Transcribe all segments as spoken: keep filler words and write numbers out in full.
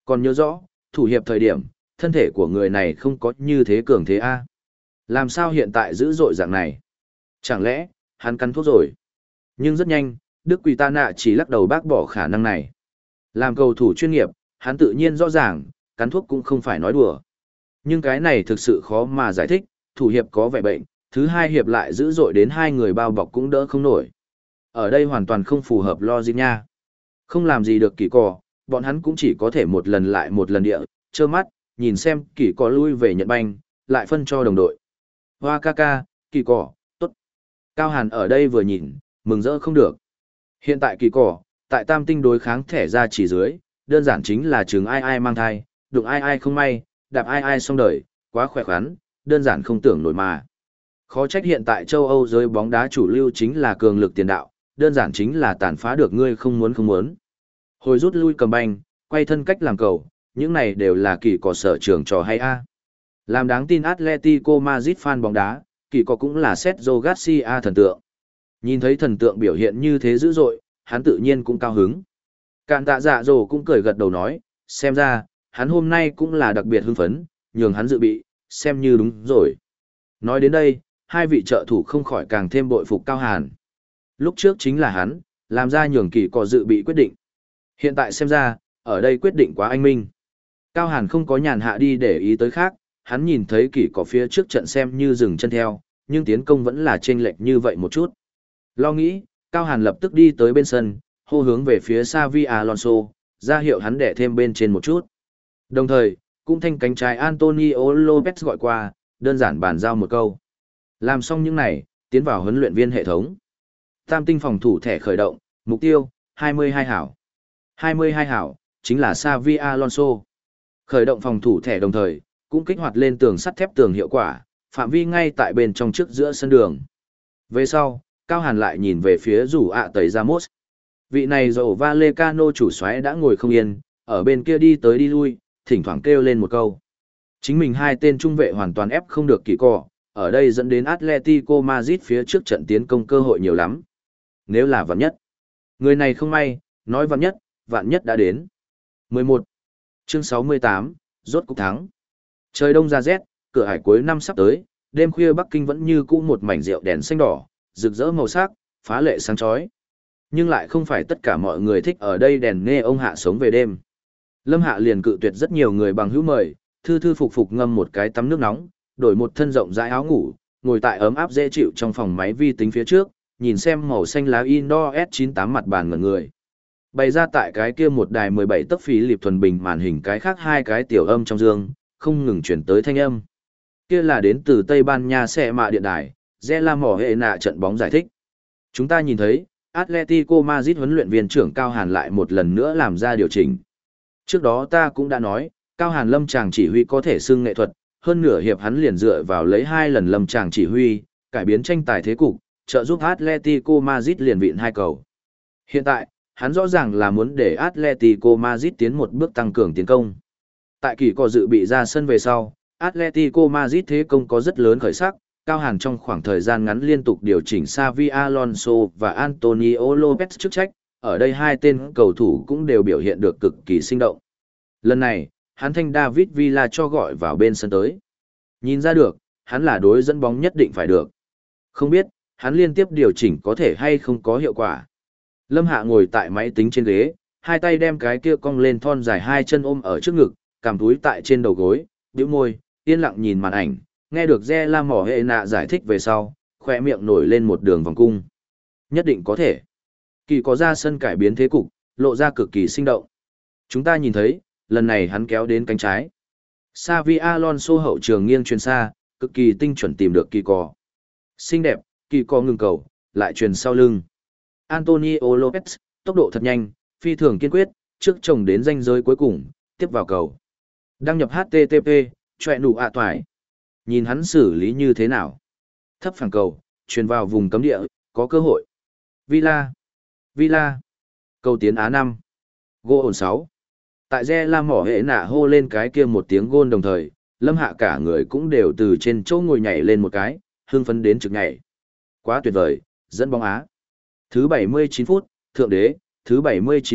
Còn nhớ rõ, thủ hiệp thời điểm, thân thể của người này không có như thế cường thế a. Làm sao hiện tại dữ dội dạng này? Chẳng lẽ, hắn cắn thuốc rồi? Nhưng rất nhanh, Đức Quỳ Ta Nạ chỉ lắc đầu bác bỏ khả năng này. Làm cầu thủ chuyên nghiệp, hắn tự nhiên rõ ràng, cắn thuốc cũng không phải nói đùa. Nhưng cái này thực sự khó mà giải thích, thủ hiệp có vẻ bệnh, thứ hai hiệp lại dữ dội đến hai người bao bọc cũng đỡ không nổi. Ở đây hoàn toàn không phù hợp logic nha. Không làm gì được kỳ cò, bọn hắn cũng chỉ có thể một lần lại một lần địa, trơ mắt, nhìn xem kỳ cò lui về nhận banh, lại phân cho đồng đội. Hoa ca ca, kỳ cò, tốt. Cao Hàn ở đây vừa nhìn, mừng rỡ không được. Hiện tại kỳ cò, tại tam tinh đối kháng thẻ ra chỉ dưới, đơn giản chính là chừng ai ai mang thai, đụng ai ai không may, đạp ai ai xong đời, quá khỏe khoắn, đơn giản không tưởng nổi mà. Khó trách hiện tại châu Âu giới bóng đá chủ lưu chính là cường lực tiền đạo, đơn giản chính là tàn phá được ngươi không muốn không muốn. Hồi rút lui cầm banh, quay thân cách làm cầu, những này đều là kỳ cò sở trường trò hay a. Làm đáng tin Atletico Madrid fan bóng đá, kỳ cò cũng là Sergio Garcia thần tượng. Nhìn thấy thần tượng biểu hiện như thế dữ dội, hắn tự nhiên cũng cao hứng. Cạn tạ dạ dồ cũng cười gật đầu nói, xem ra, hắn hôm nay cũng là đặc biệt hưng phấn, nhường hắn dự bị, xem như đúng rồi. Nói đến đây, hai vị trợ thủ không khỏi càng thêm bội phục Cao Hàn. Lúc trước chính là hắn, làm ra nhường kỳ cò dự bị quyết định. Hiện tại xem ra, ở đây quyết định quá anh minh. Cao Hàn không có nhàn hạ đi để ý tới khác, hắn nhìn thấy kỳ cò phía trước trận xem như dừng chân theo, nhưng tiến công vẫn là chênh lệch như vậy một chút. Lo nghĩ, Cao Hàn lập tức đi tới bên sân, hô hướng về phía Xavi Alonso, ra hiệu hắn đẻ thêm bên trên một chút. Đồng thời, cũng thanh cánh trái Antonio Lopez gọi qua, đơn giản bàn giao một câu. Làm xong những này, tiến vào huấn luyện viên hệ thống. Tam tinh phòng thủ thẻ khởi động, mục tiêu, hai mươi hai hảo. hai mươi hai hảo, chính là Xavi Alonso. Khởi động phòng thủ thẻ đồng thời, cũng kích hoạt lên tường sắt thép tường hiệu quả, phạm vi ngay tại bên trong trước giữa sân đường. Về sau, Cao Hàn lại nhìn về phía rủ ạ tẩy Ramos. Vị này dầu Vallecano chủ soái đã ngồi không yên, ở bên kia đi tới đi lui, thỉnh thoảng kêu lên một câu. Chính mình hai tên trung vệ hoàn toàn ép không được kỳ cọ, ở đây dẫn đến Atletico Madrid phía trước trận tiến công cơ hội nhiều lắm. Nếu là vạn nhất. Người này không may, nói vạn nhất, vạn nhất đã đến. mười một. Chương sáu mươi tám, rốt cục thắng. Trời đông ra rét, cửa hải cuối năm sắp tới, đêm khuya Bắc Kinh vẫn như cũ một mảnh rượu đèn xanh đỏ, rực rỡ màu sắc, phá lệ sáng chói. Nhưng lại không phải tất cả mọi người thích ở đây đèn nghe ông hạ sống về đêm. Lâm Hạ liền cự tuyệt rất nhiều người bằng hữu mời, thư thư phục phục ngâm một cái tắm nước nóng, đổi một thân rộng rãi áo ngủ, ngồi tại ấm áp dễ chịu trong phòng máy vi tính phía trước, nhìn xem màu xanh lá Indoor S chín tám mặt bàn ngẩn người. Bày ra tại cái kia một đài mười bảy tấc phí lịp thuần bình màn hình cái khác hai cái tiểu âm trong dương, không ngừng chuyển tới thanh âm. Kia là đến từ Tây Ban Nha xe mạ điện đài, Re La Mỏ hệ nạ trận bóng giải thích. Chúng ta nhìn thấy, Atletico Madrid huấn luyện viên trưởng Cao Hàn lại một lần nữa làm ra điều chỉnh. Trước đó ta cũng đã nói, Cao Hàn lâm tràng chỉ huy có thể xưng nghệ thuật, hơn nửa hiệp hắn liền dựa vào lấy hai lần lâm tràng chỉ huy, cải biến tranh tài thế cục, trợ giúp Atletico Madrid liền vịn hai cầu. Hiện tại, hắn rõ ràng là muốn để Atletico Madrid tiến một bước tăng cường tiến công. Tại kỳ cò dự bị ra sân về sau, Atletico Madrid thế công có rất lớn khởi sắc, Cao Hàn trong khoảng thời gian ngắn liên tục điều chỉnh Xavi Alonso và Antonio Lopez chức trách, ở đây hai tên cầu thủ cũng đều biểu hiện được cực kỳ sinh động. Lần này, hắn thanh David Villa cho gọi vào bên sân tới. Nhìn ra được, hắn là đối dẫn bóng nhất định phải được. Không biết, hắn liên tiếp điều chỉnh có thể hay không có hiệu quả. Lâm Hạ ngồi tại máy tính trên ghế, hai tay đem cái kia cong lên thon dài hai chân ôm ở trước ngực, cằm túi tại trên đầu gối, bĩu môi, yên lặng nhìn màn ảnh, nghe được Re La Mỏ hệ nạ giải thích về sau, khỏe miệng nổi lên một đường vòng cung. Nhất định có thể. Kỳ có ra sân cải biến thế cục, lộ ra cực kỳ sinh động. Chúng ta nhìn thấy, lần này hắn kéo đến cánh trái. Xavi Alonso hậu trường nghiêng truyền xa, cực kỳ tinh chuẩn tìm được kỳ cò. Xinh đẹp, kỳ cò ngừng cầu, lại truyền sau lưng. Antonio Lopez, tốc độ thật nhanh, phi thường kiên quyết, trước chồng đến ranh giới cuối cùng, tiếp vào cầu. Đăng nhập hát tê tê pê, chọe nụ ạ toài. Nhìn hắn xử lý như thế nào. Thấp phẳng cầu, truyền vào vùng cấm địa, có cơ hội. Villa. Villa. Cầu tiến Á năm. Gô ổn sáu. Tại Re La Mỏ hệ nạ hô lên cái kia một tiếng gôn đồng thời, Lâm Hạ cả người cũng đều từ trên chỗ ngồi nhảy lên một cái, hưng phấn đến trực nhảy. Quá tuyệt vời, dẫn bóng Á. Thứ bảy mươi chín phút, thượng đế, thứ bảy mươi chín phút,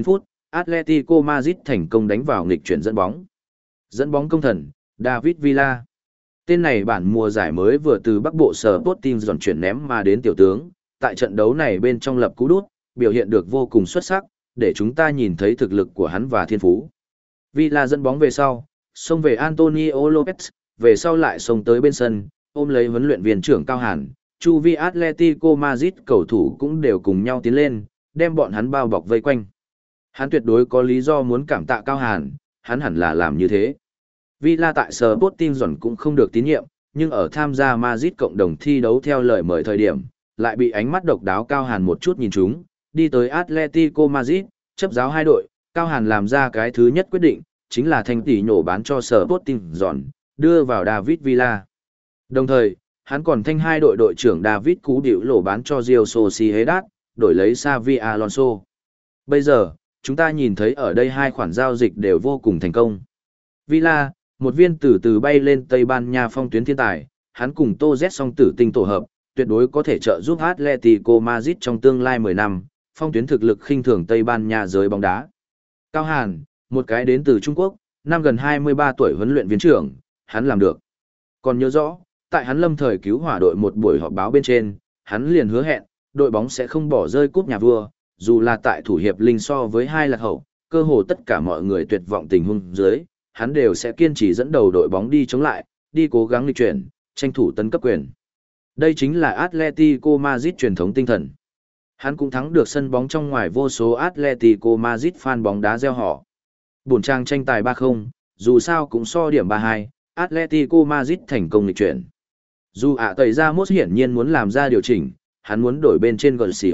Atletico Madrid thành công đánh vào nghịch chuyển dẫn bóng. Dẫn bóng công thần, David Villa. Tên này bản mùa giải mới vừa từ Bắc Bộ Sporting dọn chuyển ném mà đến tiểu tướng, tại trận đấu này bên trong lập cú đút, biểu hiện được vô cùng xuất sắc, để chúng ta nhìn thấy thực lực của hắn và thiên phú. Villa dẫn bóng về sau, xông về Antonio Lopez, về sau lại xông tới bên sân, ôm lấy huấn luyện viên trưởng Cao Hàn, chu vi Atletico Madrid cầu thủ cũng đều cùng nhau tiến lên, đem bọn hắn bao bọc vây quanh. Hắn tuyệt đối có lý do muốn cảm tạ Cao Hàn, hắn hẳn là làm như thế. Villa tại Sporting dọn cũng không được tín nhiệm, nhưng ở tham gia Madrid cộng đồng thi đấu theo lời mời thời điểm, lại bị ánh mắt độc đáo Cao Hàn một chút nhìn chúng, đi tới Atletico Madrid, chấp giáo hai đội, Cao Hàn làm ra cái thứ nhất quyết định, chính là thanh tỷ nhổ bán cho Sporting dọn, đưa vào David Villa. Đồng thời, hắn còn thanh hai đội đội trưởng David Cú điệu lổ bán cho Real Sociedad, đổi lấy Xavi Alonso. Bây giờ, chúng ta nhìn thấy ở đây hai khoản giao dịch đều vô cùng thành công. Villa, một viên từ từ bay lên Tây Ban Nha phong tuyến thiên tài, hắn cùng Tô Z song tử tinh tổ hợp, tuyệt đối có thể trợ giúp Atletico Madrid trong tương lai mười năm, phong tuyến thực lực khinh thường Tây Ban Nha giới bóng đá. Cao Hàn, một cái đến từ Trung Quốc, năm gần hai mươi ba tuổi huấn luyện viên trưởng, hắn làm được. Còn nhớ rõ, tại hắn lâm thời cứu hỏa đội một buổi họp báo bên trên, hắn liền hứa hẹn, đội bóng sẽ không bỏ rơi cúp nhà vua, dù là tại thủ hiệp linh so với hai lạc hậu, cơ hồ tất cả mọi người tuyệt vọng tình huống dưới, hắn đều sẽ kiên trì dẫn đầu đội bóng đi chống lại, đi cố gắng nghịch chuyển, tranh thủ tấn cấp quyền. Đây chính là Atletico Madrid truyền thống tinh thần. Hắn cũng thắng được sân bóng trong ngoài vô số Atletico Madrid fan bóng đá reo hò. Buồn trang tranh tài ba không, dù sao cũng so điểm ba hai, Atletico Madrid thành công nghịch chuyển. Dù ạ tẩy ra mốt hiển nhiên muốn làm ra điều chỉnh, hắn muốn đổi bên trên Garcia.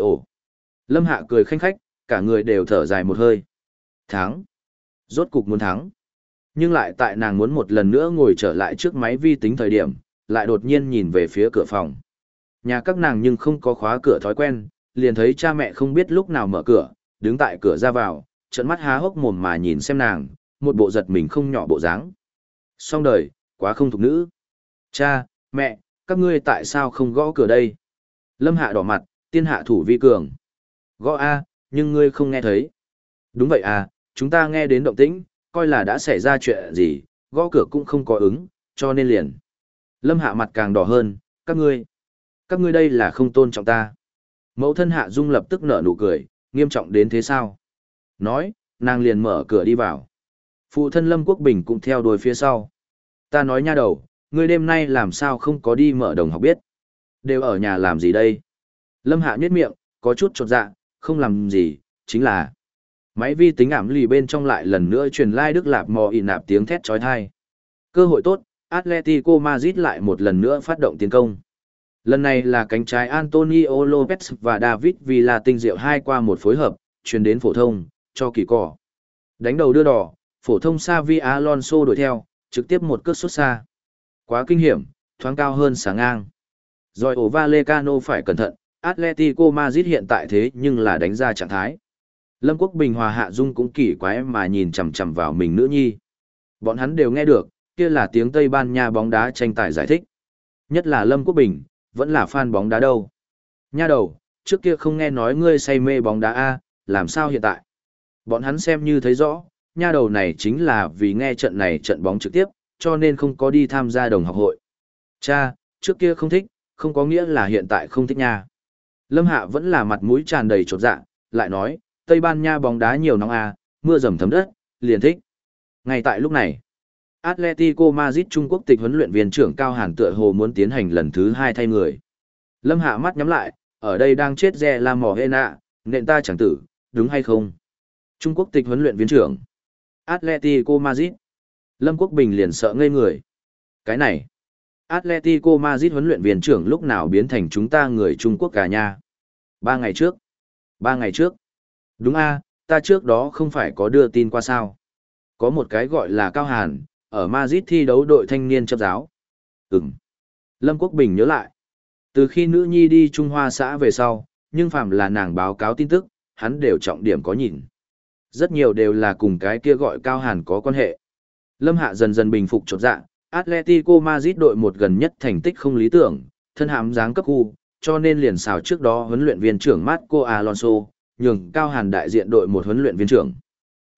Lâm Hạ cười khanh khách, cả người đều thở dài một hơi. Thắng. Rốt cục muốn thắng. Nhưng lại tại nàng muốn một lần nữa ngồi trở lại trước máy vi tính thời điểm, lại đột nhiên nhìn về phía cửa phòng. Nhà các nàng nhưng không có khóa cửa thói quen, liền thấy cha mẹ không biết lúc nào mở cửa, đứng tại cửa ra vào, trợn mắt há hốc mồm mà nhìn xem nàng, một bộ giật mình không nhỏ bộ dáng. Xong đời, quá không thục nữ. Cha, mẹ, các ngươi tại sao không gõ cửa đây? Lâm Hạ đỏ mặt, tiên hạ thủ vi cường. Gõ a, nhưng ngươi không nghe thấy. Đúng vậy à, chúng ta nghe đến động tĩnh, coi là đã xảy ra chuyện gì, gõ cửa cũng không có ứng, cho nên liền. Lâm Hạ mặt càng đỏ hơn, các ngươi. Các ngươi đây là không tôn trọng ta. Mẫu thân Hạ Dung lập tức nở nụ cười, nghiêm trọng đến thế sao? Nói, nàng liền mở cửa đi vào. Phụ thân Lâm Quốc Bình cũng theo đuôi phía sau. Ta nói nha đầu, ngươi đêm nay làm sao không có đi mở đồng học biết? Đều ở nhà làm gì đây? Lâm Hạ nhếch miệng, có chút chột dạ, không làm gì, chính là máy vi tính ảm lì bên trong lại lần nữa truyền lai Đức Lạp mò ị nạp tiếng thét chói tai. Cơ hội tốt, Atletico Madrid lại một lần nữa phát động tiến công. Lần này là cánh trái Antonio Lopez và David Villa tinh diệu hai qua một phối hợp, truyền đến phổ thông, cho kỳ cỏ. Đánh đầu đưa đỏ, phổ thông Xavi Alonso đuổi theo, trực tiếp một cước sút xa. Quá kinh hiểm, thoáng cao hơn sáng ngang. Rồi ổ Vallecano phải cẩn thận, Atletico Madrid hiện tại thế nhưng là đánh ra trạng thái. Lâm Quốc Bình hòa Hạ Dung cũng kỳ quái mà nhìn chằm chằm vào mình nữ nhi. Bọn hắn đều nghe được, kia là tiếng Tây Ban Nha bóng đá tranh tài giải thích. Nhất là Lâm Quốc Bình, vẫn là fan bóng đá đâu. Nha đầu, trước kia không nghe nói ngươi say mê bóng đá a, làm sao hiện tại? Bọn hắn xem như thấy rõ, nha đầu này chính là vì nghe trận này trận bóng trực tiếp, cho nên không có đi tham gia đồng học hội. Cha, trước kia không thích, không có nghĩa là hiện tại không thích nha. Lâm Hạ vẫn là mặt mũi tràn đầy chột dạ, lại nói, Tây Ban Nha bóng đá nhiều nóng a, mưa dầm thấm đất, liền thích. Ngay tại lúc này, Atletico Madrid Trung Quốc tịch huấn luyện viên trưởng Cao Hàn tựa hồ muốn tiến hành lần thứ hai thay người. Lâm Hạ mắt nhắm lại, ở đây đang chết re la mò hê nạ, nện ta chẳng tử, đúng hay không? Trung Quốc tịch huấn luyện viên trưởng Atletico Madrid. Lâm Quốc Bình liền sợ ngây người. Cái này, Atletico Madrid huấn luyện viên trưởng lúc nào biến thành chúng ta người Trung Quốc cả nha? Ba ngày trước. Ba ngày trước. Đúng a, ta trước đó không phải có đưa tin qua sao? Có một cái gọi là Cao Hàn, ở Madrid thi đấu đội thanh niên chấp giáo. Ừm. Lâm Quốc Bình nhớ lại. Từ khi nữ nhi đi Trung Hoa xã về sau, nhưng phàm là nàng báo cáo tin tức, hắn đều trọng điểm có nhìn. Rất nhiều đều là cùng cái kia gọi Cao Hàn có quan hệ. Lâm Hạ dần dần bình phục chột dạ, Atletico Madrid đội một gần nhất thành tích không lý tưởng, thân hàm dáng cấp khu, cho nên liền xào trước đó huấn luyện viên trưởng Marco Alonso, nhường Cao Hàn đại diện đội một huấn luyện viên trưởng.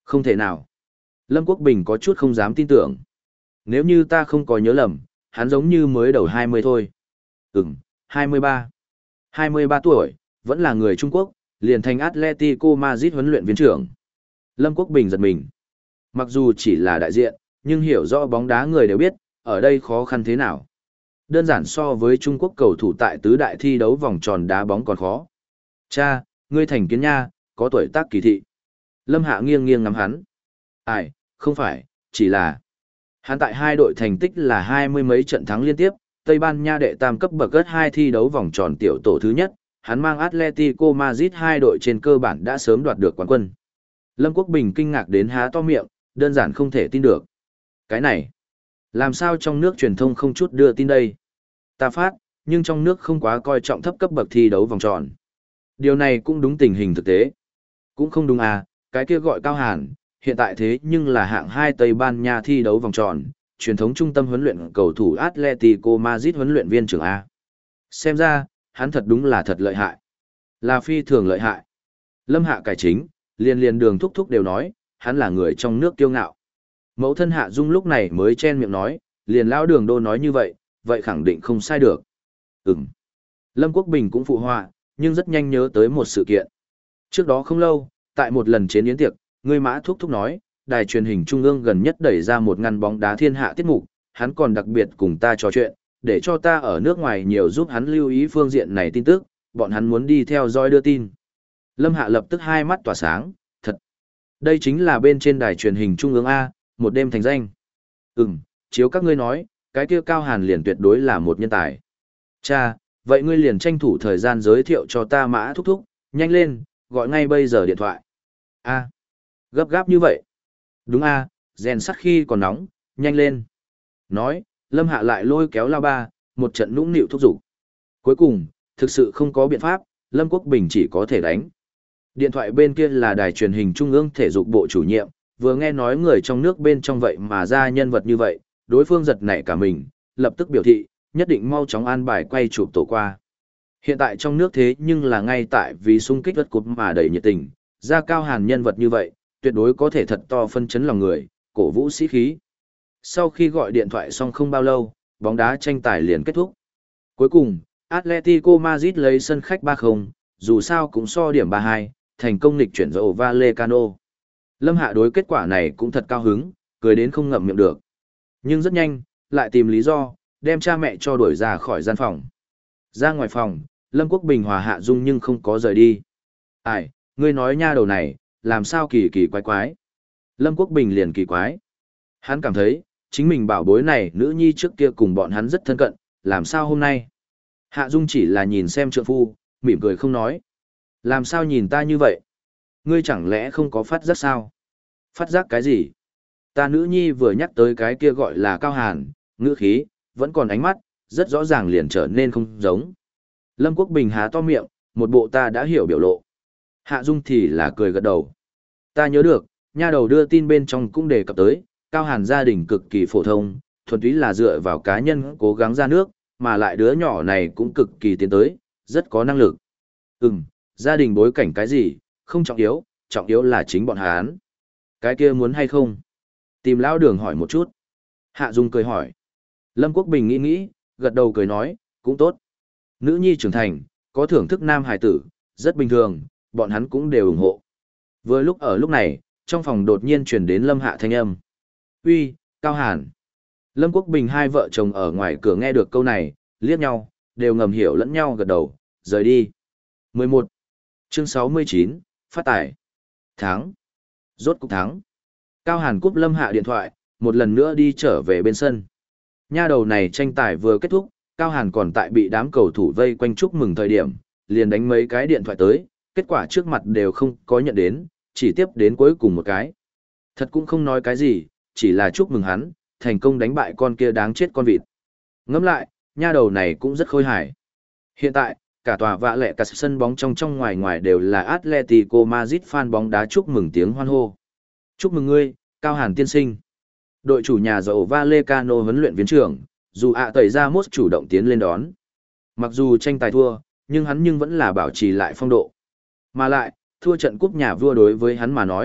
Không thể nào. Lâm Quốc Bình có chút không dám tin tưởng. Nếu như ta không có nhớ lầm, hắn giống như mới đầu hai mươi thôi. Ừm, hai mươi ba. hai mươi ba tuổi, vẫn là người Trung Quốc, liền thành Atletico Madrid huấn luyện viên trưởng. Lâm Quốc Bình giật mình. Mặc dù chỉ là đại diện, nhưng hiểu rõ bóng đá người đều biết, ở đây khó khăn thế nào. Đơn giản so với Trung Quốc cầu thủ tại tứ đại thi đấu vòng tròn đá bóng còn khó. Cha, ngươi thành kiến nha, có tuổi tác kỳ thị. Lâm Hạ nghiêng nghiêng ngắm hắn. Ai, không phải, chỉ là... Hắn tại hai đội thành tích là hai mươi mấy trận thắng liên tiếp, Tây Ban Nha đệ tam cấp bậc gất hai thi đấu vòng tròn tiểu tổ thứ nhất, hắn mang Atletico Madrid hai đội trên cơ bản đã sớm đoạt được quán quân. Lâm Quốc Bình kinh ngạc đến há to miệng, đơn giản không thể tin được. Cái này, làm sao trong nước truyền thông không chút đưa tin đây? Ta phát, nhưng trong nước không quá coi trọng thấp cấp bậc thi đấu vòng tròn. Điều này cũng đúng tình hình thực tế. Cũng không đúng à, cái kia gọi Cao Hàn, hiện tại thế nhưng là hạng hai Tây Ban Nha thi đấu vòng tròn, truyền thống trung tâm huấn luyện cầu thủ Atletico Madrid huấn luyện viên trưởng A. Xem ra, hắn thật đúng là thật lợi hại. Là phi thường lợi hại. Lâm Hạ cải chính, liền liền đường thúc thúc đều nói, hắn là người trong nước kiêu ngạo. Mẫu thân Hạ Dung lúc này mới chen miệng nói, liền lão đường đô nói như vậy, vậy khẳng định không sai được. Ừm. Lâm Quốc Bình cũng phụ họa, nhưng rất nhanh nhớ tới một sự kiện. Trước đó không lâu, tại một lần chế yến tiệc, người Mã thúc thúc nói, đài truyền hình trung ương gần nhất đẩy ra một ngăn bóng đá thiên hạ tiết mục, hắn còn đặc biệt cùng ta trò chuyện, để cho ta ở nước ngoài nhiều giúp hắn lưu ý phương diện này tin tức, bọn hắn muốn đi theo dõi đưa tin. Lâm Hạ lập tức hai mắt tỏa sáng, thật. Đây chính là bên trên đài truyền hình trung ương A, một đêm thành danh. Ừm, chiếu các ngươi nói, cái kia Cao Hàn liền tuyệt đối là một nhân tài. Cha, vậy ngươi liền tranh thủ thời gian giới thiệu cho ta Mã thúc thúc, nhanh lên, gọi ngay bây giờ điện thoại. A, gấp gáp như vậy. Đúng a, rèn sắt khi còn nóng, nhanh lên. Nói, Lâm Hạ lại lôi kéo lao ba, một trận nũng nịu thúc giục. Cuối cùng, thực sự không có biện pháp, Lâm Quốc Bình chỉ có thể đánh. Điện thoại bên kia là đài truyền hình trung ương thể dục bộ chủ nhiệm, vừa nghe nói người trong nước bên trong vậy mà ra nhân vật như vậy, đối phương giật nảy cả mình, lập tức biểu thị, nhất định mau chóng an bài quay chụp tổ qua. Hiện tại trong nước thế nhưng là ngay tại vì xung kích đất cột mà đầy nhiệt tình, ra Cao Hàn nhân vật như vậy, tuyệt đối có thể thật to phân chấn lòng người, cổ vũ sĩ khí. Sau khi gọi điện thoại xong không bao lâu, bóng đá tranh tài liền kết thúc. Cuối cùng, Atletico Madrid lấy sân khách ba không, dù sao cũng so điểm ba hai, thành công nghịch chuyển dậu Vallecano. Lâm Hạ đối kết quả này cũng thật cao hứng, cười đến không ngậm miệng được. Nhưng rất nhanh, lại tìm lý do, đem cha mẹ cho đuổi ra khỏi gian phòng. Ra ngoài phòng, Lâm Quốc Bình hòa Hạ Dung nhưng không có rời đi. Ai, ngươi nói nha đầu này, làm sao kỳ kỳ quái quái. Lâm Quốc Bình liền kỳ quái. Hắn cảm thấy, chính mình bảo bối này nữ nhi trước kia cùng bọn hắn rất thân cận, làm sao hôm nay. Hạ Dung chỉ là nhìn xem trượng phu, mỉm cười không nói. Làm sao nhìn ta như vậy? Ngươi chẳng lẽ không có phát giác sao? Phát giác cái gì? Ta nữ nhi vừa nhắc tới cái kia gọi là Cao Hàn, ngữ khí, vẫn còn ánh mắt, rất rõ ràng liền trở nên không giống. Lâm Quốc Bình há to miệng, một bộ ta đã hiểu biểu lộ. Hạ Dung thì là cười gật đầu. Ta nhớ được, nha đầu đưa tin bên trong cũng đề cập tới, Cao Hàn gia đình cực kỳ phổ thông, thuần túy là dựa vào cá nhân cố gắng ra nước, mà lại đứa nhỏ này cũng cực kỳ tiến tới, rất có năng lực. Ừm, gia đình bối cảnh cái gì, không trọng yếu, trọng yếu là chính bọn hắn. Cái kia muốn hay không? Tìm lão đường hỏi một chút. Hạ Dung cười hỏi. Lâm Quốc Bình nghĩ nghĩ, gật đầu cười nói, cũng tốt. Nữ nhi trưởng thành, có thưởng thức nam hài tử, rất bình thường, bọn hắn cũng đều ủng hộ. Vừa lúc ở lúc này, trong phòng đột nhiên truyền đến Lâm Hạ thanh âm. Uy, Cao Hàn. Lâm Quốc Bình hai vợ chồng ở ngoài cửa nghe được câu này, liếc nhau, đều ngầm hiểu lẫn nhau gật đầu, rời đi. mười một. Chương sáu mươi chín, phát tải. Thắng. Rốt cục thắng. Cao Hàn cúp Lâm Hạ điện thoại, một lần nữa đi trở về bên sân. Nha đầu này tranh tài vừa kết thúc, Cao Hàn còn tại bị đám cầu thủ vây quanh chúc mừng thời điểm, liền đánh mấy cái điện thoại tới, kết quả trước mặt đều không có nhận đến, chỉ tiếp đến cuối cùng một cái. Thật cũng không nói cái gì, chỉ là chúc mừng hắn, thành công đánh bại con kia đáng chết con vịt. Ngẫm lại, nha đầu này cũng rất khôi hài. Hiện tại, cả tòa vạ lẹ cả sân bóng trong trong ngoài ngoài đều là Atletico Madrid fan bóng đá chúc mừng tiếng hoan hô. Chúc mừng ngươi, Cao Hàn tiên sinh. Đội chủ nhà giàu Vallecano huấn luyện viên trưởng, dù ạ tẩy ra mốt chủ động tiến lên đón. Mặc dù tranh tài thua, nhưng hắn nhưng vẫn là bảo trì lại phong độ. Mà lại, thua trận cúp nhà vua đối với hắn mà nói,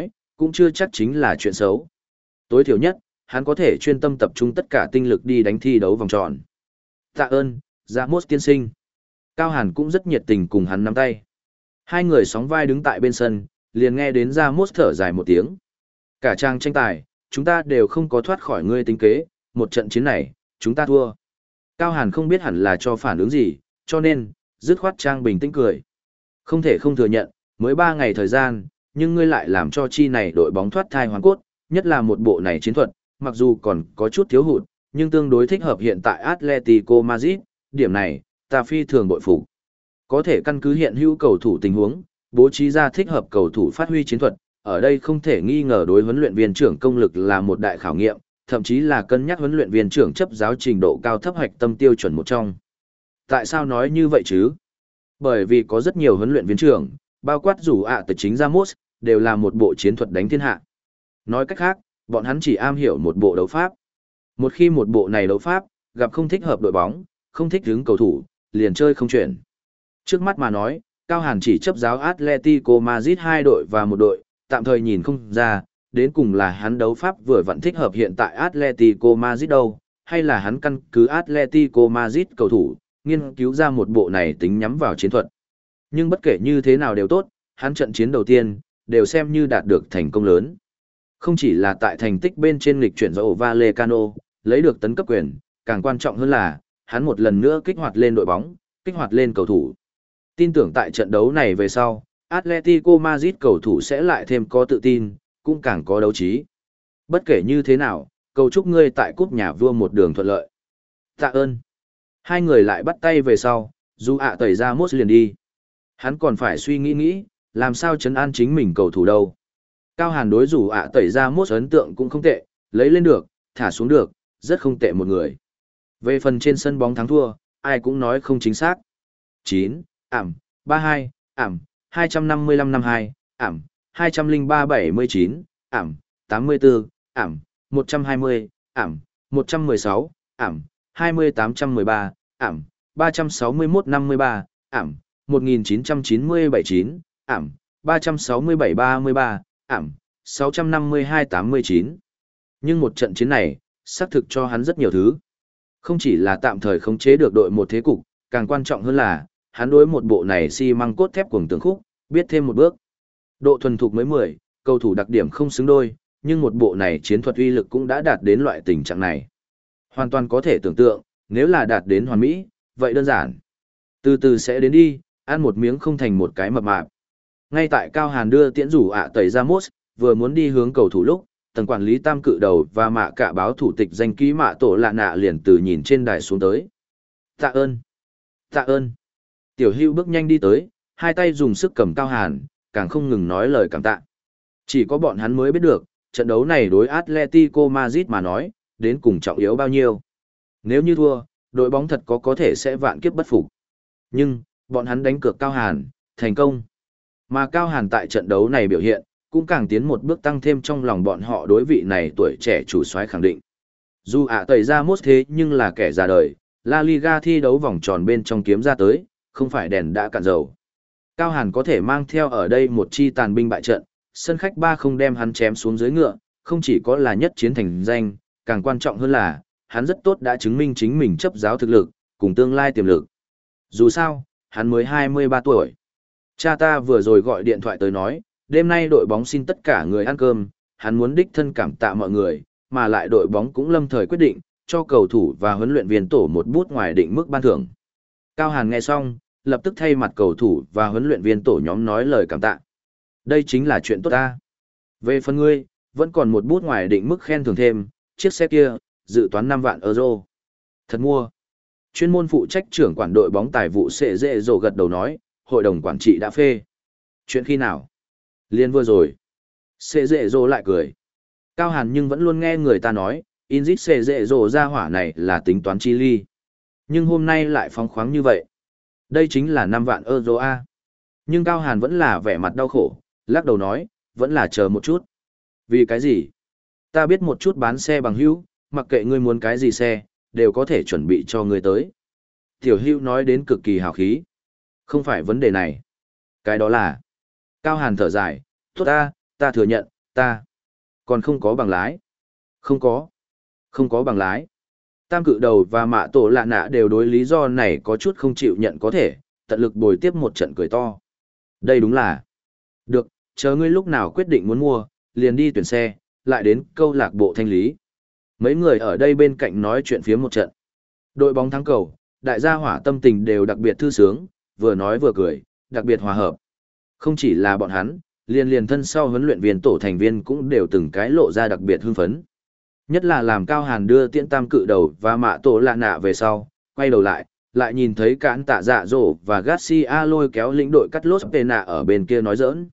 cũng chưa chắc chính là chuyện xấu. Tối thiểu nhất, hắn có thể chuyên tâm tập trung tất cả tinh lực đi đánh thi đấu vòng tròn. Tạ ơn, Ramos tiên sinh. Cao Hàn cũng rất nhiệt tình cùng hắn nắm tay. Hai người sóng vai đứng tại bên sân, liền nghe đến Ramos thở dài một tiếng. Cả trang tranh tài, chúng ta đều không có thoát khỏi ngươi tính kế, một trận chiến này, chúng ta thua. Cao Hàn không biết hẳn là cho phản ứng gì, cho nên, dứt khoát trang bình tĩnh cười. Không thể không thừa nhận, mới ba ngày thời gian, nhưng ngươi lại làm cho chi này đội bóng thoát thai hoàn cốt, nhất là một bộ này chiến thuật, mặc dù còn có chút thiếu hụt, nhưng tương đối thích hợp hiện tại Atletico Madrid, điểm này, ta phi thường bội phục. Có thể căn cứ hiện hữu cầu thủ tình huống, bố trí ra thích hợp cầu thủ phát huy chiến thuật, ở đây không thể nghi ngờ đối huấn luyện viên trưởng công lực là một đại khảo nghiệm, thậm chí là cân nhắc huấn luyện viên trưởng chấp giáo trình độ cao thấp hoạch tâm tiêu chuẩn một trong. Tại sao nói như vậy chứ? Bởi vì có rất nhiều huấn luyện viên trưởng, bao quát rủ ạ từ chính Ramos, đều là một bộ chiến thuật đánh thiên hạ. Nói cách khác, bọn hắn chỉ am hiểu một bộ đấu pháp. Một khi một bộ này đấu pháp, gặp không thích hợp đội bóng, không thích đứng cầu thủ, liền chơi không chuyển. Trước mắt mà nói, Cao Hàn chỉ chấp giáo Atletico Madrid hai đội và một đội, tạm thời nhìn không ra, đến cùng là hắn đấu pháp vừa vặn thích hợp hiện tại Atletico Madrid đâu, hay là hắn căn cứ Atletico Madrid cầu thủ, nghiên cứu ra một bộ này tính nhắm vào chiến thuật. Nhưng bất kể như thế nào đều tốt, hắn trận chiến đầu tiên, đều xem như đạt được thành công lớn. Không chỉ là tại thành tích bên trên lịch chuyển do Vallecano, lấy được tấn cấp quyền, càng quan trọng hơn là, hắn một lần nữa kích hoạt lên đội bóng, kích hoạt lên cầu thủ. Tin tưởng tại trận đấu này về sau, Atletico Madrid cầu thủ sẽ lại thêm có tự tin, cũng càng có đấu trí. Bất kể như thế nào, cầu chúc ngươi tại cúp nhà vua một đường thuận lợi. Tạ ơn. Hai người lại bắt tay về sau, dù ạ tẩy ra mốt liền đi. Hắn còn phải suy nghĩ nghĩ, làm sao trấn an chính mình cầu thủ đâu. Cao Hàn đối rủ ạ tẩy ra mốt ấn tượng cũng không tệ, lấy lên được, thả xuống được, rất không tệ một người. Về phần trên sân bóng thắng thua, ai cũng nói không chính xác. chín, ảm, ba mươi hai, ảm, hai trăm năm mươi lăm năm hai, ảm, hai trăm lẻ ba bảy mươi chín, ảm, tám mươi tư, ảm, một trăm hai mươi, ảm, một trăm mười sáu, ảm, hai mươi tám trăm mười ba, ảm, ba trăm sáu mươi mốt năm mươi ba, ảm, một nghìn chín trăm chín mươi bảy chín, ảm, ba trăm sáu mươi bảy ba mươi ba, ảm, sáu trăm năm mươi hai tám mươi chín. Nhưng một trận chiến này, xác thực cho hắn rất nhiều thứ. Không chỉ là tạm thời khống chế được đội một thế cục, càng quan trọng hơn là, hắn đối một bộ này xi măng cốt thép cuồng tường khúc, biết thêm một bước. Độ thuần thục mới mười, cầu thủ đặc điểm không xứng đôi, nhưng một bộ này chiến thuật uy lực cũng đã đạt đến loại tình trạng này. Hoàn toàn có thể tưởng tượng, nếu là đạt đến hoàn mỹ, vậy đơn giản. Từ từ sẽ đến đi, ăn một miếng không thành một cái mập mạp. Ngay tại Cao Hàn đưa tiễn rủ ạ tẩy ra mốt, vừa muốn đi hướng cầu thủ lúc, tầng quản lý tam cự đầu và mạ cả báo thủ tịch danh ký mạ tổ lạ nạ liền từ nhìn trên đài xuống tới. Tạ ơn! Tạ ơn! Tiểu Hưu bước nhanh đi tới, hai tay dùng sức cầm Cao Hàn, càng không ngừng nói lời cảm tạ. Chỉ có bọn hắn mới biết được, trận đấu này đối Atletico Madrid mà nói, đến cùng trọng yếu bao nhiêu. Nếu như thua, đội bóng thật có có thể sẽ vạn kiếp bất phục. Nhưng, bọn hắn đánh cược Cao Hàn, thành công. Mà Cao Hàn tại trận đấu này biểu hiện, cũng càng tiến một bước tăng thêm trong lòng bọn họ đối vị này tuổi trẻ chủ soái khẳng định. Dù ạ tẩy ra mốt thế nhưng là kẻ già đời, La Liga thi đấu vòng tròn bên trong kiếm ra tới, không phải đèn đã cạn dầu. Cao Hàn có thể mang theo ở đây một chi tàn binh bại trận, sân khách ba không đem hắn chém xuống dưới ngựa, không chỉ có là nhất chiến thành danh, càng quan trọng hơn là, hắn rất tốt đã chứng minh chính mình chấp giáo thực lực, cùng tương lai tiềm lực. Dù sao, hắn mới hai mươi ba tuổi. Cha ta vừa rồi gọi điện thoại tới nói, đêm nay đội bóng xin tất cả người ăn cơm, hắn muốn đích thân cảm tạ mọi người, mà lại đội bóng cũng lâm thời quyết định, cho cầu thủ và huấn luyện viên tổ một bút ngoài định mức ban thưởng. Cao Hàn nghe xong, lập tức thay mặt cầu thủ và huấn luyện viên tổ nhóm nói lời cảm tạ. Đây chính là chuyện tốt ta. Về phần ngươi, vẫn còn một bút ngoài định mức khen thưởng thêm, chiếc xe kia, dự toán năm vạn euro. Thật mua. Chuyên môn phụ trách trưởng quản đội bóng tài vụ Sệ Dệ Dồ gật đầu nói, hội đồng quản trị đã phê. Chuyện khi nào? Liên vừa rồi. Sệ Dệ Dồ lại cười. Cao Hàn nhưng vẫn luôn nghe người ta nói, Inzit Sệ Dệ Dồ ra hỏa này là tính toán chi ly. Nhưng hôm nay lại phóng khoáng như vậy. Đây chính là năm vạn euro A. Nhưng Cao Hàn vẫn là vẻ mặt đau khổ, lắc đầu nói, vẫn là chờ một chút. Vì cái gì? Ta biết một chút bán xe bằng hữu, mặc kệ ngươi muốn cái gì xe, đều có thể chuẩn bị cho ngươi tới. Tiểu Hữu nói đến cực kỳ hào khí. Không phải vấn đề này. Cái đó là... Cao Hàn thở dài, tốt ta, ta thừa nhận, Ta còn không có bằng lái. Không có. Không có bằng lái. Tam cự đầu và mạ tổ lạ nạ đều đối lý do này có chút không chịu nhận có thể, tận lực bồi tiếp một trận cười to. Đây đúng là. Được, chờ ngươi lúc nào quyết định muốn mua, liền đi tuyển xe, lại đến câu lạc bộ thanh lý. Mấy người ở đây bên cạnh nói chuyện phía một trận. Đội bóng thắng cầu, đại gia hỏa tâm tình đều đặc biệt thư sướng, vừa nói vừa cười, đặc biệt hòa hợp. Không chỉ là bọn hắn, liền liền thân sau huấn luyện viên tổ thành viên cũng đều từng cái lộ ra đặc biệt hưng phấn. Nhất là làm Cao Hàn đưa tiễn tam cự đầu và mạ tổ lạ nạ về sau, quay đầu lại, lại nhìn thấy cản tạ dạ dỗ và Garcia lôi kéo lĩnh đội cắt lốt Pena ở bên kia nói giỡn.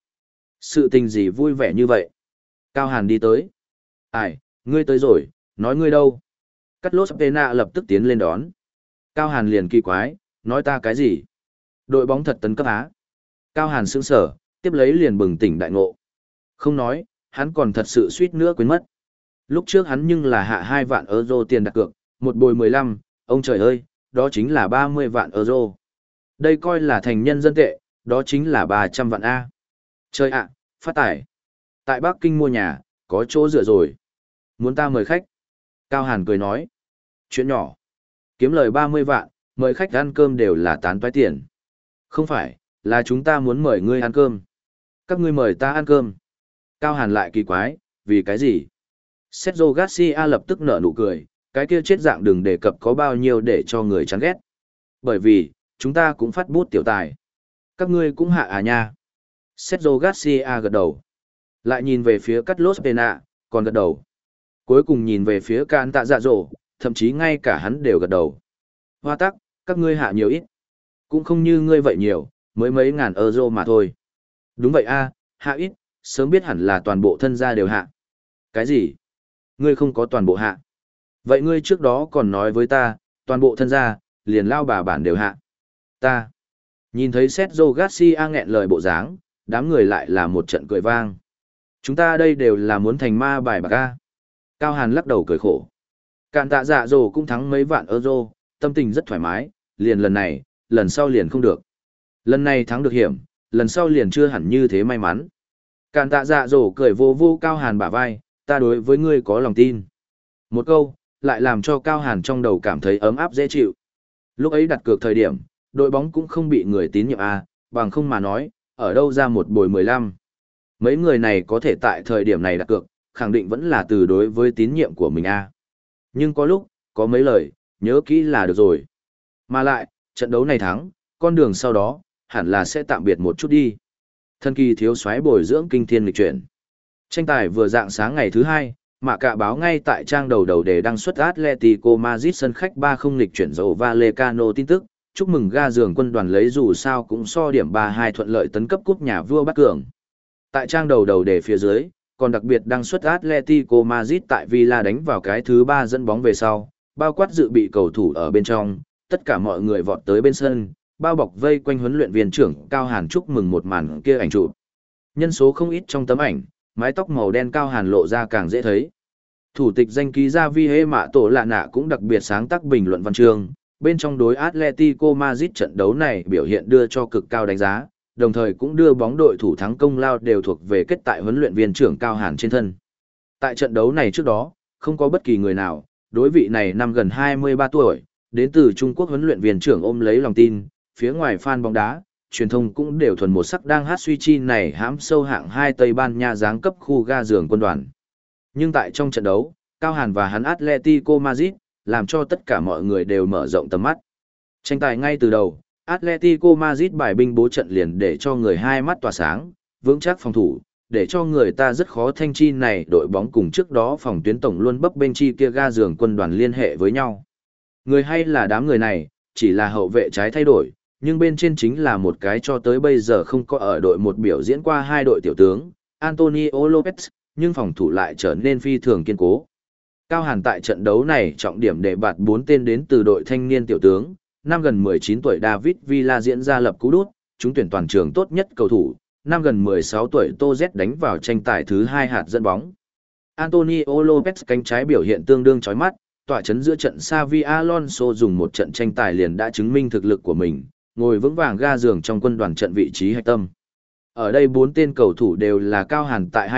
Sự tình gì vui vẻ như vậy? Cao Hàn đi tới. Ai, ngươi tới rồi, nói ngươi đâu? Cắt lốt Pena lập tức tiến lên đón. Cao Hàn liền kỳ quái, nói ta cái gì? Đội bóng thật tấn cấp á. Cao Hàn sững sở, tiếp lấy liền bừng tỉnh đại ngộ. Không nói, hắn còn thật sự suýt nữa quên mất. Lúc trước hắn nhưng là hạ hai vạn euro tiền đặt cược, một bồi mười lăm, ông trời ơi, đó chính là ba mươi vạn euro. Đây coi là thành nhân dân tệ, đó chính là ba trăm vạn A. Chơi ạ, phát tải. Tại Bắc Kinh mua nhà, có chỗ dựa rồi. Muốn ta mời khách. Cao Hàn cười nói. Chuyện nhỏ. Kiếm lời ba mươi vạn, mời khách ăn cơm đều là tán toái tiền. Không phải, là chúng ta muốn mời ngươi ăn cơm. Các ngươi mời ta ăn cơm. Cao Hàn lại kỳ quái, vì cái gì? Sergio Garcia lập tức nở nụ cười, cái kia chết dạng đừng đề cập có bao nhiêu để cho người chán ghét. Bởi vì, chúng ta cũng phát bút tiểu tài. Các ngươi cũng hạ à nha. Sergio Garcia gật đầu. Lại nhìn về phía Carlos Pena, còn gật đầu. Cuối cùng nhìn về phía Cản Tạ Dạ Dỗ, thậm chí ngay cả hắn đều gật đầu. Hoa tắc, các ngươi hạ nhiều ít. Cũng không như ngươi vậy nhiều, mới mấy ngàn euro mà thôi. Đúng vậy a, hạ ít, sớm biết hẳn là toàn bộ thân gia đều hạ. Cái gì? Ngươi không có toàn bộ hạ. Vậy ngươi trước đó còn nói với ta, toàn bộ thân gia, liền lao bà bản đều hạ. Ta. Nhìn thấy Sergio Garcia nghẹn lời bộ dáng, đám người lại là một trận cười vang. Chúng ta đây đều là muốn thành ma bài bạc a. Cao Hàn lắc đầu cười khổ. Cản Tạ Dạ Dỗ cũng thắng mấy vạn euro, tâm tình rất thoải mái, liền lần này, lần sau liền không được. Lần này thắng được hiểm, lần sau liền chưa hẳn như thế may mắn. Cản Tạ Dạ Dỗ cười vô vô Cao Hàn bả vai, ta đối với ngươi có lòng tin. Một câu, lại làm cho Cao Hàn trong đầu cảm thấy ấm áp dễ chịu. Lúc ấy đặt cược thời điểm, đội bóng cũng không bị người tín nhiệm A, bằng không mà nói, ở đâu ra một bồi mười lăm. Mấy người này có thể tại thời điểm này đặt cược, khẳng định vẫn là từ đối với tín nhiệm của mình A. Nhưng có lúc, có mấy lời, nhớ kỹ là được rồi. Mà lại, trận đấu này thắng, con đường sau đó, hẳn là sẽ tạm biệt một chút đi. Thần kỳ thiếu soái bồi dưỡng kinh thiên lịch chuyển. Tranh tài vừa dạng sáng ngày thứ hai, Mạ Cạ báo ngay tại trang đầu đầu để đăng xuất Atletico Madrid sân khách ba không lịch chuyển dầu Vallecano tin tức, chúc mừng ga giường quân đoàn lấy dù sao cũng so điểm ba hai thuận lợi tấn cấp cúp nhà vua bắt cường. Tại trang đầu đầu để phía dưới, còn đặc biệt đăng xuất Atletico Madrid tại Villa đánh vào cái thứ ba dẫn bóng về sau, bao quát dự bị cầu thủ ở bên trong, tất cả mọi người vọt tới bên sân, bao bọc vây quanh huấn luyện viên trưởng Cao Hàn chúc mừng một màn kia ảnh chụp. Nhân số không ít trong tấm ảnh, mái tóc màu đen Cao Hàn lộ ra càng dễ thấy. Thủ tịch danh ký gia Vi Hê Mạ Tổ Lạ Nạ cũng đặc biệt sáng tác bình luận văn chương, bên trong đối Atletico Madrid trận đấu này biểu hiện đưa cho cực cao đánh giá, đồng thời cũng đưa bóng đội thủ thắng công lao đều thuộc về kết tại huấn luyện viên trưởng Cao Hàn trên thân. Tại trận đấu này trước đó, không có bất kỳ người nào, đối vị này năm gần hai mươi ba tuổi, đến từ Trung Quốc huấn luyện viên trưởng ôm lấy lòng tin, phía ngoài fan bóng đá, truyền thông cũng đều thuần một sắc đang hát suy chi này hãm sâu hạng hai Tây Ban Nha giáng cấp khu ga giường quân đoàn. Nhưng tại trong trận đấu, Cao Hàn và hắn Atletico Madrid, làm cho tất cả mọi người đều mở rộng tầm mắt. Tranh tài ngay từ đầu, Atletico Madrid bài binh bố trận liền để cho người hai mắt tỏa sáng, vững chắc phòng thủ, để cho người ta rất khó thanh chi này đội bóng cùng trước đó phòng tuyến tổng luôn bấp bên chi kia ga giường quân đoàn liên hệ với nhau. Người hay là đám người này, chỉ là hậu vệ trái thay đổi, nhưng bên trên chính là một cái cho tới bây giờ không có ở đội một biểu diễn qua hai đội tiểu tướng, Antonio Lopez, nhưng phòng thủ lại trở nên phi thường kiên cố. Cao Hàn tại trận đấu này trọng điểm để bạt bốn tên đến từ đội thanh niên tiểu tướng, năm gần mười chín tuổi David Villa diễn ra lập cú đút, trúng tuyển toàn trường tốt nhất cầu thủ, năm gần mười sáu tuổi Tô Z đánh vào tranh tài thứ hai hạt dẫn bóng. Antonio Lopez cánh trái biểu hiện tương đương chói mắt, tỏa chấn giữa trận Xavi Alonso dùng một trận tranh tài liền đã chứng minh thực lực của mình, ngồi vững vàng ga giường trong quân đoàn trận vị trí hạch tâm. Ở đây bốn tên cầu thủ đều là Cao Hàn tại hai đội,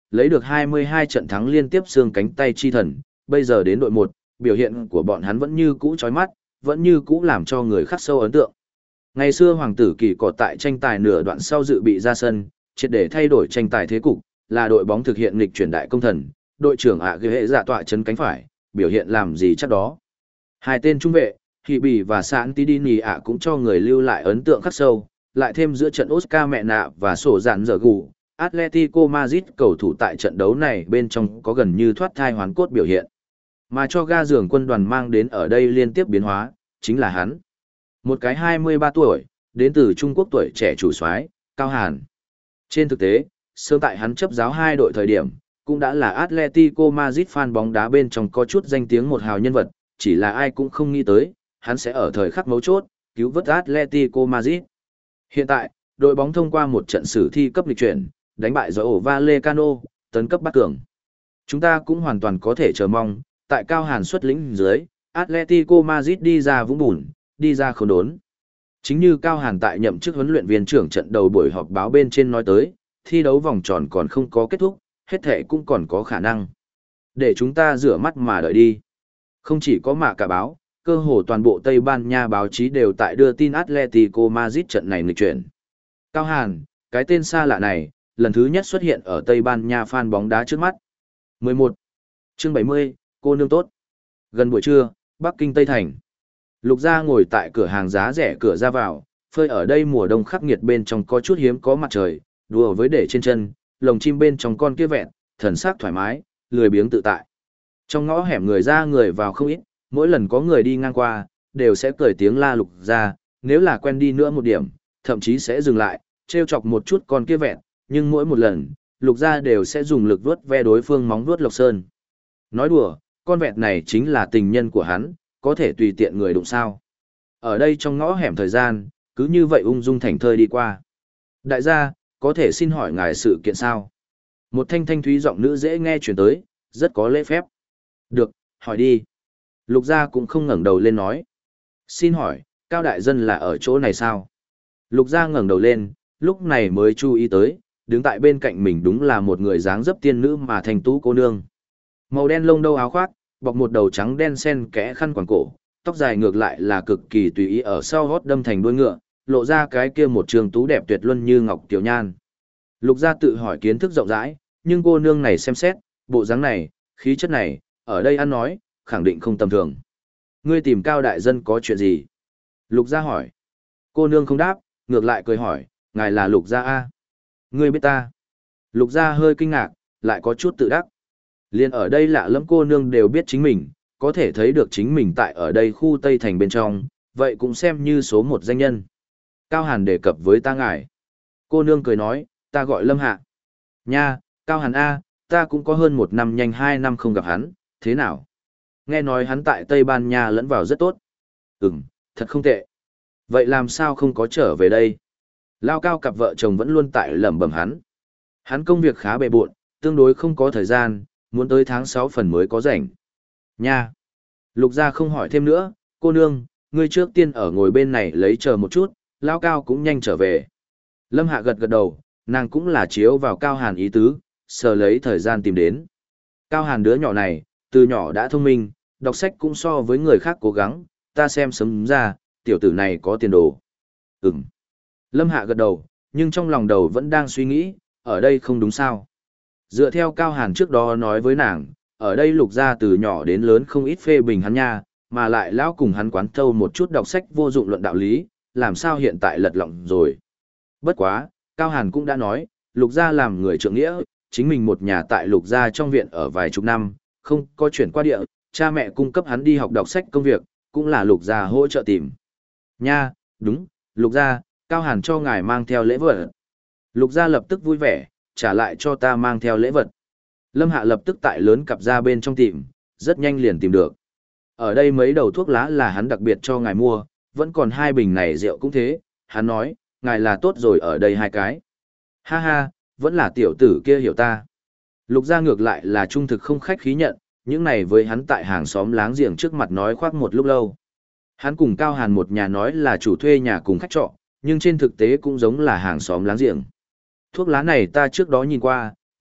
lấy được hai mươi hai trận thắng liên tiếp xương cánh tay chi thần, bây giờ đến đội một, biểu hiện của bọn hắn vẫn như cũ chói mắt, vẫn như cũ làm cho người khắc sâu ấn tượng. Ngày xưa Hoàng tử Kỳ cỏ tại tranh tài nửa đoạn sau dự bị ra sân, triệt để thay đổi tranh tài thế cục, là đội bóng thực hiện nghịch chuyển đại công thần, đội trưởng ạ ghế hệ dạ tọa chân cánh phải, biểu hiện làm gì chắc đó. Hai tên trung vệ, Hỉ Bỉ và Sạn Tidini ạ cũng cho người lưu lại ấn tượng khắc sâu, lại thêm giữa trận Oscar mẹ nạ và sổ dạn giờ gù, Atletico Madrid cầu thủ tại trận đấu này bên trong có gần như thoát thai hoán cốt biểu hiện. Mà cho ga giường quân đoàn mang đến ở đây liên tiếp biến hóa, chính là hắn. Một cái hai mươi ba tuổi, đến từ Trung Quốc tuổi trẻ chủ soái, Cao Hàn. Trên thực tế, sớm tại hắn chấp giáo hai đội thời điểm, cũng đã là Atletico Madrid fan bóng đá bên trong có chút danh tiếng một hào nhân vật, chỉ là ai cũng không nghĩ tới, hắn sẽ ở thời khắc mấu chốt, cứu vớt Atletico Madrid. Hiện tại, đội bóng thông qua một trận sử thi cấp lịch chuyển, đánh bại Rayo Vallecano, tấn cấp bắt cường. Chúng ta cũng hoàn toàn có thể chờ mong, tại Cao Hàn xuất lĩnh dưới, Atletico Madrid đi ra vũng bùn, đi ra khốn đốn. Chính như Cao Hàn tại nhậm chức huấn luyện viên trưởng trận đầu buổi họp báo bên trên nói tới, thi đấu vòng tròn còn không có kết thúc, hết thể cũng còn có khả năng. Để chúng ta rửa mắt mà đợi đi. Không chỉ có mạ cả báo, cơ hồ toàn bộ Tây Ban Nha báo chí đều tại đưa tin Atletico Madrid trận này nghịch chuyển. Cao Hàn, cái tên xa lạ này, lần thứ nhất xuất hiện ở Tây Ban Nha fan bóng đá trước mắt. mười một. Chương bảy mươi, cô nương tốt. Gần buổi trưa, Bắc Kinh Tây Thành. Lục Gia ngồi tại cửa hàng giá rẻ cửa ra vào, phơi ở đây mùa đông khắc nghiệt bên trong có chút hiếm có mặt trời, đùa với để trên chân, lồng chim bên trong con kia vẹn, thần sắc thoải mái, lười biếng tự tại. Trong ngõ hẻm người ra người vào không ít, mỗi lần có người đi ngang qua, đều sẽ cười tiếng la Lục Gia, nếu là quen đi nữa một điểm, thậm chí sẽ dừng lại, trêu chọc một chút con kia vẹn, nhưng mỗi một lần, Lục Gia đều sẽ dùng lực vuốt ve đối phương móng vuốt Lộc Sơn. Nói đùa, con vẹn này chính là tình nhân của hắn, có thể tùy tiện người đụng sao. Ở đây trong ngõ hẻm thời gian, cứ như vậy ung dung thảnh thơi đi qua. Đại gia, có thể xin hỏi ngài sự kiện sao? Một thanh thanh thúy giọng nữ dễ nghe chuyển tới, rất có lễ phép. Được, hỏi đi. Lục Gia cũng không ngẩng đầu lên nói. Xin hỏi, Cao đại dân là ở chỗ này sao? Lục Gia ngẩng đầu lên, lúc này mới chú ý tới, đứng tại bên cạnh mình đúng là một người dáng dấp tiên nữ mà thành tú cô nương. Màu đen lông đâu áo khoác, bọc một đầu trắng đen sen kẽ khăn quàng cổ, tóc dài ngược lại là cực kỳ tùy ý ở sau gót đâm thành đuôi ngựa, lộ ra cái kia một trường tú đẹp tuyệt luân như ngọc tiểu nhan. Lục Gia tự hỏi kiến thức rộng rãi, nhưng cô nương này xem xét, bộ dáng này, khí chất này, ở đây ăn nói, khẳng định không tầm thường. Ngươi tìm Cao đại dân có chuyện gì? Lục Gia hỏi. Cô nương không đáp, ngược lại cười hỏi, ngài là Lục Gia A. Ngươi biết ta. Lục Gia hơi kinh ngạc, lại có chút tự đắc. Liên ở đây lạ lẫm cô nương đều biết chính mình, có thể thấy được chính mình tại ở đây khu Tây Thành bên trong, vậy cũng xem như số một danh nhân. Cao Hàn đề cập với ta ngài. Cô nương cười nói, ta gọi Lâm Hạ. Nha, Cao Hàn A, ta cũng có hơn một năm nhanh hai năm không gặp hắn, thế nào? Nghe nói hắn tại Tây Ban Nha lẫn vào rất tốt. Ừm, thật không tệ. Vậy làm sao không có trở về đây? Lao Cao cặp vợ chồng vẫn luôn tại lẩm bẩm hắn. Hắn công việc khá bề bộn, tương đối không có thời gian, muốn tới tháng sáu phần mới có rảnh. Nha. Lục Gia không hỏi thêm nữa, cô nương, ngươi trước tiên ở ngồi bên này lấy chờ một chút, Lao Cao cũng nhanh trở về. Lâm Hạ gật gật đầu, nàng cũng là chiếu vào Cao Hàn ý tứ, sờ lấy thời gian tìm đến. Cao Hàn đứa nhỏ này, từ nhỏ đã thông minh, đọc sách cũng so với người khác cố gắng, ta xem sớm ra, tiểu tử này có tiền đồ. Ừm. Lâm Hạ gật đầu, nhưng trong lòng đầu vẫn đang suy nghĩ, ở đây không đúng sao. Dựa theo Cao Hàn trước đó nói với nàng, ở đây Lục Gia từ nhỏ đến lớn không ít phê bình hắn nha, mà lại lão cùng hắn quán thâu một chút đọc sách vô dụng luận đạo lý, làm sao hiện tại lật lọng rồi. Bất quá, Cao Hàn cũng đã nói, Lục Gia làm người trượng nghĩa, chính mình một nhà tại Lục Gia trong viện ở vài chục năm, không có chuyển qua địa, cha mẹ cung cấp hắn đi học đọc sách công việc, cũng là Lục Gia hỗ trợ tìm. Nha, đúng, Lục Gia, Cao Hàn cho ngài mang theo lễ vật. Lục Gia lập tức vui vẻ, trả lại cho ta mang theo lễ vật. Lâm Hạ lập tức tại lớn cặp ra bên trong tìm, rất nhanh liền tìm được. Ở đây mấy đầu thuốc lá là hắn đặc biệt cho ngài mua, vẫn còn hai bình này rượu cũng thế, hắn nói, ngài là tốt rồi ở đây hai cái. Ha ha, vẫn là tiểu tử kia hiểu ta. Lục Gia ngược lại là trung thực không khách khí nhận, những này với hắn tại hàng xóm láng giềng trước mặt nói khoác một lúc lâu. Hắn cùng Cao Hàn một nhà nói là chủ thuê nhà cùng khách trọ, nhưng trên thực tế cũng giống là hàng xóm láng giềng. Thuốc lá này ta trước đó nhìn qua,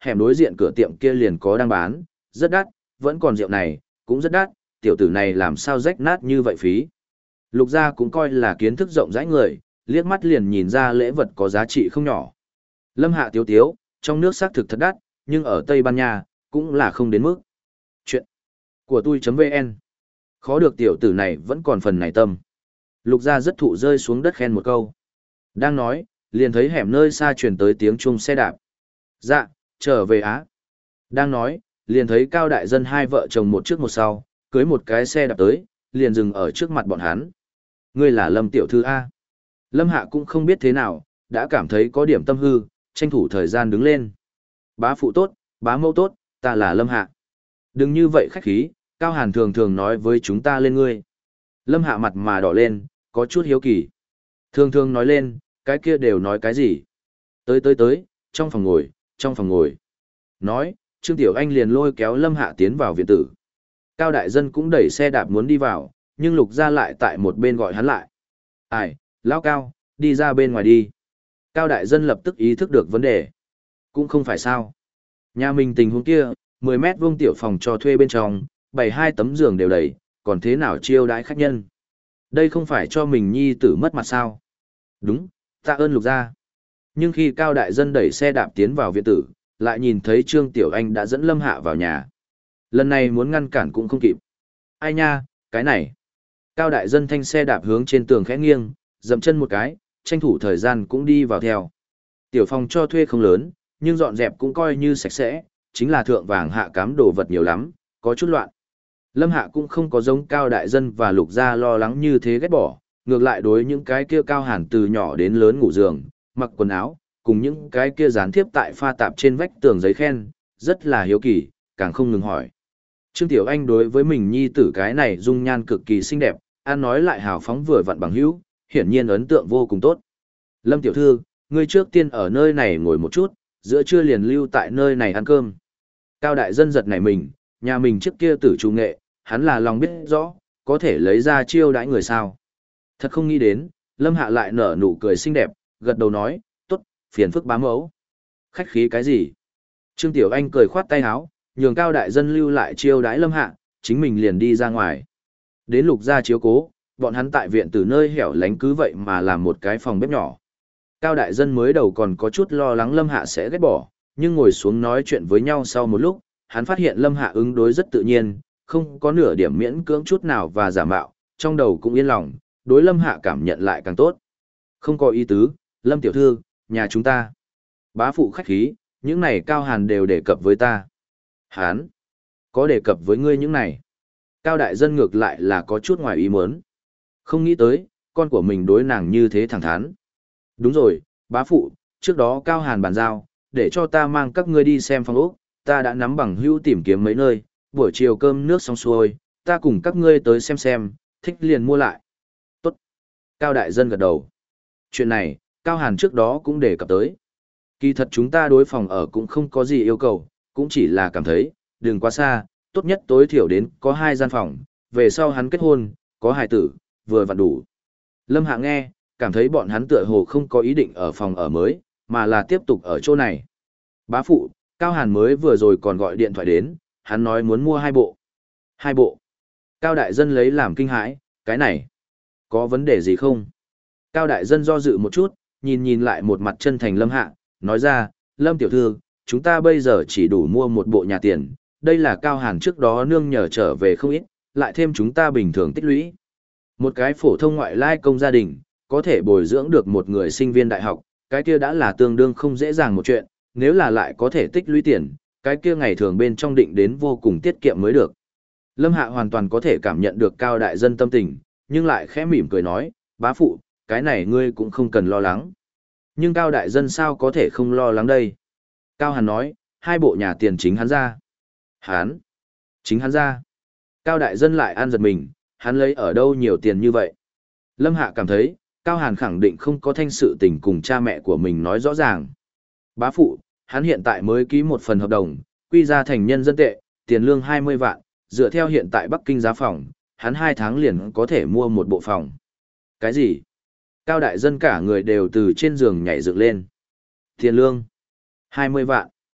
hẻm đối diện cửa tiệm kia liền có đang bán, rất đắt, vẫn còn rượu này, cũng rất đắt, tiểu tử này làm sao rách nát như vậy phí. Lục gia cũng coi là kiến thức rộng rãi người, liếc mắt liền nhìn ra lễ vật có giá trị không nhỏ. Lâm Hạ tiếu tiếu, trong nước xác thực thật đắt, nhưng ở Tây Ban Nha, cũng là không đến mức. Chuyện của tôi.vn. Khó được tiểu tử này vẫn còn phần này tâm. Lục gia rất thụ rơi xuống đất khen một câu. Đang nói, liền thấy hẻm nơi xa truyền tới tiếng chuông xe đạp. Dạ, trở về Á. Đang nói, liền thấy Cao Đại Dân hai vợ chồng một trước một sau, cưới một cái xe đạp tới, liền dừng ở trước mặt bọn hắn. Ngươi là Lâm tiểu thư A. Lâm Hạ cũng không biết thế nào, đã cảm thấy có điểm tâm hư, tranh thủ thời gian đứng lên. Bá phụ tốt, bá mẫu tốt, ta là Lâm Hạ. Đừng như vậy khách khí, Cao Hàn thường thường nói với chúng ta lên ngươi. Lâm Hạ mặt mà đỏ lên, có chút hiếu kỳ. Thường thường nói lên, cái kia đều nói cái gì? Tới tới tới, trong phòng ngồi, trong phòng ngồi. Nói, Trương Tiểu Anh liền lôi kéo Lâm Hạ tiến vào viện tử. Cao Đại Dân cũng đẩy xe đạp muốn đi vào, nhưng Lục Gia lại tại một bên gọi hắn lại. Ai, Lão Cao, đi ra bên ngoài đi. Cao Đại Dân lập tức ý thức được vấn đề. Cũng không phải sao. Nhà mình tình huống kia, mười mét vuông tiểu phòng cho thuê bên trong, bày hai tấm giường đều đầy, còn thế nào chiêu đãi khách nhân. Đây không phải cho mình nhi tử mất mặt sao. Đúng, tạ ơn Lục Gia. Nhưng khi Cao Đại Dân đẩy xe đạp tiến vào viện tử, lại nhìn thấy Trương Tiểu Anh đã dẫn Lâm Hạ vào nhà. Lần này muốn ngăn cản cũng không kịp. Ai nha, cái này. Cao Đại Dân thanh xe đạp hướng trên tường khẽ nghiêng, dậm chân một cái, tranh thủ thời gian cũng đi vào theo. Tiểu phòng cho thuê không lớn, nhưng dọn dẹp cũng coi như sạch sẽ, chính là thượng vàng hạ cám đồ vật nhiều lắm, có chút loạn. Lâm Hạ cũng không có giống Cao Đại Dân và Lục Gia lo lắng như thế ghét bỏ, ngược lại đối những cái kia Cao Hàn từ nhỏ đến lớn ngủ giường, mặc quần áo, cùng những cái kia dán tiếp tại pha tạp trên vách tường giấy khen, rất là hiếu kỳ, càng không ngừng hỏi. Trương Tiểu Anh đối với mình nhi tử cái này dung nhan cực kỳ xinh đẹp, an nói lại hào phóng vừa vặn bằng hữu, hiển nhiên ấn tượng vô cùng tốt. Lâm tiểu thư, ngươi trước tiên ở nơi này ngồi một chút, giữa trưa liền lưu tại nơi này ăn cơm. Cao Đại Dân giật nảy mình, nhà mình trước kia tử chủ nghệ, hắn là lòng biết rõ, có thể lấy ra chiêu đãi người sao. Thật không nghĩ đến, Lâm Hạ lại nở nụ cười xinh đẹp, gật đầu nói, tốt, phiền phức bá mẫu. Khách khí cái gì? Trương Tiểu Anh cười khoát tay áo, nhường Cao Đại Dân lưu lại chiêu đãi Lâm Hạ, chính mình liền đi ra ngoài. Đến Lục Gia chiếu cố, bọn hắn tại viện từ nơi hẻo lánh cứ vậy mà làm một cái phòng bếp nhỏ. Cao Đại Dân mới đầu còn có chút lo lắng Lâm Hạ sẽ ghét bỏ, nhưng ngồi xuống nói chuyện với nhau sau một lúc, hắn phát hiện Lâm Hạ ứng đối rất tự nhiên, không có nửa điểm miễn cưỡng chút nào và giả mạo, trong đầu cũng yên lòng, đối Lâm Hạ cảm nhận lại càng tốt. Không có ý tứ, Lâm tiểu thư, nhà chúng ta. Bá phụ khách khí, những này Cao Hàn đều đề cập với ta. Hán, có đề cập với ngươi những này. Cao Đại Dân ngược lại là có chút ngoài ý muốn. Không nghĩ tới, con của mình đối nàng như thế thẳng thắn. Đúng rồi, bá phụ, trước đó Cao Hàn bàn giao, để cho ta mang các ngươi đi xem phòng ốc, ta đã nắm bằng hữu tìm kiếm mấy nơi, buổi chiều cơm nước xong xuôi, ta cùng các ngươi tới xem xem, thích liền mua lại. Tốt. Cao Đại Dân gật đầu. Chuyện này, Cao Hàn trước đó cũng đề cập tới. Kỳ thật chúng ta đối phòng ở cũng không có gì yêu cầu, cũng chỉ là cảm thấy, đừng quá xa, tốt nhất tối thiểu đến có hai gian phòng, về sau hắn kết hôn, có hài tử, vừa vặn đủ. Lâm Hạ nghe, cảm thấy bọn hắn tựa hồ không có ý định ở phòng ở mới, mà là tiếp tục ở chỗ này. Bá phụ, Cao Hàn mới vừa rồi còn gọi điện thoại đến, hắn nói muốn mua hai bộ. Hai bộ. Cao Đại Dân lấy làm kinh hãi, cái này, có vấn đề gì không? Cao Đại Dân do dự một chút, nhìn nhìn lại một mặt chân thành Lâm Hạ, nói ra, Lâm tiểu thư, chúng ta bây giờ chỉ đủ mua một bộ nhà tiền, đây là Cao Hàn trước đó nương nhờ trở về không ít, lại thêm chúng ta bình thường tích lũy. Một cái phổ thông ngoại lai công gia đình, có thể bồi dưỡng được một người sinh viên đại học, cái kia đã là tương đương không dễ dàng một chuyện, nếu là lại có thể tích lũy tiền, cái kia ngày thường bên trong định đến vô cùng tiết kiệm mới được. Lâm Hạ hoàn toàn có thể cảm nhận được Cao Đại Dân tâm tình, nhưng lại khẽ mỉm cười nói, bá phụ, cái này ngươi cũng không cần lo lắng. Nhưng Cao Đại Dân sao có thể không lo lắng đây? Cao Hàn nói, hai bộ nhà tiền chính hắn ra. Hắn? Chính hắn ra. Cao Đại Dân lại an giật mình, hắn lấy ở đâu nhiều tiền như vậy? Lâm Hạ cảm thấy, Cao Hàn khẳng định không có thanh sự tình cùng cha mẹ của mình nói rõ ràng. Bá phụ, hắn hiện tại mới ký một phần hợp đồng, quy ra thành nhân dân tệ, tiền lương hai mươi vạn, dựa theo hiện tại Bắc Kinh giá phòng, hắn hai tháng liền có thể mua một bộ phòng. Cái gì? Cao Đại Dân cả người đều từ trên giường nhảy dựng lên. Tiền lương? hai mươi vạn.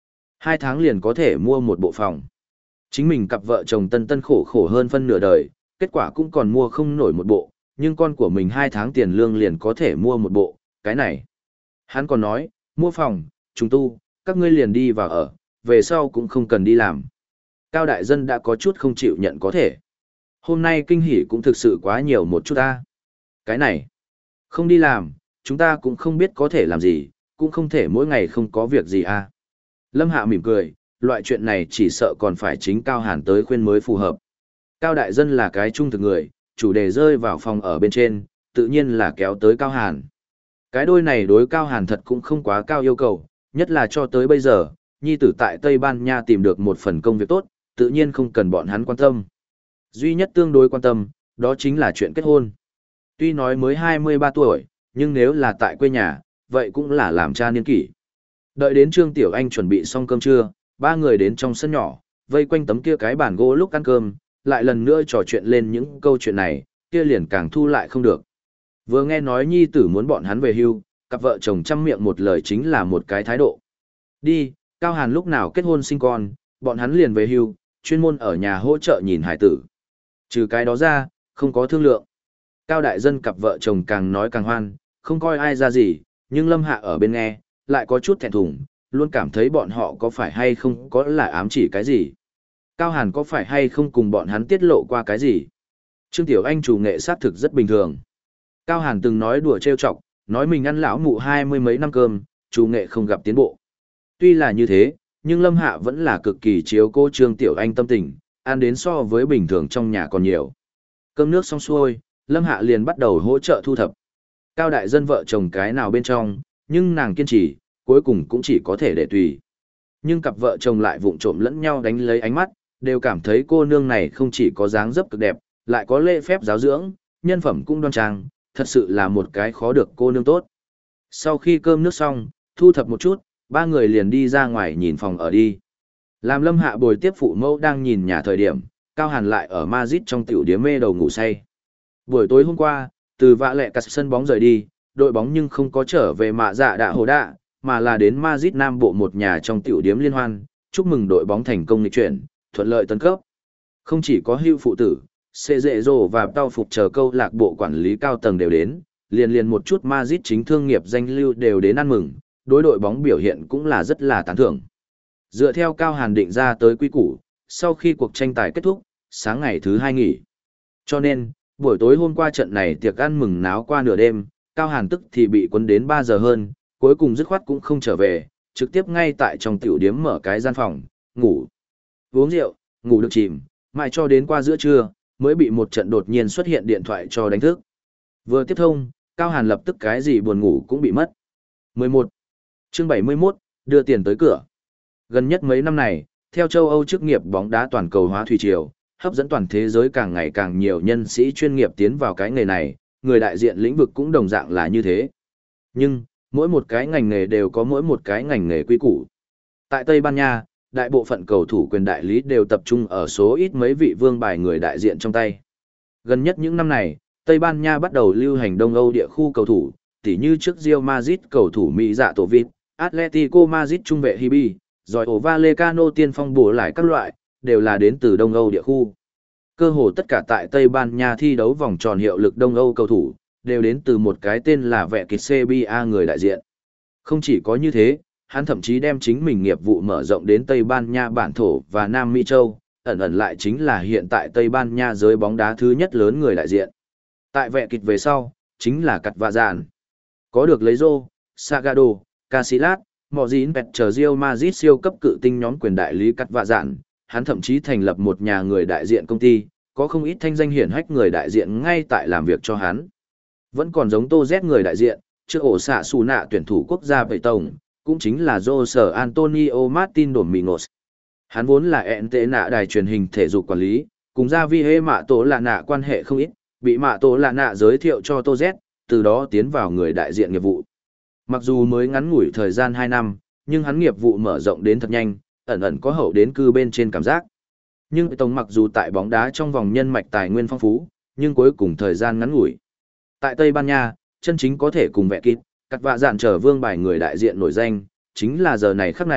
Hai tháng liền có thể mua một bộ phòng. Chính mình cặp vợ chồng tân tân khổ khổ hơn phân nửa đời, kết quả cũng còn mua không nổi một bộ, nhưng con của mình hai tháng tiền lương liền có thể mua một bộ, cái này. Hắn còn nói, mua phòng, trùng tu, các ngươi liền đi vào ở, về sau cũng không cần đi làm. Cao đại dân đã có chút không chịu nhận có thể. Hôm nay kinh hỉ cũng thực sự quá nhiều một chút ta. Cái này, không đi làm, chúng ta cũng không biết có thể làm gì, cũng không thể mỗi ngày không có việc gì à. Lâm Hạ mỉm cười, loại chuyện này chỉ sợ còn phải chính Cao Hàn tới khuyên mới phù hợp. Cao đại dân là cái trung thực người, chủ đề rơi vào phòng ở bên trên, tự nhiên là kéo tới Cao Hàn. Cái đôi này đối Cao Hàn thật cũng không quá cao yêu cầu, nhất là cho tới bây giờ, nhi tử tại Tây Ban Nha tìm được một phần công việc tốt, tự nhiên không cần bọn hắn quan tâm. Duy nhất tương đối quan tâm, đó chính là chuyện kết hôn. Tuy nói mới hai mươi ba tuổi, nhưng nếu là tại quê nhà, vậy cũng là làm cha niên kỷ. Đợi đến Trương Tiểu Anh chuẩn bị xong cơm trưa, ba người đến trong sân nhỏ, vây quanh tấm kia cái bàn gỗ lúc ăn cơm, lại lần nữa trò chuyện lên những câu chuyện này, kia liền càng thu lại không được. Vừa nghe nói nhi tử muốn bọn hắn về hưu, cặp vợ chồng chăm miệng một lời chính là một cái thái độ. Đi, Cao Hàn lúc nào kết hôn sinh con, bọn hắn liền về hưu, chuyên môn ở nhà hỗ trợ nhìn hải tử. Trừ cái đó ra, không có thương lượng. Cao đại dân cặp vợ chồng càng nói càng hoan, không coi ai ra gì, nhưng Lâm Hạ ở bên nghe, lại có chút thẹn thùng, luôn cảm thấy bọn họ có phải hay không có là ám chỉ cái gì. Cao Hàn có phải hay không cùng bọn hắn tiết lộ qua cái gì. Trương Tiểu Anh chủ nghệ sát thực rất bình thường. Cao Hàn từng nói đùa trêu chọc, nói mình ăn lão mụ hai mươi mấy năm cơm, chủ nghệ không gặp tiến bộ. Tuy là như thế, nhưng Lâm Hạ vẫn là cực kỳ chiếu cô Trương Tiểu Anh tâm tình, ăn đến so với bình thường trong nhà còn nhiều. Cơm nước xong xuôi, Lâm Hạ liền bắt đầu hỗ trợ thu thập. Cao đại dân vợ chồng cái nào bên trong, nhưng nàng kiên trì, cuối cùng cũng chỉ có thể để tùy. Nhưng cặp vợ chồng lại vụng trộm lẫn nhau đánh lấy ánh mắt, đều cảm thấy cô nương này không chỉ có dáng dấp cực đẹp, lại có lễ phép giáo dưỡng, nhân phẩm cũng đoan trang, thật sự là một cái khó được cô nương tốt. Sau khi cơm nước xong, thu thập một chút, ba người liền đi ra ngoài nhìn phòng ở đi. Làm Lâm Hạ bồi tiếp phụ mẫu đang nhìn nhà thời điểm, Cao Hàn lại ở Madrid trong tiểu điếm mê đầu ngủ say. Buổi tối hôm qua, từ vạ lẹ cắt sân bóng rời đi, đội bóng nhưng không có trở về mạ dạ đạ hồ đạ, mà là đến Madrid Nam Bộ một nhà trong tiểu điếm liên hoan, chúc mừng đội bóng thành công nghịch chuyển, thuận lợi tấn cấp. Không chỉ có hưu phụ tử, Xê Dệ Rồ và Tao Phục chờ câu lạc bộ quản lý cao tầng đều đến, liền liền một chút Madrid chính thương nghiệp danh lưu đều đến ăn mừng, đối đội bóng biểu hiện cũng là rất là tán thưởng. Dựa theo Cao Hàn định ra tới quy củ, sau khi cuộc tranh tài kết thúc, sáng ngày thứ hai nghỉ. Cho nên, buổi tối hôm qua trận này tiệc ăn mừng náo qua nửa đêm, Cao Hàn tức thì bị cuốn đến ba giờ hơn, cuối cùng dứt khoát cũng không trở về, trực tiếp ngay tại trong tiểu điếm mở cái gian phòng, ngủ. Uống rượu, ngủ được chìm, mãi cho đến qua giữa trưa, mới bị một trận đột nhiên xuất hiện điện thoại cho đánh thức. Vừa tiếp thông, Cao Hàn lập tức cái gì buồn ngủ cũng bị mất. mười một. Chương bảy mươi mốt, đưa tiền tới cửa. Gần nhất mấy năm này, theo châu Âu chức nghiệp bóng đá toàn cầu hóa thủy triều, hấp dẫn toàn thế giới càng ngày càng nhiều nhân sĩ chuyên nghiệp tiến vào cái nghề này, người đại diện lĩnh vực cũng đồng dạng là như thế. Nhưng, mỗi một cái ngành nghề đều có mỗi một cái ngành nghề quy củ. Tại Tây Ban Nha, đại bộ phận cầu thủ quyền đại lý đều tập trung ở số ít mấy vị vương bài người đại diện trong tay. Gần nhất những năm này, Tây Ban Nha bắt đầu lưu hành Đông Âu địa khu cầu thủ, tỉ như trước Real Madrid cầu thủ Mỹ dạ tổ vịt, Atletico Madrid trung vệ Hibi, rồi ổ Vallecano tiên phong bổ lại các loại, đều là đến từ Đông Âu địa khu. Cơ hồ tất cả tại Tây Ban Nha thi đấu vòng tròn hiệu lực Đông Âu cầu thủ, đều đến từ một cái tên là Vẹ Kịch xê bê a người đại diện. Không chỉ có như thế, hắn thậm chí đem chính mình nghiệp vụ mở rộng đến Tây Ban Nha bản thổ và Nam Mỹ Châu, ẩn ẩn lại chính là hiện tại Tây Ban Nha giới bóng đá thứ nhất lớn người đại diện. Tại Vẹ Kịch về sau, chính là Cặt Vạ Dạn. Có được lấy Rô, Sagado, Casillas, Mọ Dín Pet chờ Real Madrid siêu cấp cự tinh nhóm quyền đại lý Cặt Vạ Dạn, hắn thậm chí thành lập một nhà người đại diện công ty, có không ít thanh danh hiển hách người đại diện ngay tại làm việc cho hắn. Vẫn còn giống Tô Z người đại diện, trước ổ xạ xù nạ tuyển thủ quốc gia vậy tổng, cũng chính là Jose Antonio Martin Domingos. Hắn vốn là ẹn tệ nạ đài truyền hình thể dục quản lý, cùng ra vi hê mạ tổ lạ nạ quan hệ không ít, bị mạ tổ lạ nạ giới thiệu cho Tô Z, từ đó tiến vào người đại diện nghiệp vụ. Mặc dù mới ngắn ngủi thời gian hai năm, nhưng hắn nghiệp vụ mở rộng đến thật nhanh, ẩn ẩn có hậu đến cư bên trên cảm giác. Nhưng Tổng mặc dù tại bóng đá trong vòng nhân mạch tài nguyên phong phú, nhưng cuối cùng thời gian ngắn ngủi. Tại Tây Ban Nha, chân chính có thể cùng Vẹ Kít, Cặt Vạ Dạn trở vương bài người đại diện nổi danh, chính là giờ này khắc này,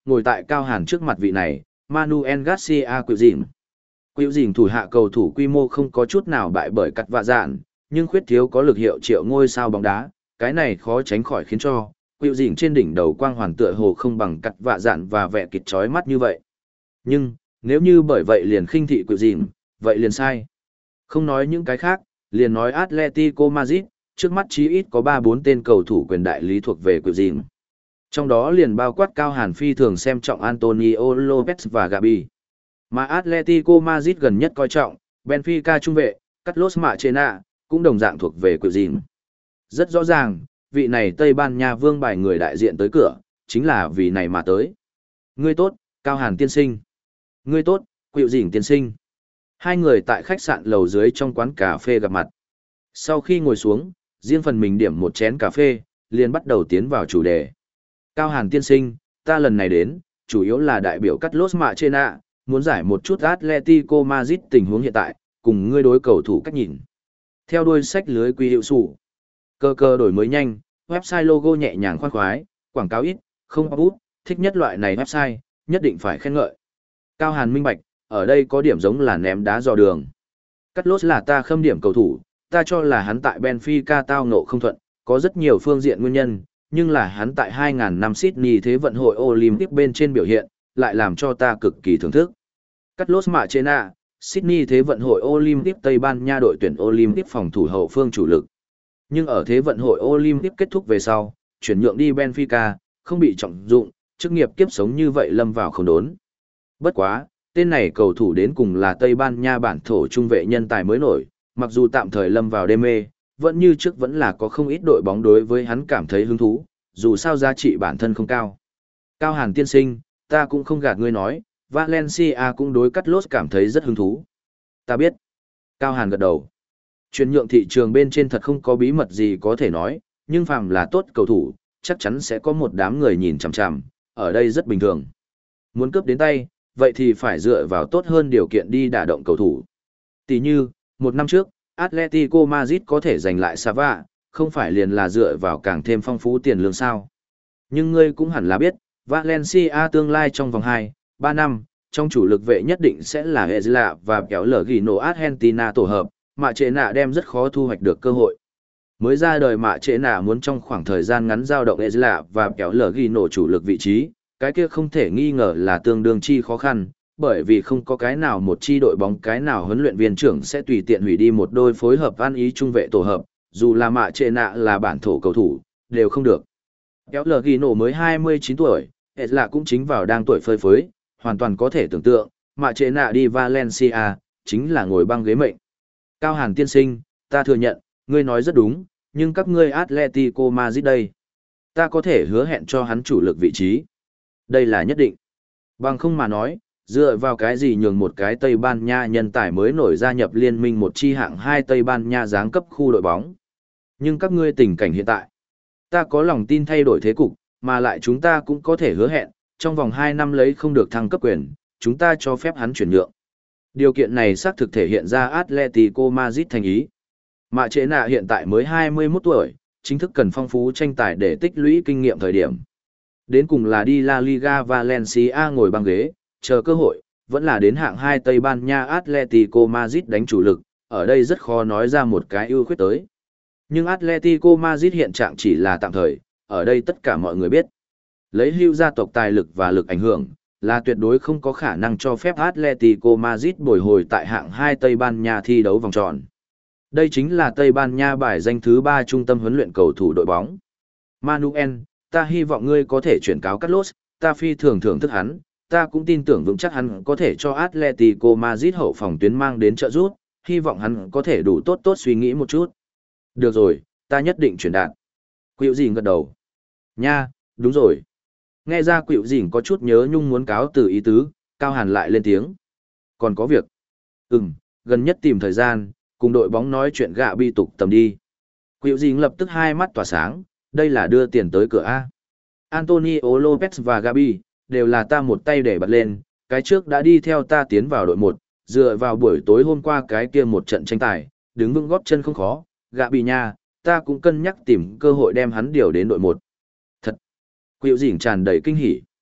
ngồi tại Cao Hàn trước mặt vị này, Manuel Garcia Quịu Dìn. Quịu Dìn thủ hạ cầu thủ quy mô không có chút nào bại bởi cắt vạ dạn, nhưng khuyết thiếu có lực hiệu triệu ngôi sao bóng đá, cái này khó tránh khỏi khiến cho Quịu Dìn trên đỉnh đầu quang hoàn tựa hồ không bằng cắt vạ dạn và vẻ kịch chói mắt như vậy. Nhưng, nếu như bởi vậy liền khinh thị Quịu Dìn, vậy liền sai. Không nói những cái khác, liền nói Atletico Madrid, trước mắt chí ít có ba bốn tên cầu thủ quyền đại lý thuộc về Quịu Dìn. Trong đó liền bao quát Cao Hàn phi thường xem trọng Antonio Lopez và Gabi. Mà Atletico Madrid gần nhất coi trọng, Benfica trung vệ, Carlos Machena, cũng đồng dạng thuộc về Quịu Dìn. Rất rõ ràng, vị này Tây Ban Nha vương bài người đại diện tới cửa, chính là vì này mà tới. Ngươi tốt, Cao Hàn tiên sinh. Ngươi tốt, Quịu Dìn tiên sinh. Hai người tại khách sạn lầu dưới trong quán cà phê gặp mặt. Sau khi ngồi xuống, riêng phần mình điểm một chén cà phê, liền bắt đầu tiến vào chủ đề. Cao Hàn tiên sinh, ta lần này đến, chủ yếu là đại biểu Carlos Machena, muốn giải một chút Atletico Madrid tình huống hiện tại, cùng ngươi đối cầu thủ cách nhìn. Theo đuôi sách lưới quy hiệu sủ. Cơ cơ đổi mới nhanh, website logo nhẹ nhàng khoan khoái, quảng cáo ít, không áp út, thích nhất loại này website, nhất định phải khen ngợi. Cao Hàn minh bạch, ở đây có điểm giống là ném đá dò đường. Carlos là ta khâm điểm cầu thủ, ta cho là hắn tại Benfica tao ngộ không thuận, có rất nhiều phương diện nguyên nhân, nhưng là hắn tại hai nghìn năm Sydney Thế vận hội Olympic bên trên biểu hiện, lại làm cho ta cực kỳ thưởng thức. Carlos Machena, Sydney Thế vận hội Olympic Tây Ban Nha đội tuyển Olympic phòng thủ hậu phương chủ lực. Nhưng ở Thế vận hội Olympic kết thúc về sau, chuyển nhượng đi Benfica, không bị trọng dụng, chức nghiệp kiếp sống như vậy lâm vào không đốn. Bất quá, tên này cầu thủ đến cùng là Tây Ban Nha bản thổ trung vệ nhân tài mới nổi, mặc dù tạm thời lâm vào đê mê, vẫn như trước vẫn là có không ít đội bóng đối với hắn cảm thấy hứng thú, dù sao giá trị bản thân không cao. Cao Hàn tiên sinh, ta cũng không gạt ngươi nói, Valencia cũng đối Carlos cảm thấy rất hứng thú. Ta biết. Cao Hàn gật đầu. Chuyển nhượng thị trường bên trên thật không có bí mật gì có thể nói, nhưng phàm là tốt cầu thủ, chắc chắn sẽ có một đám người nhìn chằm chằm, ở đây rất bình thường. Muốn cướp đến tay, vậy thì phải dựa vào tốt hơn điều kiện đi đả động cầu thủ. Tỷ như, một năm trước, Atletico Madrid có thể giành lại Sava, không phải liền là dựa vào càng thêm phong phú tiền lương sao. Nhưng ngươi cũng hẳn là biết, Valencia tương lai trong vòng hai, ba năm, trong chủ lực vệ nhất định sẽ là Ezla và kéo lở Gino Argentina tổ hợp, Mạ Trệ Nạ đem rất khó thu hoạch được cơ hội. Mới ra đời Mạ Trệ Nạ muốn trong khoảng thời gian ngắn giao động Ezla và kéo lở Gino chủ lực vị trí, cái kia không thể nghi ngờ là tương đương chi khó khăn, bởi vì không có cái nào một chi đội bóng cái nào huấn luyện viên trưởng sẽ tùy tiện hủy đi một đôi phối hợp ăn ý trung vệ tổ hợp, dù là Mạ Trệ Nạ là bản thổ cầu thủ, đều không được. Kéo lở Gino mới hai mươi chín tuổi, Ezla cũng chính vào đang tuổi phơi phới, hoàn toàn có thể tưởng tượng, Mạ Trệ Nạ đi Valencia, chính là ngồi băng ghế mệnh. Cao Hàn tiên sinh, ta thừa nhận, ngươi nói rất đúng, nhưng các ngươi Atletico Madrid đây, ta có thể hứa hẹn cho hắn chủ lực vị trí. Đây là nhất định. Bằng không mà nói, dựa vào cái gì nhường một cái Tây Ban Nha nhân tài mới nổi gia nhập liên minh một chi hạng hai Tây Ban Nha giáng cấp khu đội bóng. Nhưng các ngươi tình cảnh hiện tại, ta có lòng tin thay đổi thế cục, mà lại chúng ta cũng có thể hứa hẹn, trong vòng hai năm lấy không được thăng cấp quyền, chúng ta cho phép hắn chuyển nhượng. Điều kiện này xác thực thể hiện ra Atletico Madrid thành ý. Mạ Trệ Nạ hiện tại mới hai mươi mốt tuổi, chính thức cần phong phú tranh tài để tích lũy kinh nghiệm thời điểm. Đến cùng là đi La Liga Valencia ngồi băng ghế, chờ cơ hội, vẫn là đến hạng hai Tây Ban Nha Atletico Madrid đánh chủ lực, ở đây rất khó nói ra một cái ưu khuyết tới. Nhưng Atletico Madrid hiện trạng chỉ là tạm thời, ở đây tất cả mọi người biết. Lấy hưu gia tộc tài lực và lực ảnh hưởng, là tuyệt đối không có khả năng cho phép Atletico Madrid bồi hồi tại hạng hai Tây Ban Nha thi đấu vòng tròn. Đây chính là Tây Ban Nha bài danh thứ ba trung tâm huấn luyện cầu thủ đội bóng. Manuel, ta hy vọng ngươi có thể chuyển cáo Carlos, ta phi thường thưởng thức hắn, ta cũng tin tưởng vững chắc hắn có thể cho Atletico Madrid hậu phòng tuyến mang đến trợ giúp, hy vọng hắn có thể đủ tốt tốt suy nghĩ một chút. Được rồi, ta nhất định chuyển đạt. Quỵu Dìn gật đầu. Nha, đúng rồi. Nghe ra Quỵu Dìn có chút nhớ nhung muốn cáo từ ý tứ, Cao Hàn lại lên tiếng. Còn có việc. Ừm, gần nhất tìm thời gian, cùng đội bóng nói chuyện gạ bi tục tầm đi. Quỵu Dìn lập tức hai mắt tỏa sáng, đây là đưa tiền tới cửa A. Antonio Lopez và Gabi, đều là ta một tay để bật lên, cái trước đã đi theo ta tiến vào đội một, dựa vào buổi tối hôm qua cái kia một trận tranh tài, đứng vững góp chân không khó, Gabi nha, ta cũng cân nhắc tìm cơ hội đem hắn điều đến đội một. Thật! Quỵu Dìn tràn đầy kinh hỉ.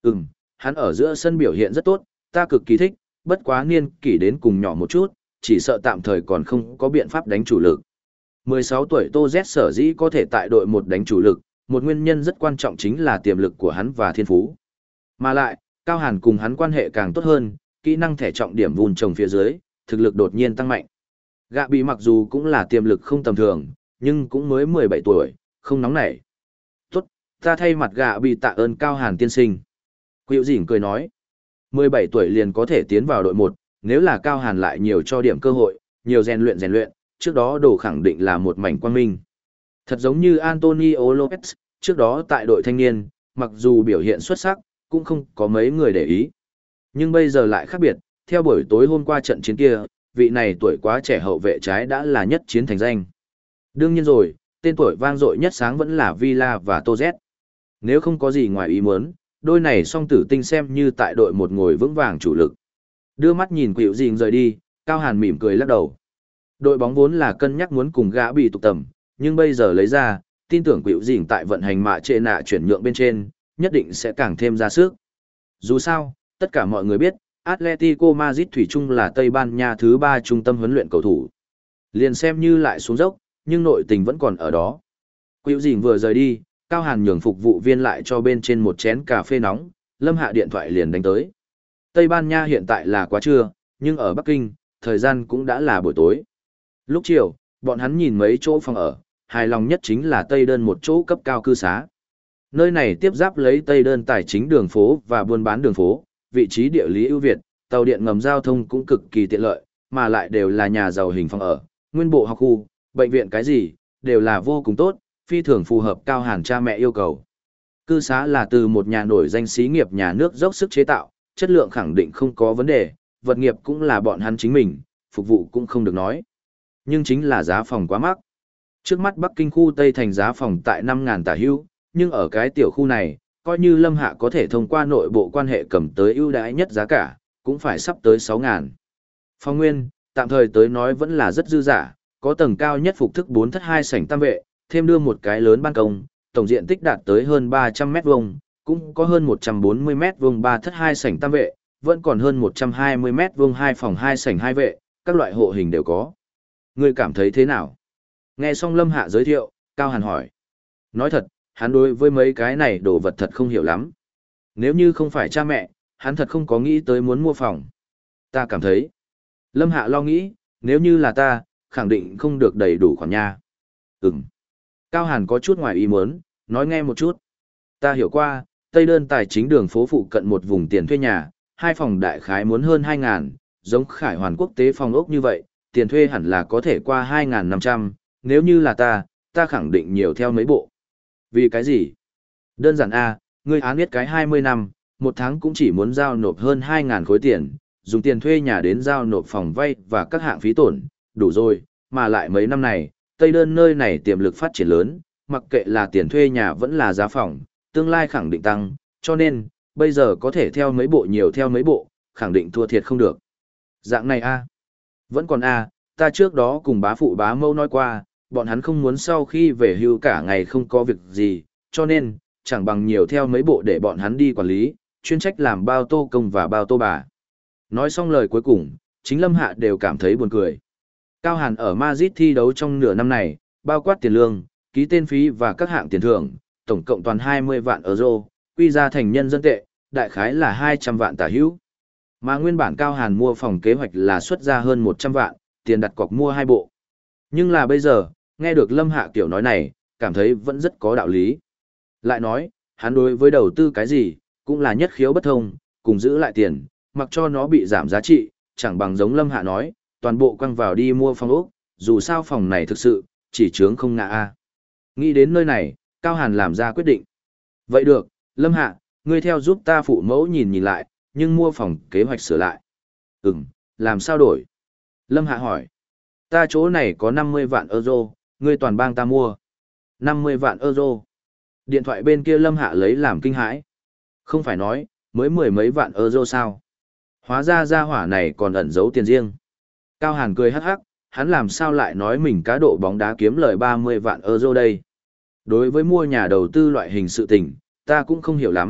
Ừm, hắn ở giữa sân biểu hiện rất tốt, ta cực kỳ thích, bất quá niên kỷ đến cùng nhỏ một chút, chỉ sợ tạm thời còn không có biện pháp đánh chủ lực. mười sáu tuổi Tô Z sở dĩ có thể tại đội một đánh chủ lực, một nguyên nhân rất quan trọng chính là tiềm lực của hắn và thiên phú. Mà lại, Cao Hàn cùng hắn quan hệ càng tốt hơn, kỹ năng thẻ trọng điểm vun trồng phía dưới, thực lực đột nhiên tăng mạnh. Gạ bị mặc dù cũng là tiềm lực không tầm thường, nhưng cũng mới mười bảy tuổi, không nóng nảy. Tốt, ta thay mặt gạ bị tạ ơn Cao Hàn tiên sinh. Quỵu dỉnh cười nói, mười bảy tuổi liền có thể tiến vào đội một, nếu là Cao Hàn lại nhiều cho điểm cơ hội, nhiều rèn luyện rèn luyện, trước đó đồ khẳng định là một mảnh quang minh. Thật giống như Antonio Lopez, trước đó tại đội thanh niên, mặc dù biểu hiện xuất sắc, cũng không có mấy người để ý. Nhưng bây giờ lại khác biệt, theo buổi tối hôm qua trận chiến kia, vị này tuổi quá trẻ hậu vệ trái đã là nhất chiến thành danh. Đương nhiên rồi, tên tuổi vang dội nhất sáng vẫn là Villa và Tô Z. Nếu không có gì ngoài ý muốn, đôi này song tử tinh xem như tại đội một ngồi vững vàng chủ lực. Đưa mắt nhìn Quỷ Dình rời đi, Cao Hàn mỉm cười lắc đầu. Đội bóng vốn là cân nhắc muốn cùng gã bị tục tầm, nhưng bây giờ lấy ra, tin tưởng Quỷ Dình tại vận hành mạ trệ nạ chuyển nhượng bên trên, nhất định sẽ càng thêm ra sức. Dù sao, tất cả mọi người biết, Atletico Madrid thủy chung là Tây Ban Nha thứ ba trung tâm huấn luyện cầu thủ. Liền xem như lại xuống dốc, nhưng nội tình vẫn còn ở đó. Quỷ Dình vừa rời đi, Cao Hàn nhường phục vụ viên lại cho bên trên một chén cà phê nóng, Lâm Hạ điện thoại liền đánh tới. Tây Ban Nha hiện tại là quá trưa, nhưng ở Bắc Kinh, thời gian cũng đã là buổi tối. Lúc chiều, bọn hắn nhìn mấy chỗ phòng ở, hài lòng nhất chính là Tây Đơn một chỗ cấp cao cư xá. Nơi này tiếp giáp lấy Tây Đơn tài chính đường phố và buôn bán đường phố, vị trí địa lý ưu việt, tàu điện ngầm giao thông cũng cực kỳ tiện lợi, mà lại đều là nhà giàu hình phòng ở, nguyên bộ học khu, bệnh viện cái gì, đều là vô cùng tốt, phi thường phù hợp Cao Hàn cha mẹ yêu cầu. Cư xá là từ một nhà nổi danh xí nghiệp nhà nước dốc sức chế tạo, chất lượng khẳng định không có vấn đề, vật nghiệp cũng là bọn hắn chính mình, phục vụ cũng không được nói. Nhưng chính là giá phòng quá mắc. Trước mắt Bắc Kinh khu Tây thành giá phòng tại năm nghìn tả hữu, nhưng ở cái tiểu khu này, coi như Lâm Hạ có thể thông qua nội bộ quan hệ cầm tới ưu đãi nhất giá cả, cũng phải sắp tới sáu nghìn. Phòng nguyên, tạm thời tới nói vẫn là rất dư giả, có tầng cao nhất phục thức bốn thất hai sảnh tam vệ, thêm đưa một cái lớn ban công, tổng diện tích đạt tới hơn ba trăm mét vuông, cũng có hơn một trăm bốn mươi mét vuông ba thất hai sảnh tam vệ, vẫn còn hơn một trăm hai mươi mét vuông hai phòng hai sảnh hai vệ, các loại hộ hình đều có. Ngươi cảm thấy thế nào? Nghe xong Lâm Hạ giới thiệu, Cao Hàn hỏi. Nói thật, hắn đối với mấy cái này đồ vật thật không hiểu lắm. Nếu như không phải cha mẹ, hắn thật không có nghĩ tới muốn mua phòng. Ta cảm thấy. Lâm Hạ lo nghĩ, nếu như là ta, khẳng định không được đầy đủ khoản nha. Ừm. Cao Hàn có chút ngoài ý muốn, nói nghe một chút. Ta hiểu qua, Tây Đơn tài chính đường phố phụ cận một vùng tiền thuê nhà, hai phòng đại khái muốn hơn hai nghìn, giống Khải Hoàn quốc tế phòng ốc như vậy, tiền thuê hẳn là có thể qua hai nghìn năm trăm, nếu như là ta, ta khẳng định nhiều theo mấy bộ. Vì cái gì? Đơn giản a, ngươi án biết cái hai mươi năm, một tháng cũng chỉ muốn giao nộp hơn hai nghìn khối tiền, dùng tiền thuê nhà đến giao nộp phòng vay và các hạng phí tổn, đủ rồi, mà lại mấy năm này, Tây Đơn nơi này tiềm lực phát triển lớn, mặc kệ là tiền thuê nhà vẫn là giá phòng, tương lai khẳng định tăng, cho nên, bây giờ có thể theo mấy bộ nhiều theo mấy bộ, khẳng định thua thiệt không được. Dạng này a, vẫn còn a, ta trước đó cùng bá phụ bá mâu nói qua, bọn hắn không muốn sau khi về hưu cả ngày không có việc gì, cho nên, chẳng bằng nhiều theo mấy bộ để bọn hắn đi quản lý, chuyên trách làm bao tô công và bao tô bà. Nói xong lời cuối cùng, chính Lâm Hạ đều cảm thấy buồn cười. Cao Hàn ở Madrid thi đấu trong nửa năm này, bao quát tiền lương, ký tên phí và các hạng tiền thưởng, tổng cộng toàn hai mươi vạn euro, quy ra thành nhân dân tệ, đại khái là hai trăm vạn tả hữu. Mà nguyên bản Cao Hàn mua phòng kế hoạch là xuất ra hơn một trăm vạn, tiền đặt cọc mua hai bộ. Nhưng là bây giờ, nghe được Lâm Hạ kiểu nói này, cảm thấy vẫn rất có đạo lý. Lại nói, hắn đối với đầu tư cái gì, cũng là nhất khiếu bất thông, cùng giữ lại tiền, mặc cho nó bị giảm giá trị, chẳng bằng giống Lâm Hạ nói, toàn bộ quăng vào đi mua phòng ốc, dù sao phòng này thực sự, chỉ chướng không ngã a. Nghĩ đến nơi này, Cao Hàn làm ra quyết định. Vậy được, Lâm Hạ, ngươi theo giúp ta phụ mẫu nhìn nhìn lại, nhưng mua phòng kế hoạch sửa lại. Ừm, làm sao đổi? Lâm Hạ hỏi. Ta chỗ này có năm mươi vạn euro, ngươi toàn bang ta mua. năm mươi vạn euro. Điện thoại bên kia Lâm Hạ lấy làm kinh hãi. Không phải nói, mới mười mấy vạn euro sao? Hóa ra gia hỏa này còn ẩn giấu tiền riêng. Cao Hàn cười hắc hắc, hắn làm sao lại nói mình cá độ bóng đá kiếm lời ba mươi vạn euro đây? Đối với mua nhà đầu tư loại hình sự tình, ta cũng không hiểu lắm,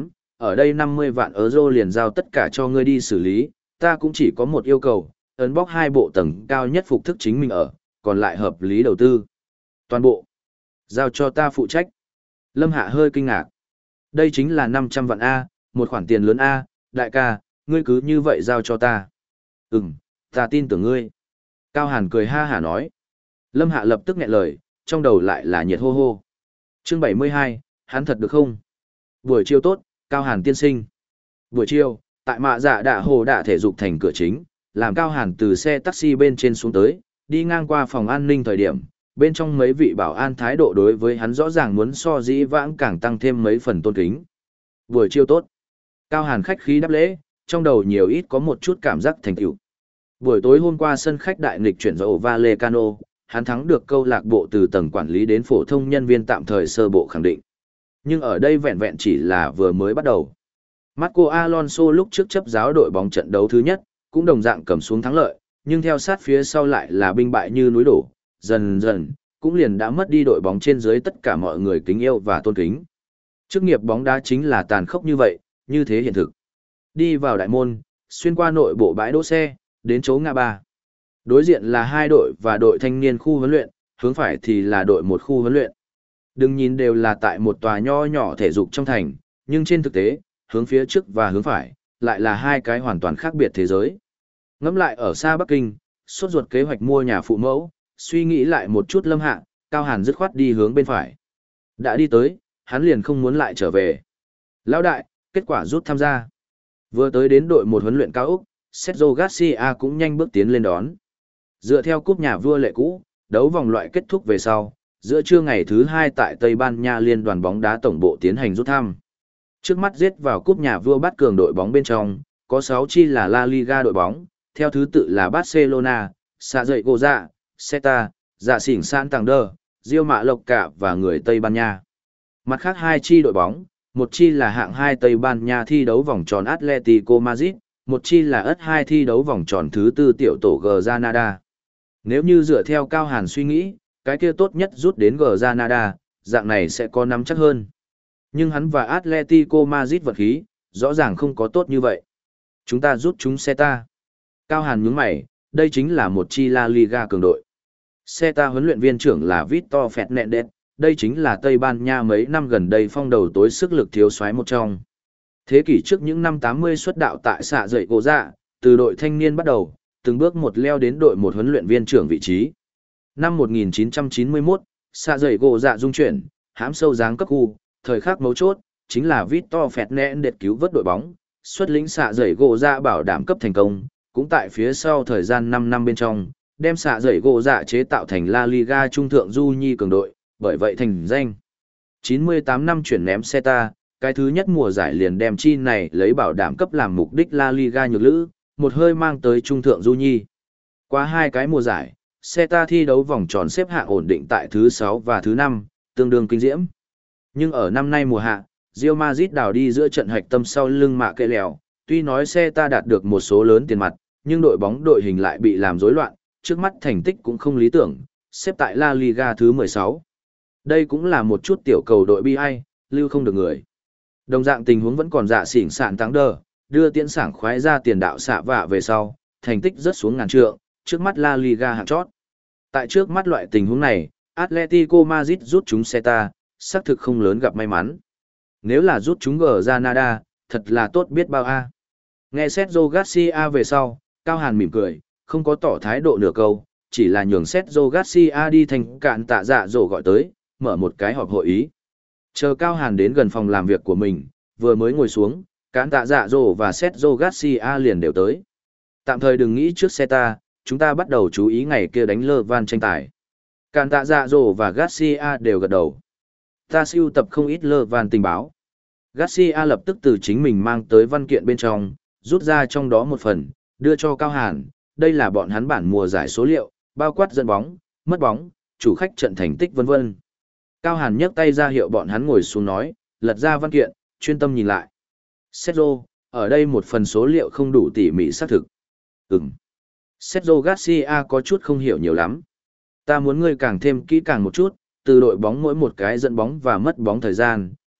ở đây năm mươi vạn euro liền giao tất cả cho ngươi đi xử lý, ta cũng chỉ có một yêu cầu, ấn bóc hai bộ tầng cao nhất phục thức chính mình ở, còn lại hợp lý đầu tư. Toàn bộ, giao cho ta phụ trách. Lâm Hạ hơi kinh ngạc. Đây chính là năm trăm vạn A, một khoản tiền lớn A, đại ca, ngươi cứ như vậy giao cho ta. Ừm, ta tin tưởng ngươi. Cao Hàn cười ha hả nói. Lâm Hạ lập tức nghẹn lời, trong đầu lại là nhiệt hô hô. Chương bảy mươi hai, hắn thật được không? Buổi chiều tốt, Cao Hàn tiên sinh. Buổi chiều, tại mạ dạ đạ hồ đạ thể dục thành cửa chính, làm Cao Hàn từ xe taxi bên trên xuống tới, đi ngang qua phòng an ninh thời điểm, bên trong mấy vị bảo an thái độ đối với hắn rõ ràng muốn so dĩ vãng càng tăng thêm mấy phần tôn kính. Buổi chiều tốt. Cao Hàn khách khí đáp lễ, trong đầu nhiều ít có một chút cảm giác thành tựu. Buổi tối hôm qua sân khách đại nghịch chuyển dầu Vallecano, hắn thắng được câu lạc bộ từ tầng quản lý đến phổ thông nhân viên tạm thời sơ bộ khẳng định. Nhưng ở đây vẹn vẹn chỉ là vừa mới bắt đầu. Marco Alonso lúc trước chấp giáo đội bóng trận đấu thứ nhất, cũng đồng dạng cầm xuống thắng lợi, nhưng theo sát phía sau lại là binh bại như núi đổ, dần dần, cũng liền đã mất đi đội bóng trên dưới tất cả mọi người kính yêu và tôn kính. Chức nghiệp bóng đá chính là tàn khốc như vậy, như thế hiện thực. Đi vào đại môn, xuyên qua nội bộ bãi đỗ xe, đến chỗ ngã ba. Đối diện là hai đội và đội thanh niên khu huấn luyện, hướng phải thì là đội một khu huấn luyện. Đừng nhìn đều là tại một tòa nho nhỏ thể dục trong thành, nhưng trên thực tế, hướng phía trước và hướng phải, lại là hai cái hoàn toàn khác biệt thế giới. Ngẫm lại ở xa Bắc Kinh, sốt ruột kế hoạch mua nhà phụ mẫu, suy nghĩ lại một chút Lâm Hạ, Cao Hàn dứt khoát đi hướng bên phải. Đã đi tới, hắn liền không muốn lại trở về. Lão đại, kết quả rút tham gia. Vừa tới đến đội một huấn luyện cao Úc, Sergio Garcia cũng nhanh bước tiến lên đón. Dựa theo cúp nhà vua lệ cũ, đấu vòng loại kết thúc về sau, giữa trưa ngày thứ hai tại Tây Ban Nha liên đoàn bóng đá tổng bộ tiến hành rút thăm. Trước mắt giết vào cúp nhà vua bắt cường đội bóng bên trong, có sáu chi là La Liga đội bóng, theo thứ tự là Barcelona, Xạ Dậy Gồ Dạ, Celta, Dạ Xỉn San Tander, Real Mạ Lộc Cả và người Tây Ban Nha. Mặt khác hai chi đội bóng, một chi là hạng hai Tây Ban Nha thi đấu vòng tròn Atletico Madrid, một chi là ất hai thi đấu vòng tròn thứ tư tiểu tổ Granada. Nếu như dựa theo Cao Hàn suy nghĩ, cái kia tốt nhất rút đến Granada, dạng này sẽ có nắm chắc hơn. Nhưng hắn và Atletico Madrid vật khí, rõ ràng không có tốt như vậy. Chúng ta rút chúng Celta. Cao Hàn nhướng mày, đây chính là một chi La Liga cường đội. Celta huấn luyện viên trưởng là Victor Fernandez, đây chính là Tây Ban Nha mấy năm gần đây phong đầu tối sức lực thiếu soái một trong. Thế kỷ trước những năm tám mươi xuất đạo tại Xạ Dậy Gỗ Dạ, từ đội thanh niên bắt đầu, từng bước một leo đến đội một huấn luyện viên trưởng vị trí. Năm một nghìn chín trăm chín mươi mốt, Xạ Dậy Gỗ Dạ dung chuyển, hãm sâu giáng cấp khu, thời khắc mấu chốt, chính là Victor Fernandez cứu vớt đội bóng, xuất lĩnh Xạ Dậy Gỗ Dạ bảo đảm cấp thành công, cũng tại phía sau thời gian năm năm bên trong, đem Xạ Dậy Gỗ Dạ chế tạo thành La Liga trung thượng du nhi cường đội, bởi vậy thành danh. chín mươi tám năm chuyển ném Celta, cái thứ nhất mùa giải liền đem chi này lấy bảo đảm cấp làm mục đích La Liga nhược lữ, một hơi mang tới trung thượng du nhi. Qua hai cái mùa giải, Celta thi đấu vòng tròn xếp hạng ổn định tại thứ sáu và thứ năm, tương đương kinh diễm. Nhưng ở năm nay mùa hạ, Real Madrid đào đi giữa trận hạch tâm sau lưng mạ kệ lèo, tuy nói Celta đạt được một số lớn tiền mặt, nhưng đội bóng đội hình lại bị làm rối loạn, trước mắt thành tích cũng không lý tưởng, xếp tại La Liga thứ mười sáu. Đây cũng là một chút tiểu cầu đội bi ai, lưu không được người. Đồng dạng tình huống vẫn còn dạ xỉn sạn tăng đờ, đưa tiễn sảng khoái ra tiền đạo xạ vạ về sau, thành tích rất xuống ngàn trượng, trước mắt La Liga hạng chót. Tại trước mắt loại tình huống này, Atletico Madrid rút chúng Celta, xác thực không lớn gặp may mắn. Nếu là rút chúng Granada, thật là tốt biết bao a. Nghe Sergio Garcia về sau, Cao Hàn mỉm cười, không có tỏ thái độ nửa câu, chỉ là nhường Sergio Garcia đi thành cạn tạ dạ dỗ gọi tới, mở một cái họp hội ý. Chờ Cao Hàn đến gần phòng làm việc của mình, vừa mới ngồi xuống, cạn tạ dạ dỗ và Sergio Garcia liền đều tới. Tạm thời đừng nghĩ trước Celta, chúng ta bắt đầu chú ý ngày kia đánh lơ van tranh tài. Cạn tạ dạ dỗ và Garcia đều gật đầu. Ta sưu tập không ít lơ van tình báo. Garcia lập tức từ chính mình mang tới văn kiện bên trong, rút ra trong đó một phần, đưa cho Cao Hàn, đây là bọn hắn bản mùa giải số liệu, bao quát dẫn bóng, mất bóng, chủ khách trận thành tích vân vân. Cao Hàn nhấc tay ra hiệu bọn hắn ngồi xuống nói, lật ra văn kiện, chuyên tâm nhìn lại. Sergio, ở đây một phần số liệu không đủ tỉ mỉ xác thực. Ừm. Sergio Garcia có chút không hiểu nhiều lắm. Ta muốn ngươi càng thêm kỹ càng một chút, từ đội bóng mỗi một cái dẫn bóng và mất bóng thời gian,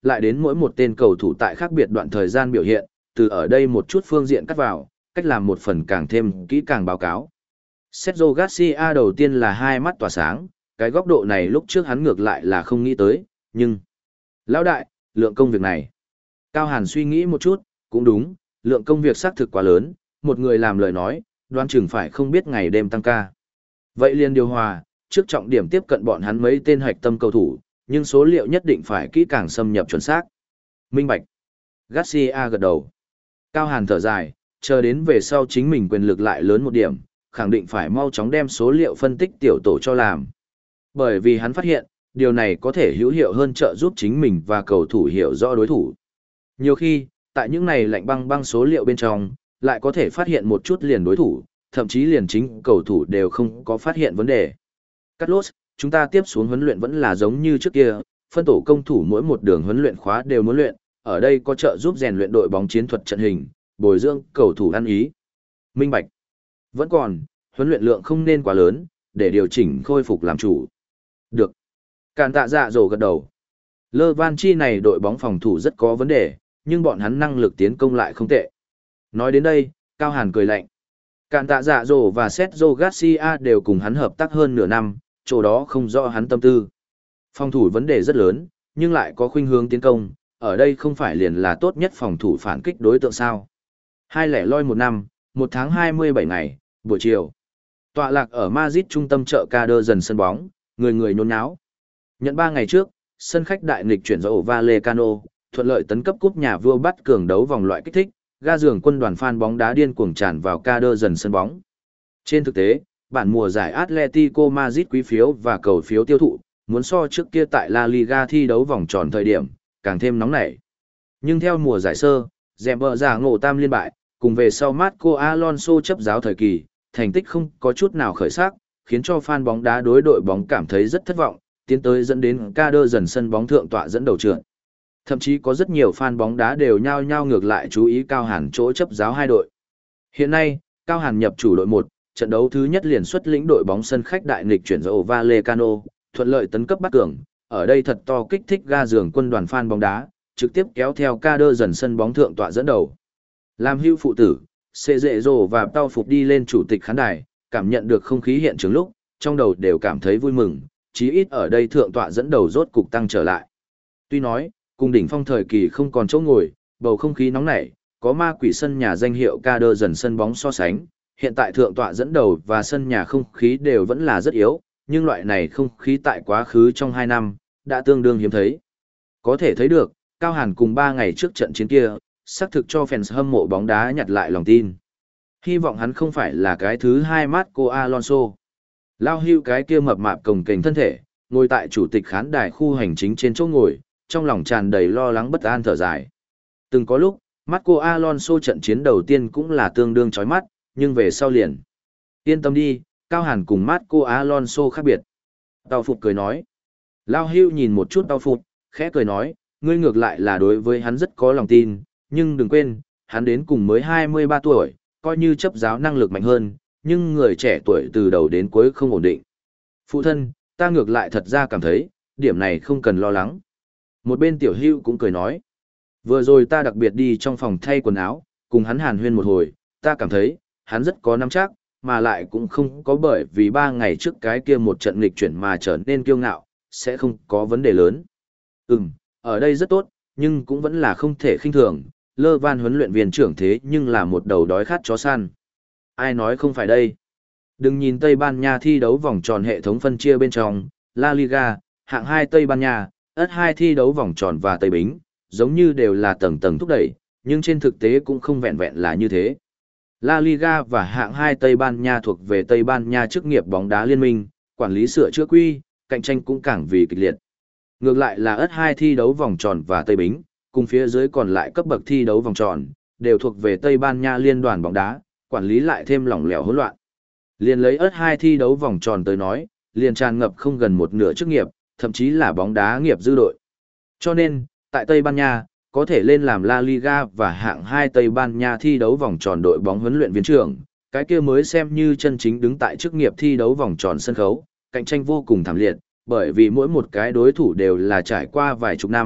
lại đến mỗi một tên cầu thủ tại khác biệt đoạn thời gian biểu hiện, từ ở đây một chút phương diện cắt vào, cách làm một phần càng thêm kỹ càng báo cáo. Sergio Garcia đầu tiên là hai mắt tỏa sáng, cái góc độ này lúc trước hắn ngược lại là không nghĩ tới, nhưng... Lão đại, lượng công việc này. Cao Hàn suy nghĩ một chút, cũng đúng, lượng công việc xác thực quá lớn, một người làm lời nói, đoán chừng phải không biết ngày đêm tăng ca. Vậy liền điều hòa, trước trọng điểm tiếp cận bọn hắn mấy tên hạch tâm cầu thủ, nhưng số liệu nhất định phải kỹ càng xâm nhập chuẩn xác. Minh bạch. Garcia gật đầu. Cao Hàn thở dài, chờ đến về sau chính mình quyền lực lại lớn một điểm, khẳng định phải mau chóng đem số liệu phân tích tiểu tổ cho làm. Bởi vì hắn phát hiện, điều này có thể hữu hiệu hơn trợ giúp chính mình và cầu thủ hiểu rõ đối thủ. Nhiều khi, tại những này lạnh băng băng số liệu bên trong, lại có thể phát hiện một chút liền đối thủ, thậm chí liền chính cầu thủ đều không có phát hiện vấn đề. Carlos, chúng ta tiếp xuống huấn luyện vẫn là giống như trước kia, phân tổ công thủ mỗi một đường huấn luyện khóa đều muốn luyện, ở đây có trợ giúp rèn luyện đội bóng chiến thuật trận hình, bồi dưỡng cầu thủ ăn ý. Minh bạch. Vẫn còn, huấn luyện lượng không nên quá lớn, để điều chỉnh khôi phục làm chủ. Được. Càn tạ dạ dỗ gật đầu. Lơ Van Chi này đội bóng phòng thủ rất có vấn đề, nhưng bọn hắn năng lực tiến công lại không tệ. Nói đến đây, Cao Hàn cười lạnh. Càn tạ dạ dỗ và Sergio Garcia đều cùng hắn hợp tác hơn nửa năm, chỗ đó không rõ hắn tâm tư. Phòng thủ vấn đề rất lớn, nhưng lại có khuynh hướng tiến công, ở đây không phải liền là tốt nhất phòng thủ phản kích đối tượng sao. Hai lẻ loi một năm, một tháng hai mươi bảy ngày, buổi chiều. Tọa lạc ở Madrid trung tâm chợ Cader dần sân bóng, người người nhốn nháo. Nhận ba ngày trước, sân khách đại nghịch chuyển do Vallecano, thuận lợi tấn cấp cúp nhà vua bắt cường đấu vòng loại kích thích, ga giường quân đoàn fan bóng đá điên cuồng tràn vào Cader dần sân bóng. Trên thực tế, bản mùa giải Atletico Madrid quý phiếu và cầu phiếu tiêu thụ, muốn so trước kia tại La Liga thi đấu vòng tròn thời điểm, càng thêm nóng nảy. Nhưng theo mùa giải sơ, dẹp bờ giả ngộ tam liên bại, cùng về sau Marco Alonso chấp giáo thời kỳ, thành tích không có chút nào khởi sắc, khiến cho fan bóng đá đối đội bóng cảm thấy rất thất vọng, tiến tới dẫn đến Cader dần sân bóng thượng tọa dẫn đầu trượt. Thậm chí có rất nhiều fan bóng đá đều nhao nhao ngược lại chú ý Cao Hàn chỗ chấp giáo hai đội. Hiện nay, Cao Hàn nhập chủ đội một, trận đấu thứ nhất liền xuất lĩnh đội bóng sân khách đại nghịch chuyển do Vallecano, thuận lợi tấn cấp bắt cường, ở đây thật to kích thích ga giường quân đoàn fan bóng đá, trực tiếp kéo theo Cader dần sân bóng thượng tọa dẫn đầu. Làm hưu phụ tử, Sệ Dệ Rồ và Tao Phục đi lên chủ tịch khán đài, cảm nhận được không khí hiện trường lúc, trong đầu đều cảm thấy vui mừng, chí ít ở đây thượng tọa dẫn đầu rốt cục tăng trở lại. Tuy nói, cùng đỉnh phong thời kỳ không còn chỗ ngồi, bầu không khí nóng nảy, có ma quỷ sân nhà danh hiệu Cader dần sân bóng so sánh, hiện tại thượng tọa dẫn đầu và sân nhà không khí đều vẫn là rất yếu, nhưng loại này không khí tại quá khứ trong hai năm, đã tương đương hiếm thấy. Có thể thấy được, Cao Hàn cùng ba ngày trước trận chiến kia, xác thực cho fans hâm mộ bóng đá nhặt lại lòng tin. Hy vọng hắn không phải là cái thứ hai Marco Alonso. Lao hưu cái kia mập mạp cồng kềnh thân thể, ngồi tại chủ tịch khán đài khu hành chính trên chỗ ngồi, trong lòng tràn đầy lo lắng bất an thở dài. Từng có lúc, Marco Alonso trận chiến đầu tiên cũng là tương đương chói mắt, nhưng về sau liền. Yên tâm đi, Cao Hàn cùng Marco Alonso khác biệt. Tao Phục cười nói. Lao hưu nhìn một chút Tao Phục, khẽ cười nói, ngươi ngược lại là đối với hắn rất có lòng tin, nhưng đừng quên, hắn đến cùng mới hai mươi ba tuổi, coi như chấp giáo năng lực mạnh hơn, nhưng người trẻ tuổi từ đầu đến cuối không ổn định. Phụ thân, ta ngược lại thật ra cảm thấy, điểm này không cần lo lắng. Một bên tiểu hưu cũng cười nói, vừa rồi ta đặc biệt đi trong phòng thay quần áo, cùng hắn hàn huyên một hồi, ta cảm thấy, hắn rất có nắm chắc, mà lại cũng không có bởi vì ba ngày trước cái kia một trận nghịch chuyển mà trở nên kiêu ngạo, sẽ không có vấn đề lớn. Ừm, ở đây rất tốt, nhưng cũng vẫn là không thể khinh thường, Lơ Van huấn luyện viên trưởng thế nhưng là một đầu đói khát chó săn. Ai nói không phải đây? Đừng nhìn Tây Ban Nha thi đấu vòng tròn hệ thống phân chia bên trong, La Liga, hạng hai Tây Ban Nha, ét hai thi đấu vòng tròn và Tây Bính, giống như đều là tầng tầng thúc đẩy, nhưng trên thực tế cũng không vẹn vẹn là như thế. La Liga và hạng hai Tây Ban Nha thuộc về Tây Ban Nha chức nghiệp bóng đá liên minh, quản lý sửa chữa quy, cạnh tranh cũng càng vì kịch liệt. Ngược lại là ét hai thi đấu vòng tròn và Tây Bính, cùng phía dưới còn lại cấp bậc thi đấu vòng tròn, đều thuộc về Tây Ban Nha liên đoàn bóng đá, quản lý lại thêm lỏng lẻo hỗn loạn. Liên lấy ét hai thi đấu vòng tròn tới nói, liền tràn ngập không gần một nửa chức nghiệp, thậm chí là bóng đá nghiệp dư đội. Cho nên, tại Tây Ban Nha, có thể lên làm La Liga và hạng hai Tây Ban Nha thi đấu vòng tròn đội bóng huấn luyện viên trưởng, cái kia mới xem như chân chính đứng tại chức nghiệp thi đấu vòng tròn sân khấu, cạnh tranh vô cùng thảm liệt, bởi vì mỗi một cái đối thủ đều là trải qua vài chục năm,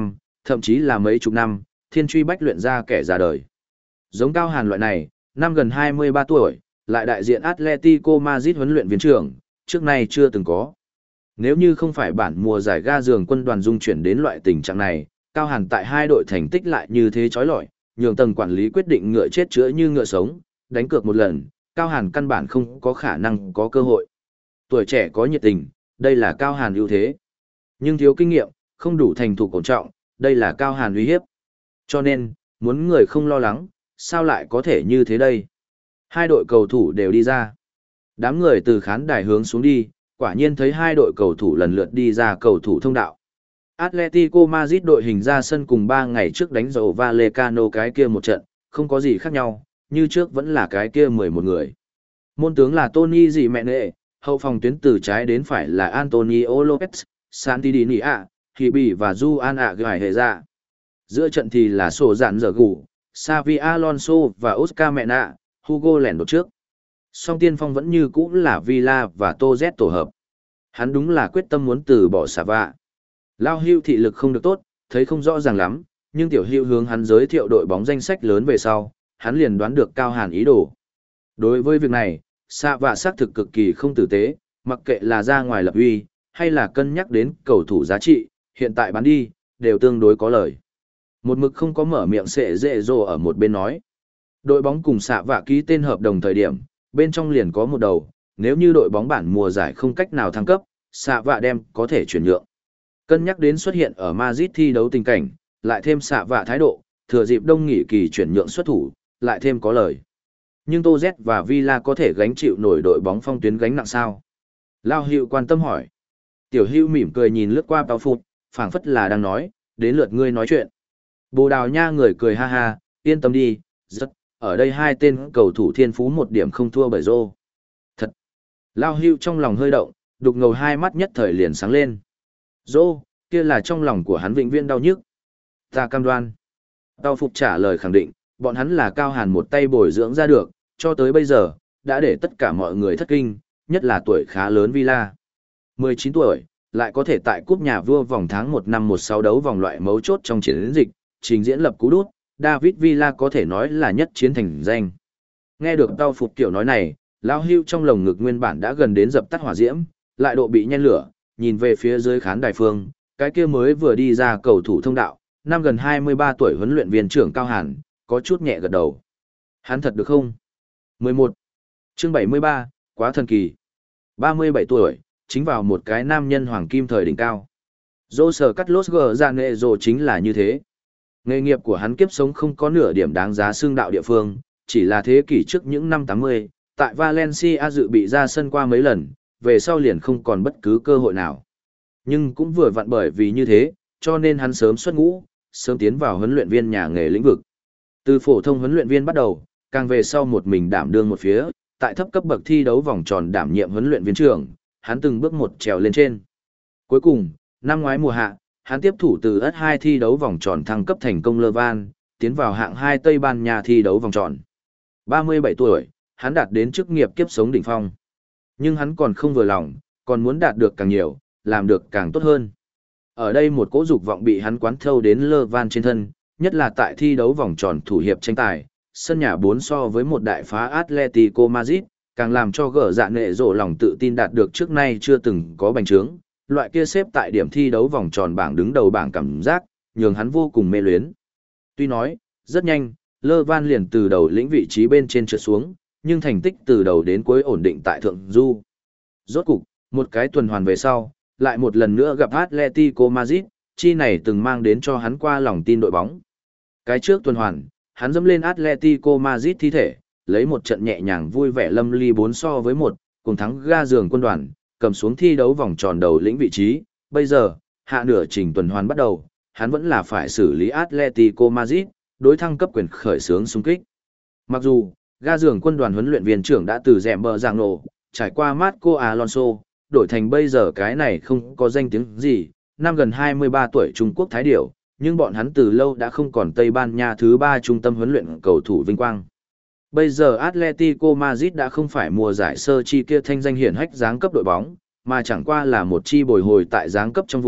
thậm chí là mấy chục năm, thiên truy bách luyện ra kẻ già đời. Giống Cao Hàn loại này, năm gần hai mươi ba tuổi, lại đại diện Atletico Madrid huấn luyện viên trưởng, trước nay chưa từng có. Nếu như không phải bản mùa giải ga giường quân đoàn dung chuyển đến loại tình trạng này, Cao Hàn tại hai đội thành tích lại như thế chói lọi, nhường tầng quản lý quyết định ngựa chết chữa như ngựa sống, đánh cược một lần, Cao Hàn căn bản không có khả năng có cơ hội. Tuổi trẻ có nhiệt tình, đây là Cao Hàn ưu thế. Nhưng thiếu kinh nghiệm, không đủ thành thục ổn trọng, đây là Cao Hàn uy hiếp. Cho nên, muốn người không lo lắng, sao lại có thể như thế đây? Hai đội cầu thủ đều đi ra. Đám người từ khán đài hướng xuống đi, quả nhiên thấy hai đội cầu thủ lần lượt đi ra cầu thủ thông đạo. Atletico Madrid đội hình ra sân cùng ba ngày trước đánh dầu Vallecano cái kia một trận, không có gì khác nhau, như trước vẫn là cái kia mười một người. Môn tướng là Tony gì mẹ nệ, hậu phòng tuyến từ trái đến phải là Antonio Lopez, Santidinia, Hibi và Juan Aguilera. Giữa trận thì là sổ dạn giờ gù, Xavi Alonso và Oscar Mena, Hugo lẻn đột trước. Song tiên phong vẫn như cũ là Villa và Tô Z tổ hợp. Hắn đúng là quyết tâm muốn từ bỏ xà vạ. Lao Hưu thị lực không được tốt, thấy không rõ ràng lắm, nhưng tiểu Hưu hướng hắn giới thiệu đội bóng danh sách lớn về sau, hắn liền đoán được Cao Hàn ý đồ. Đối với việc này, xà vạ xác thực cực kỳ không tử tế, mặc kệ là ra ngoài lập uy, hay là cân nhắc đến cầu thủ giá trị, hiện tại bán đi, đều tương đối có lời. Một mực không có mở miệng sẽ dễ dồ ở một bên nói. Đội bóng cùng xạ vạ ký tên hợp đồng thời điểm, bên trong liền có một đầu, nếu như đội bóng bản mùa giải không cách nào thăng cấp, xạ vạ đem có thể chuyển nhượng. Cân nhắc đến xuất hiện ở Madrid thi đấu tình cảnh, lại thêm xạ vạ thái độ, thừa dịp đông nghỉ kỳ chuyển nhượng xuất thủ, lại thêm có lời. Nhưng Tô Z và Villa có thể gánh chịu nổi đội bóng phong tuyến gánh nặng sao? Lao Hữu quan tâm hỏi. Tiểu Hữu mỉm cười nhìn lướt qua bao phút, phảng phất là đang nói, đến lượt ngươi nói chuyện. Bồ Đào Nha người cười ha ha, yên tâm đi, rất, ở đây hai tên cầu thủ thiên phú một điểm không thua bởi Rô. Thật. Lao Hữu trong lòng hơi động, đục ngầu hai mắt nhất thời liền sáng lên. Rô, kia là trong lòng của hắn vĩnh viễn đau nhức. Ta cam đoan. Tao Phục trả lời khẳng định, bọn hắn là Cao Hàn một tay bồi dưỡng ra được, cho tới bây giờ, đã để tất cả mọi người thất kinh, nhất là tuổi khá lớn Villa. mười chín tuổi, lại có thể tại cúp nhà vua vòng tháng một năm một sáu đấu vòng loại mấu chốt trong chiến dịch, trình diễn lập cú đút, David Villa có thể nói là nhất chiến thành danh. Nghe được Tao Phục kiểu nói này, Lao Hưu trong lồng ngực nguyên bản đã gần đến dập tắt hỏa diễm, lại độ bị nhen lửa, nhìn về phía dưới khán đài phương, cái kia mới vừa đi ra cầu thủ thông đạo, năm gần hai mươi ba tuổi huấn luyện viên trưởng Cao Hàn, có chút nhẹ gật đầu. Hắn thật được không? mười một. Chương bảy mươi ba, quá thần kỳ. ba mươi bảy tuổi, chính vào một cái nam nhân hoàng kim thời đỉnh cao. Dô sở cắt lốt gờ ra nệ rồ chính là như thế. Nghề nghiệp của hắn kiếp sống không có nửa điểm đáng giá xương đạo địa phương, chỉ là thế kỷ trước những năm tám mươi, tại Valencia dự bị ra sân qua mấy lần, về sau liền không còn bất cứ cơ hội nào. Nhưng cũng vừa vặn bởi vì như thế, cho nên hắn sớm xuất ngũ, sớm tiến vào huấn luyện viên nhà nghề lĩnh vực. Từ phổ thông huấn luyện viên bắt đầu, càng về sau một mình đảm đương một phía, tại thấp cấp bậc thi đấu vòng tròn đảm nhiệm huấn luyện viên trưởng, hắn từng bước một trèo lên trên. Cuối cùng, năm ngoái mùa hạ, hắn tiếp thủ từ ét hai thi đấu vòng tròn thăng cấp thành công Lơ Van, tiến vào hạng hai Tây Ban Nha thi đấu vòng tròn. ba mươi bảy tuổi, hắn đạt đến chức nghiệp kiếp sống đỉnh phong. Nhưng hắn còn không vừa lòng, còn muốn đạt được càng nhiều, làm được càng tốt hơn. Ở đây một cỗ dục vọng bị hắn quán thâu đến Lơ Van trên thân, nhất là tại thi đấu vòng tròn thủ hiệp tranh tài, sân nhà bốn so với một đại phá Atletico Madrid, càng làm cho gở dạ nệ rộ lòng tự tin đạt được trước nay chưa từng có bành trướng, loại kia xếp tại điểm thi đấu vòng tròn bảng đứng đầu bảng cảm giác, nhường hắn vô cùng mê luyến. Tuy nói, rất nhanh, Lơ Van liền từ đầu lĩnh vị trí bên trên trượt xuống, nhưng thành tích từ đầu đến cuối ổn định tại thượng du. Rốt cục, một cái tuần hoàn về sau, lại một lần nữa gặp Atletico Madrid, chi này từng mang đến cho hắn qua lòng tin đội bóng. Cái trước tuần hoàn, hắn dẫm lên Atletico Madrid thi thể, lấy một trận nhẹ nhàng vui vẻ lâm ly bốn so với một, cùng thắng ga giường quân đoàn, cầm xuống thi đấu vòng tròn đầu lĩnh vị trí. Bây giờ, hạ nửa trình tuần hoàn bắt đầu, hắn vẫn là phải xử lý Atletico Madrid, đối thăng cấp quyền khởi xướng xung kích. Mặc dù, ga giường quân đoàn huấn luyện viên trưởng đã từ dẻm bờ giang nổ, trải qua Marco Alonso, đổi thành bây giờ cái này không có danh tiếng gì, năm gần hai mươi ba tuổi Trung Quốc Thái Điểu, nhưng bọn hắn từ lâu đã không còn Tây Ban Nha thứ ba trung tâm huấn luyện cầu thủ vinh quang. Bây giờ Atletico Madrid đã không phải mùa giải sơ chi kia thanh danh hiển hách giáng cấp đội bóng, mà chẳng qua là một chi bồi hồi tại giáng cấp trong vùng,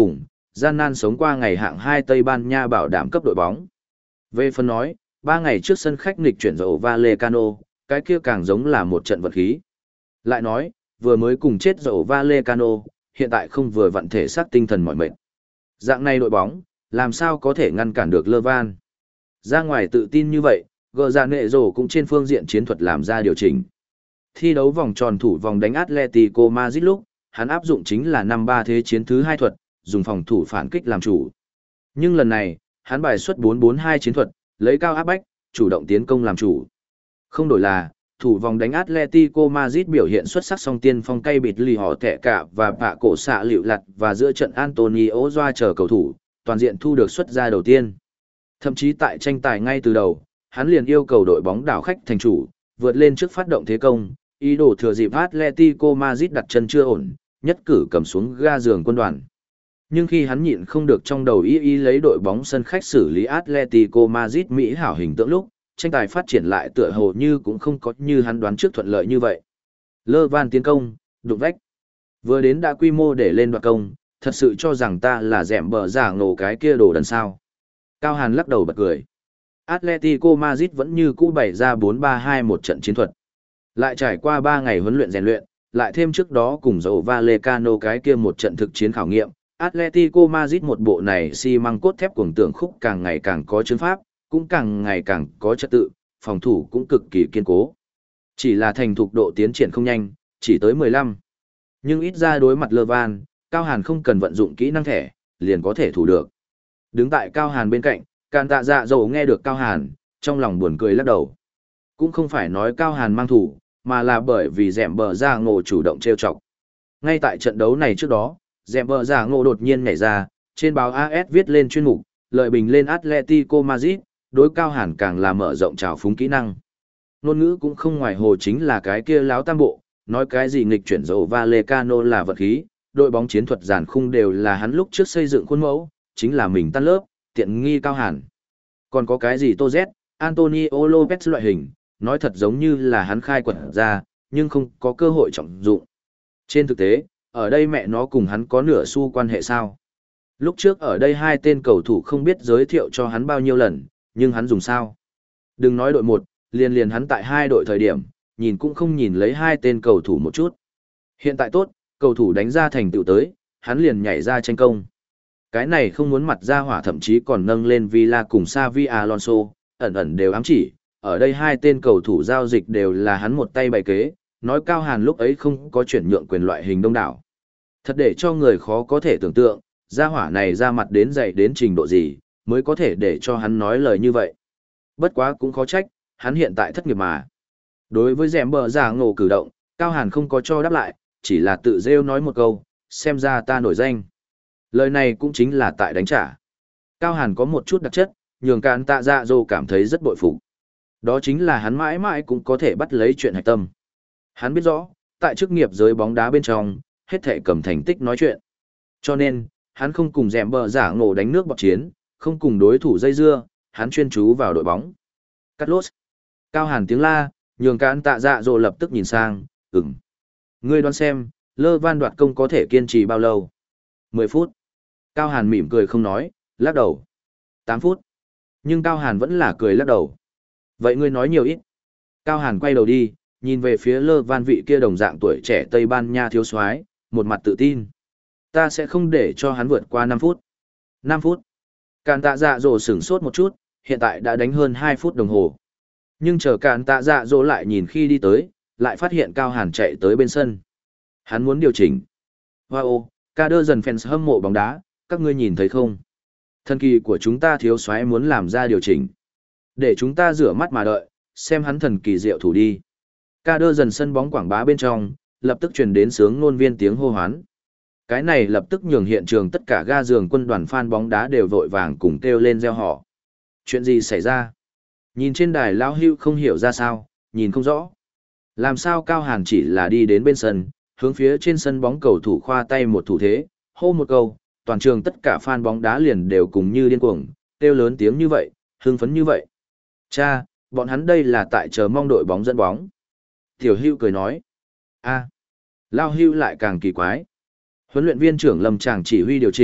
gian nan sống qua ngày hạng hai Tây Ban Nha bảo đảm cấp đội bóng. Về phần nói, ba ngày trước sân khách nghịch chuyển dầu Vallecano, cái kia càng giống là một trận vật khí. Lại nói, vừa mới cùng chết dầu Vallecano, hiện tại không vừa vặn thể xác tinh thần mỏi mệt. Dạng này đội bóng, làm sao có thể ngăn cản được Lơ Van. Ra ngoài tự tin như vậy, gờ ra nệ rổ cũng trên phương diện chiến thuật làm ra điều chỉnh. Thi đấu vòng tròn thủ vòng đánh Atletico Madrid lúc, hắn áp dụng chính là năm ba thế chiến thứ hai thuật, dùng phòng thủ phản kích làm chủ. Nhưng lần này, hắn bài xuất bốn bốn hai chiến thuật, lấy cao áp bách, chủ động tiến công làm chủ. Không đổi là, thủ vòng đánh Atletico Madrid biểu hiện xuất sắc song tiên phong cây bịt lì họ tẻ cả và bạ cổ xạ liệu lặt và giữa trận Antonio Doa chờ cầu thủ, toàn diện thu được xuất ra đầu tiên. Thậm chí tại tranh tài ngay từ đầu, hắn liền yêu cầu đội bóng đảo khách thành chủ, vượt lên trước phát động thế công, ý đồ thừa dịp Atletico Madrid đặt chân chưa ổn, nhất cử cầm xuống ga giường quân đoàn. Nhưng khi hắn nhịn không được trong đầu ý ý lấy đội bóng sân khách xử lý Atletico Madrid Mỹ hảo hình tượng lúc, tranh tài phát triển lại tựa hồ như cũng không có như hắn đoán trước thuận lợi như vậy. Lơ Van tiến công, đụng vách. Vừa đến đã quy mô để lên đoạt công, thật sự cho rằng ta là dẻm bờ giả ngộ cái kia đồ đần sao. Cao Hàn lắc đầu bật cười. Atletico Madrid vẫn như cũ bày ra bốn ba hai một trận chiến thuật. Lại trải qua ba ngày huấn luyện rèn luyện, lại thêm trước đó cùng dầu Vallecano cái kia một trận thực chiến khảo nghiệm, Atletico Madrid một bộ này xi măng cốt thép cuồng tưởng khúc càng ngày càng có chứng pháp, cũng càng ngày càng có trật tự, phòng thủ cũng cực kỳ kiên cố. Chỉ là thành thục độ tiến triển không nhanh, chỉ tới mười lăm. Nhưng ít ra đối mặt Lơ Van, Cao Hàn không cần vận dụng kỹ năng thẻ, liền có thể thủ được. Đứng tại Cao Hàn bên cạnh, Càn Tạ Dạ Dầu nghe được Cao Hàn, trong lòng buồn cười lắc đầu. Cũng không phải nói Cao Hàn mang thủ, mà là bởi vì dẻm bờ ra ngộ chủ động trêu chọc. Ngay tại trận đấu này trước đó, dẻm bờ ra ngộ đột nhiên nhảy ra, trên báo a ét viết lên chuyên mục, lợi bình lên Atletico Madrid, đối Cao Hàn càng là mở rộng trào phúng kỹ năng. Ngôn ngữ cũng không ngoài hồ chính là cái kia láo tam bộ, nói cái gì nghịch chuyển dầu Vallecano là vật khí, đội bóng chiến thuật giàn khung đều là hắn lúc trước xây dựng khuôn mẫu, chính là mình tan lớp, tiện nghi Cao Hàn. Còn có cái gì Tô Z, Antonio Lopez loại hình, nói thật giống như là hắn khai quật ra, nhưng không có cơ hội trọng dụng. Trên thực tế, ở đây mẹ nó cùng hắn có nửa xu quan hệ sao. Lúc trước ở đây hai tên cầu thủ không biết giới thiệu cho hắn bao nhiêu lần, nhưng hắn dùng sao. Đừng nói đội một, liền liền hắn tại hai đội thời điểm, nhìn cũng không nhìn lấy hai tên cầu thủ một chút. Hiện tại tốt, cầu thủ đánh ra thành tựu tới, hắn liền nhảy ra tranh công. Cái này không muốn mặt ra hỏa thậm chí còn nâng lên Villa cùng Xavi Alonso, ẩn ẩn đều ám chỉ, ở đây hai tên cầu thủ giao dịch đều là hắn một tay bày kế, nói Cao Hàn lúc ấy không có chuyển nhượng quyền loại hình đông đảo. Thật để cho người khó có thể tưởng tượng, gia hỏa này ra mặt đến dày đến trình độ gì, mới có thể để cho hắn nói lời như vậy. Bất quá cũng khó trách, hắn hiện tại thất nghiệp mà. Đối với dẻm bờ giả ngộ cử động, Cao Hàn không có cho đáp lại, chỉ là tự rêu nói một câu, xem ra ta nổi danh. Lời này cũng chính là tại đánh trả. Cao Hàn có một chút đặc chất, nhường Càn Tạ Dạ Dầu cảm thấy rất bội phục. Đó chính là hắn mãi mãi cũng có thể bắt lấy chuyện hạch tâm. Hắn biết rõ, tại chức nghiệp giới bóng đá bên trong, hết thể cầm thành tích nói chuyện. Cho nên, hắn không cùng dẻm bờ giả ngộ đánh nước bọt chiến, không cùng đối thủ dây dưa, hắn chuyên chú vào đội bóng. Cắt lốt. Cao Hàn tiếng la, nhường Càn Tạ Dạ Dầu lập tức nhìn sang, ừm. Ngươi đoán xem, Lơ Van đoạt công có thể kiên trì bao lâu? mười phút. Cao Hàn mỉm cười không nói, lắc đầu. tám phút. Nhưng Cao Hàn vẫn là cười lắc đầu. Vậy ngươi nói nhiều ít. Cao Hàn quay đầu đi, nhìn về phía Lơ Van vị kia đồng dạng tuổi trẻ Tây Ban Nha thiếu soái, một mặt tự tin. Ta sẽ không để cho hắn vượt qua năm phút. năm phút. Càn Tạ Dạ Dỗ sửng sốt một chút, hiện tại đã đánh hơn hai phút đồng hồ. Nhưng chờ Càn Tạ Dạ Dỗ lại nhìn khi đi tới, lại phát hiện Cao Hàn chạy tới bên sân. Hắn muốn điều chỉnh. Wow, ca đơ dần fans hâm mộ bóng đá, các ngươi nhìn thấy không? Thần kỳ của chúng ta thiếu soái muốn làm ra điều chỉnh. Để chúng ta rửa mắt mà đợi, xem hắn thần kỳ diệu thủ đi. Ca đơ dần sân bóng quảng bá bên trong, lập tức truyền đến sướng ngôn viên tiếng hô hoán. Cái này lập tức nhường hiện trường tất cả ga giường quân đoàn fan bóng đá đều vội vàng cùng kêu lên reo hò. Chuyện gì xảy ra? Nhìn trên đài Lao Hưu không hiểu ra sao, nhìn không rõ. Làm sao Cao Hàn chỉ là đi đến bên sân, hướng phía trên sân bóng cầu thủ khoa tay một thủ thế, hô một câu, toàn trường tất cả fan bóng đá liền đều cùng như điên cuồng, kêu lớn tiếng như vậy, hưng phấn như vậy. Cha, bọn hắn đây là tại chờ mong đội bóng dẫn bóng. Tiểu Hưu cười nói. A, Lao Hưu lại càng kỳ quái. Huấn luyện viên trưởng Lâm Tràng chỉ huy điều chỉnh,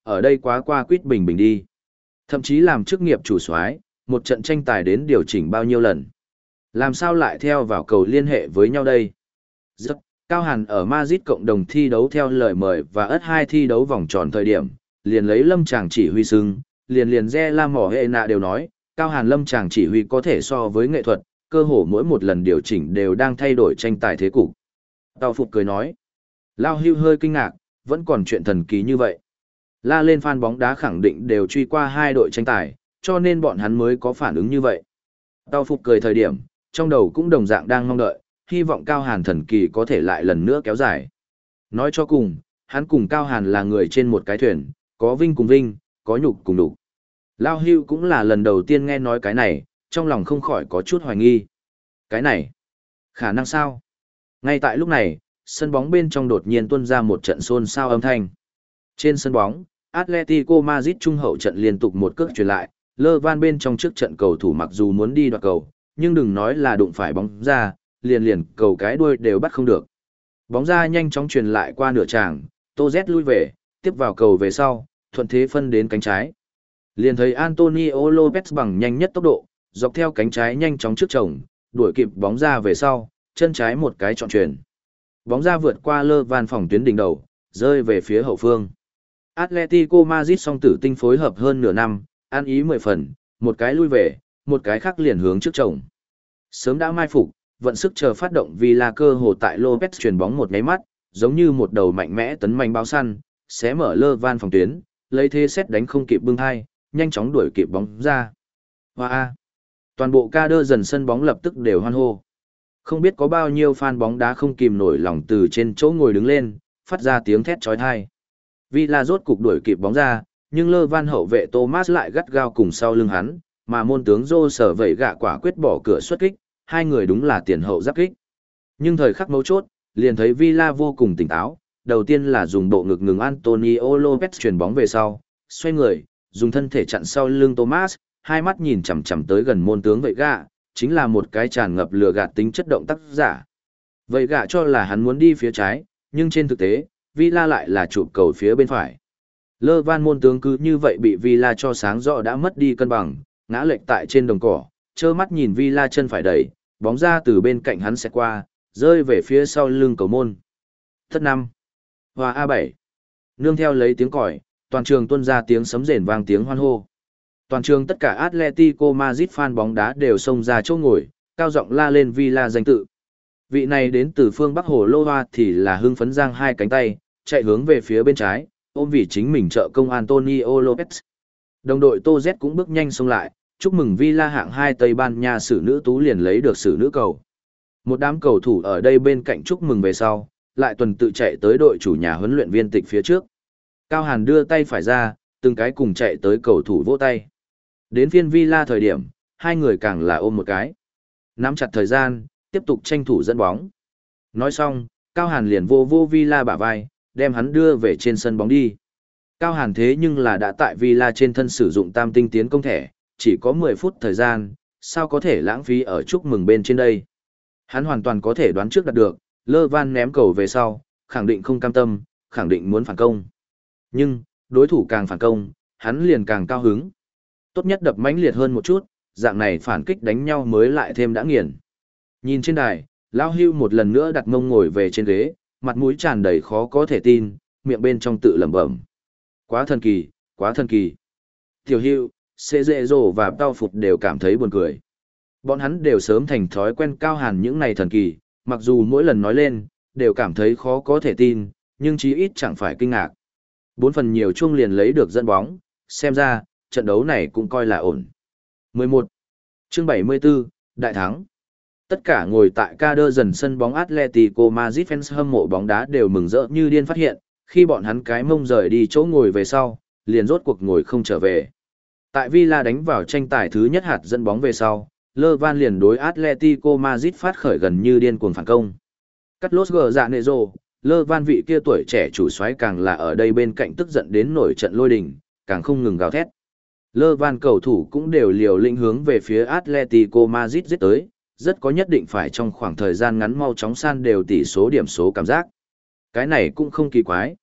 ở đây quá qua quýt bình bình đi. Thậm chí làm chức nghiệp chủ soái, một trận tranh tài đến điều chỉnh bao nhiêu lần. Làm sao lại theo vào cầu liên hệ với nhau đây? Rất, Cao Hàn ở Madrid cộng đồng thi đấu theo lời mời và ất hai thi đấu vòng tròn thời điểm, liền lấy Lâm Tràng chỉ huy sưng, liền liền Re La Mỏ Hệ Nạ đều nói, Cao Hàn Lâm Tràng chỉ huy có thể so với nghệ thuật, cơ hồ mỗi một lần điều chỉnh đều đang thay đổi tranh tài thế cục. Tào Phục cười nói, Lao Hưu hơi kinh ngạc, vẫn còn chuyện thần kỳ như vậy. La lên fan bóng đá khẳng định đều truy qua hai đội tranh tài, cho nên bọn hắn mới có phản ứng như vậy. Tào Phục cười thời điểm, trong đầu cũng đồng dạng đang mong đợi, hy vọng Cao Hàn thần kỳ có thể lại lần nữa kéo dài. Nói cho cùng, hắn cùng Cao Hàn là người trên một cái thuyền, có vinh cùng vinh, có nhục cùng đục. Lao Hưu cũng là lần đầu tiên nghe nói cái này, trong lòng không khỏi có chút hoài nghi. Cái này, khả năng sao? Ngay tại lúc này, sân bóng bên trong đột nhiên tuôn ra một trận xôn xao âm thanh. Trên sân bóng, Atletico Madrid trung hậu trận liên tục một cước truyền lại, Lơ Van bên trong trước trận cầu thủ mặc dù muốn đi đoạt cầu, nhưng đừng nói là đụng phải bóng ra, liền liền cầu cái đuôi đều bắt không được. Bóng ra nhanh chóng truyền lại qua nửa tràng, Tô Z lui về, tiếp vào cầu về sau, thuận thế phân đến cánh trái. Liền thấy Antonio Lopez bằng nhanh nhất tốc độ, dọc theo cánh trái nhanh chóng trước chồng, đuổi kịp bóng ra về sau, chân trái một cái chọn truyền. Bóng ra vượt qua Lơ Van phòng tuyến đỉnh đầu, rơi về phía hậu phương. Atletico Madrid song tử tinh phối hợp hơn nửa năm, ăn ý mười phần, một cái lui về, một cái khác liền hướng trước chồng. Sớm đã mai phục, vận sức chờ phát động Villa cơ hồ tại Lopez chuyền bóng một nháy mắt, giống như một đầu mạnh mẽ tấn manh báo săn, xé mở Lơ Van phòng tuyến, lấy thế xét đánh không kịp bưng hai, nhanh chóng đuổi kịp bóng ra. Hoa a! Toàn bộ ca đơ dần sân bóng lập tức đều hoan hô. Không biết có bao nhiêu fan bóng đá không kìm nổi lòng từ trên chỗ ngồi đứng lên, phát ra tiếng thét chói tai. Villa rốt cục đuổi kịp bóng ra, nhưng Lơ Van hậu vệ Thomas lại gắt gao cùng sau lưng hắn, mà môn tướng Rô sở vẩy gạ quả quyết bỏ cửa xuất kích, hai người đúng là tiền hậu giáp kích. Nhưng thời khắc mấu chốt, liền thấy Villa vô cùng tỉnh táo, đầu tiên là dùng bộ ngực ngừng Antonio Lopez chuyền bóng về sau, xoay người, dùng thân thể chặn sau lưng Thomas, hai mắt nhìn chằm chằm tới gần môn tướng vẩy gạ, chính là một cái tràn ngập lừa gạt tính chất động tác giả. Vẩy gạ cho là hắn muốn đi phía trái, nhưng trên thực tế, Villa lại là chụp cầu phía bên phải. Lơ Van môn tướng cứ như vậy bị Villa cho sáng rõ đã mất đi cân bằng, ngã lệch tại trên đồng cỏ, trơ mắt nhìn Villa chân phải đẩy, bóng ra từ bên cạnh hắn sẽ qua, rơi về phía sau lưng cầu môn. Thất năm. Hòa a bảy. Nương theo lấy tiếng còi, toàn trường tuôn ra tiếng sấm rền vang tiếng hoan hô. Toàn trường tất cả Atletico Madrid fan bóng đá đều xông ra chỗ ngồi, cao giọng la lên Villa danh tự. Vị này đến từ phương Bắc Hồ Lô Hoa thì là hưng phấn giang hai cánh tay, chạy hướng về phía bên trái, ôm vì chính mình trợ công Antonio Lopez. Đồng đội Tô Z cũng bước nhanh xông lại, chúc mừng Villa hạng hai Tây Ban Nha xử nữ tú liền lấy được xử nữ cầu. Một đám cầu thủ ở đây bên cạnh chúc mừng về sau, lại tuần tự chạy tới đội chủ nhà huấn luyện viên tịch phía trước. Cao Hàn đưa tay phải ra, từng cái cùng chạy tới cầu thủ vỗ tay. Đến phiên Villa thời điểm, hai người càng là ôm một cái. Nắm chặt thời gian, tiếp tục tranh thủ dẫn bóng. Nói xong, Cao Hàn liền vô vô Villa bả vai, đem hắn đưa về trên sân bóng đi. Cao Hàn thế nhưng là đã tại Villa trên thân sử dụng tam tinh tiến công thẻ, chỉ có mười phút thời gian, sao có thể lãng phí ở chúc mừng bên trên đây. Hắn hoàn toàn có thể đoán trước đạt được, Lơ Van ném cầu về sau, khẳng định không cam tâm, khẳng định muốn phản công. Nhưng, đối thủ càng phản công, hắn liền càng cao hứng. Tốt nhất đập mãnh liệt hơn một chút, dạng này phản kích đánh nhau mới lại thêm đã nghiền. Nhìn trên đài, Lão Hưu một lần nữa đặt mông ngồi về trên ghế, mặt mũi tràn đầy khó có thể tin, miệng bên trong tự lẩm bẩm. Quá thần kỳ, quá thần kỳ. Tiểu Hưu, Xê Dệ Dồ và Tao Phục đều cảm thấy buồn cười. Bọn hắn đều sớm thành thói quen Cao Hàn những này thần kỳ, mặc dù mỗi lần nói lên, đều cảm thấy khó có thể tin, nhưng chí ít chẳng phải kinh ngạc. Bốn phần nhiều chuông liền lấy được dẫn bóng, xem ra, trận đấu này cũng coi là ổn. mười một. Chương bảy mươi tư, Đại thắng. Tất cả ngồi tại ca đơ dần sân bóng Atletico Madrid fans hâm mộ bóng đá đều mừng rỡ như điên phát hiện, khi bọn hắn cái mông rời đi chỗ ngồi về sau, liền rốt cuộc ngồi không trở về. Tại Villa đánh vào tranh tài thứ nhất hạt dẫn bóng về sau, Lơ Van liền đối Atletico Madrid phát khởi gần như điên cuồng phản công. Carlos Granero, Lơ Van vị kia tuổi trẻ chủ soái càng là ở đây bên cạnh tức giận đến nổi trận lôi đình, càng không ngừng gào thét. Lơ Van cầu thủ cũng đều liều lĩnh hướng về phía Atletico Madrid giết tới, rất có nhất định phải trong khoảng thời gian ngắn mau chóng san đều tỷ số điểm số cảm giác. Cái này cũng không kỳ quái.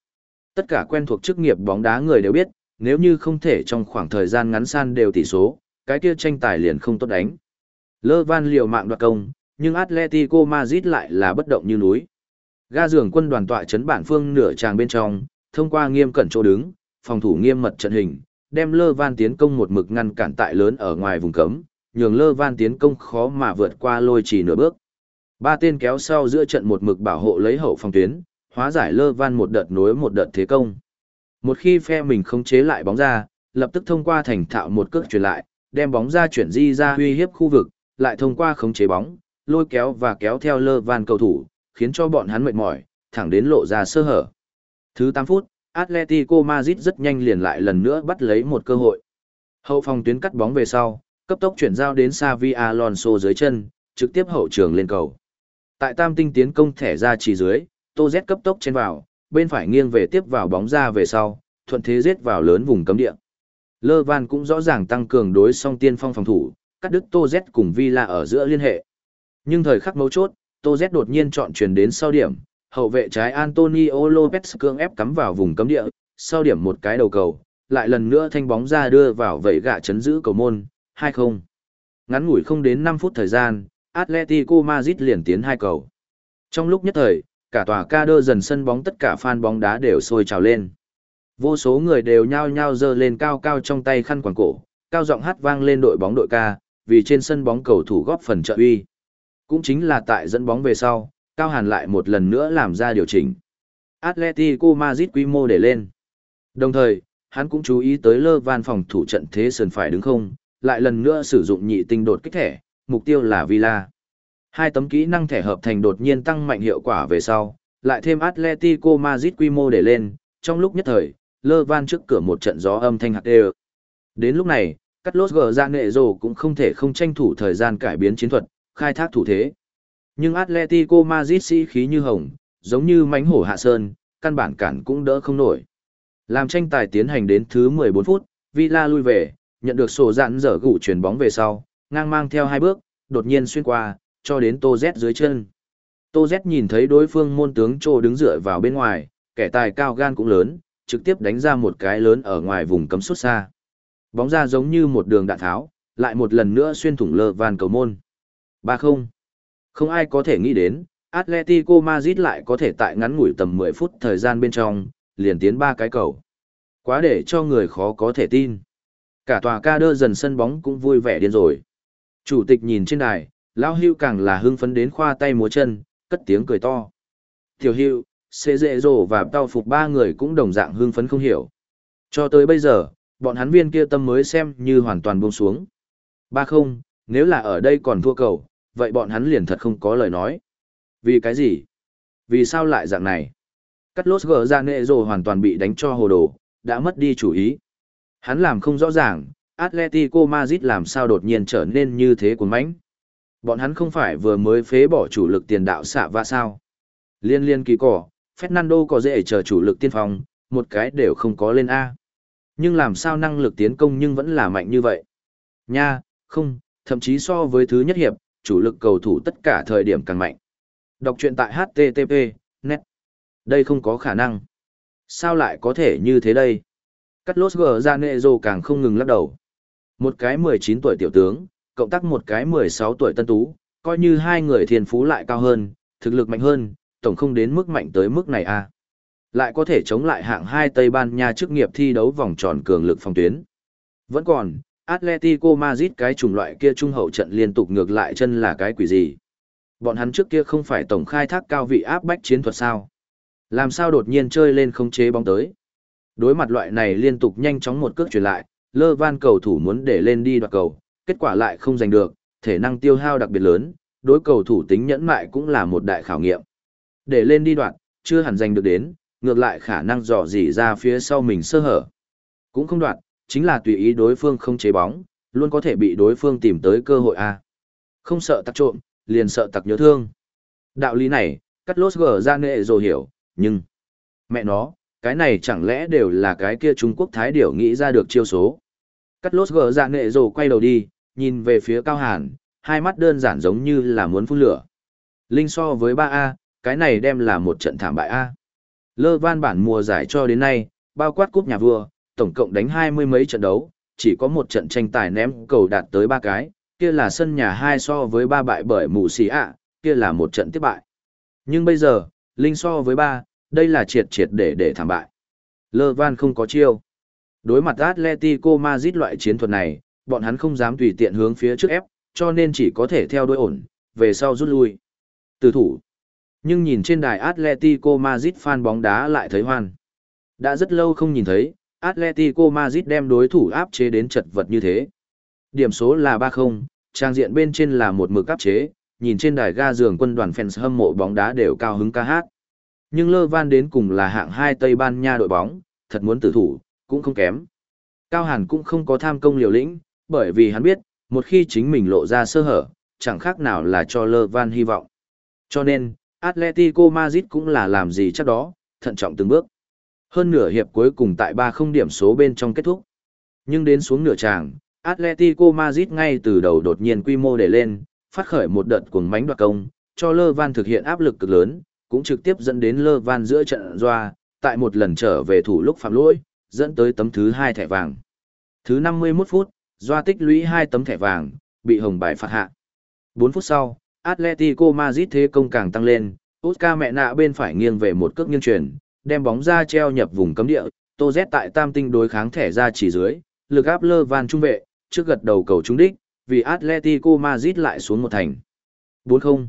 Tất cả quen thuộc chức nghiệp bóng đá người đều biết, nếu như không thể trong khoảng thời gian ngắn san đều tỷ số, cái kia tranh tài liền không tốt đánh. Lơ Van liều mạng đoạt công, nhưng Atletico Madrid lại là bất động như núi. Ga giường quân đoàn tọa chấn bản phương nửa tràng bên trong, thông qua nghiêm cẩn chỗ đứng, phòng thủ nghiêm mật trận hình, đem Lơ Van tiến công một mực ngăn cản tại lớn ở ngoài vùng cấm, nhường Lơ Van tiến công khó mà vượt qua lôi chỉ nửa bước. Ba tên kéo sau giữa trận một mực bảo hộ lấy hậu phòng tuyến, hóa giải Lơ Van một đợt nối một đợt thế công. Một khi phe mình khống chế lại bóng ra, lập tức thông qua thành thạo một cước chuyển lại, đem bóng ra chuyển di ra uy hiếp khu vực, lại thông qua khống chế bóng, lôi kéo và kéo theo Lơ Van cầu thủ, khiến cho bọn hắn mệt mỏi, thẳng đến lộ ra sơ hở. Thứ tám phút, Atletico Madrid rất nhanh liền lại lần nữa bắt lấy một cơ hội. Hậu phòng tuyến cắt bóng về sau, cấp tốc chuyển giao đến Xavi Alonso dưới chân, trực tiếp hậu trường lên cầu. Tại tam tinh tiến công thẻ ra chỉ dưới, Tô Z cấp tốc chen vào, bên phải nghiêng về tiếp vào bóng ra về sau, thuận thế giết vào lớn vùng cấm địa. Lơ Van cũng rõ ràng tăng cường đối song tiên phong phòng thủ, cắt đứt Tô Z cùng Villa ở giữa liên hệ. Nhưng thời khắc mấu chốt, Tô Z đột nhiên chọn chuyển đến sau điểm, hậu vệ trái Antonio Lopez cưỡng ép cắm vào vùng cấm địa, sau điểm một cái đầu cầu, lại lần nữa thanh bóng ra đưa vào vẩy gạ chấn giữ cầu môn, hai không. Ngắn ngủi không đến năm phút thời gian, Atletico Madrid liền tiến hai cầu. Trong lúc nhất thời, cả tòa ca đơ dần sân bóng tất cả fan bóng đá đều sôi trào lên. Vô số người đều nhao nhao giơ lên cao cao trong tay khăn quàng cổ, cao giọng hát vang lên đội bóng đội ca, vì trên sân bóng cầu thủ góp phần trợ uy. Cũng chính là tại dẫn bóng về sau, Cao Hàn lại một lần nữa làm ra điều chỉnh. Atletico Madrid quy mô để lên. Đồng thời, hắn cũng chú ý tới Lơ Van phòng thủ trận thế sườn phải đứng không, lại lần nữa sử dụng nhị tinh đột kích thẻ, mục tiêu là Villa. Hai tấm kỹ năng thẻ hợp thành đột nhiên tăng mạnh hiệu quả về sau, lại thêm Atletico Madrid quy mô để lên, trong lúc nhất thời, Lơ Van trước cửa một trận gió âm thanh hạt đều. Đến lúc này, Carlos Granero cũng không thể không tranh thủ thời gian cải biến chiến thuật, khai thác thủ thế. Nhưng Atletico Madrid sĩ khí như hồng, giống như mãnh hổ hạ sơn, căn bản cản cũng đỡ không nổi. Làm tranh tài tiến hành đến thứ mười bốn phút, Villa lui về, nhận được sổ dạn dở gụ chuyển bóng về sau, ngang mang theo hai bước, đột nhiên xuyên qua, cho đến Tô Z dưới chân. Tô Z nhìn thấy đối phương môn tướng Trô đứng dựa vào bên ngoài, kẻ tài cao gan cũng lớn, trực tiếp đánh ra một cái lớn ở ngoài vùng cấm sút xa. Bóng ra giống như một đường đạn tháo, lại một lần nữa xuyên thủng Lơ Van cầu môn. ba không. Không ai có thể nghĩ đến, Atletico Madrid lại có thể tại ngắn ngủi tầm mười phút thời gian bên trong, liền tiến ba cái cầu. Quá để cho người khó có thể tin. Cả tòa ca đơ dần sân bóng cũng vui vẻ điên rồi. Chủ tịch nhìn trên đài, Lão Hưu càng là hưng phấn đến khoa tay múa chân, cất tiếng cười to. Tiểu Hưu, Xê Dệ Dồ và Tao Phục ba người cũng đồng dạng hưng phấn không hiểu. Cho tới bây giờ, bọn hắn viên kia tâm mới xem như hoàn toàn buông xuống. ba không, nếu là ở đây còn thua cầu, vậy bọn hắn liền thật không có lời nói. Vì cái gì? Vì sao lại dạng này? Carlos Granero hoàn toàn bị đánh cho hồ đồ, đã mất đi chủ ý. Hắn làm không rõ ràng, Atletico Madrid làm sao đột nhiên trở nên như thế cuồng mãnh. Bọn hắn không phải vừa mới phế bỏ chủ lực tiền đạo xạ và sao? Liên liên kỳ cỏ, Fernando có dễ chờ chủ lực tiên phong, một cái đều không có lên A. Nhưng làm sao năng lực tiến công nhưng vẫn là mạnh như vậy? Nha, không, thậm chí so với thứ nhất hiệp, chủ lực cầu thủ tất cả thời điểm càng mạnh. Đọc truyện tại H T T P net. Đây không có khả năng. Sao lại có thể như thế đây? Carlos Granero càng không ngừng lắc đầu. Một cái mười chín tuổi tiểu tướng, cộng tác một cái mười sáu tuổi tân tú, coi như hai người thiên phú lại cao hơn, thực lực mạnh hơn, tổng không đến mức mạnh tới mức này à. Lại có thể chống lại hạng hai Tây Ban Nha chức nghiệp thi đấu vòng tròn cường lực phòng tuyến. Vẫn còn, Atletico Madrid cái chủng loại kia trung hậu trận liên tục ngược lại chân là cái quỷ gì? Bọn hắn trước kia không phải tổng khai thác cao vị áp bách chiến thuật sao? Làm sao đột nhiên chơi lên không chế bóng tới? Đối mặt loại này liên tục nhanh chóng một cước chuyển lại, Lơ Van cầu thủ muốn để lên đi đoạt cầu, kết quả lại không giành được, thể năng tiêu hao đặc biệt lớn, đối cầu thủ tính nhẫn mại cũng là một đại khảo nghiệm. Để lên đi đoạt, chưa hẳn giành được đến, ngược lại khả năng dò dỉ ra phía sau mình sơ hở. Cũng không đoạt, chính là tùy ý đối phương không chế bóng, luôn có thể bị đối phương tìm tới cơ hội a. Không sợ tặc trộm, liền sợ tặc nhớ thương. Đạo lý này, Carlos Granero hiểu, nhưng mẹ nó, cái này chẳng lẽ đều là cái kia Trung Quốc Thái Điểu nghĩ ra được chiêu số. Carlos Granero quay đầu đi, nhìn về phía Cao Hàn, hai mắt đơn giản giống như là muốn phun lửa. Linh so với ba A, cái này đem là một trận thảm bại A. Lơ Van bản mùa giải cho đến nay, bao quát cúp nhà vua, tổng cộng đánh hai mươi mấy trận đấu, chỉ có một trận tranh tài ném cầu đạt tới ba cái, kia là sân nhà hai so với ba bại bởi mù xì ạ, kia là một trận tiếp bại. Nhưng bây giờ, linh so với ba, đây là triệt triệt để để thảm bại. Lơ Van không có chiêu. Đối mặt Atletico Madrid loại chiến thuật này, bọn hắn không dám tùy tiện hướng phía trước ép, cho nên chỉ có thể theo đuôi ổn, về sau rút lui. Từ thủ. Nhưng nhìn trên đài Atletico Madrid fan bóng đá lại thấy hoan. Đã rất lâu không nhìn thấy, Atletico Madrid đem đối thủ áp chế đến chật vật như thế. Điểm số là ba không, trang diện bên trên là một mực áp chế, nhìn trên đài ga giường quân đoàn fans hâm mộ bóng đá đều cao hứng ca hát. Nhưng Lơ Van đến cùng là hạng hai Tây Ban Nha đội bóng, thật muốn tử thủ, cũng không kém. Cao Hàn cũng không có tham công liều lĩnh, bởi vì hắn biết, một khi chính mình lộ ra sơ hở, chẳng khác nào là cho Lơ Van hy vọng. Cho nên, Atletico Madrid cũng là làm gì chắc đó, thận trọng từng bước. Hơn nửa hiệp cuối cùng tại ba không điểm số bên trong kết thúc. Nhưng đến xuống nửa tràng, Atletico Madrid ngay từ đầu đột nhiên quy mô để lên, phát khởi một đợt cuồng mánh đoạt công, cho Lơ Van thực hiện áp lực cực lớn, cũng trực tiếp dẫn đến Lơ Van giữa trận doa, tại một lần trở về thủ lúc phạm lỗi, dẫn tới tấm thứ hai thẻ vàng. Thứ năm mươi mốt phút, doa tích lũy hai tấm thẻ vàng, bị hồng bài phạt hạ. bốn phút sau, Atletico Madrid thế công càng tăng lên, Oscar mẹ nạ bên phải nghiêng về một cước nghiêng chuyển, đem bóng ra treo nhập vùng cấm địa, Tô Z tại tam tinh đối kháng thẻ ra chỉ dưới, lực áp Lơ Van trung vệ, trước gật đầu cầu trúng đích, vì Atletico Madrid lại xuống một thành. bốn không.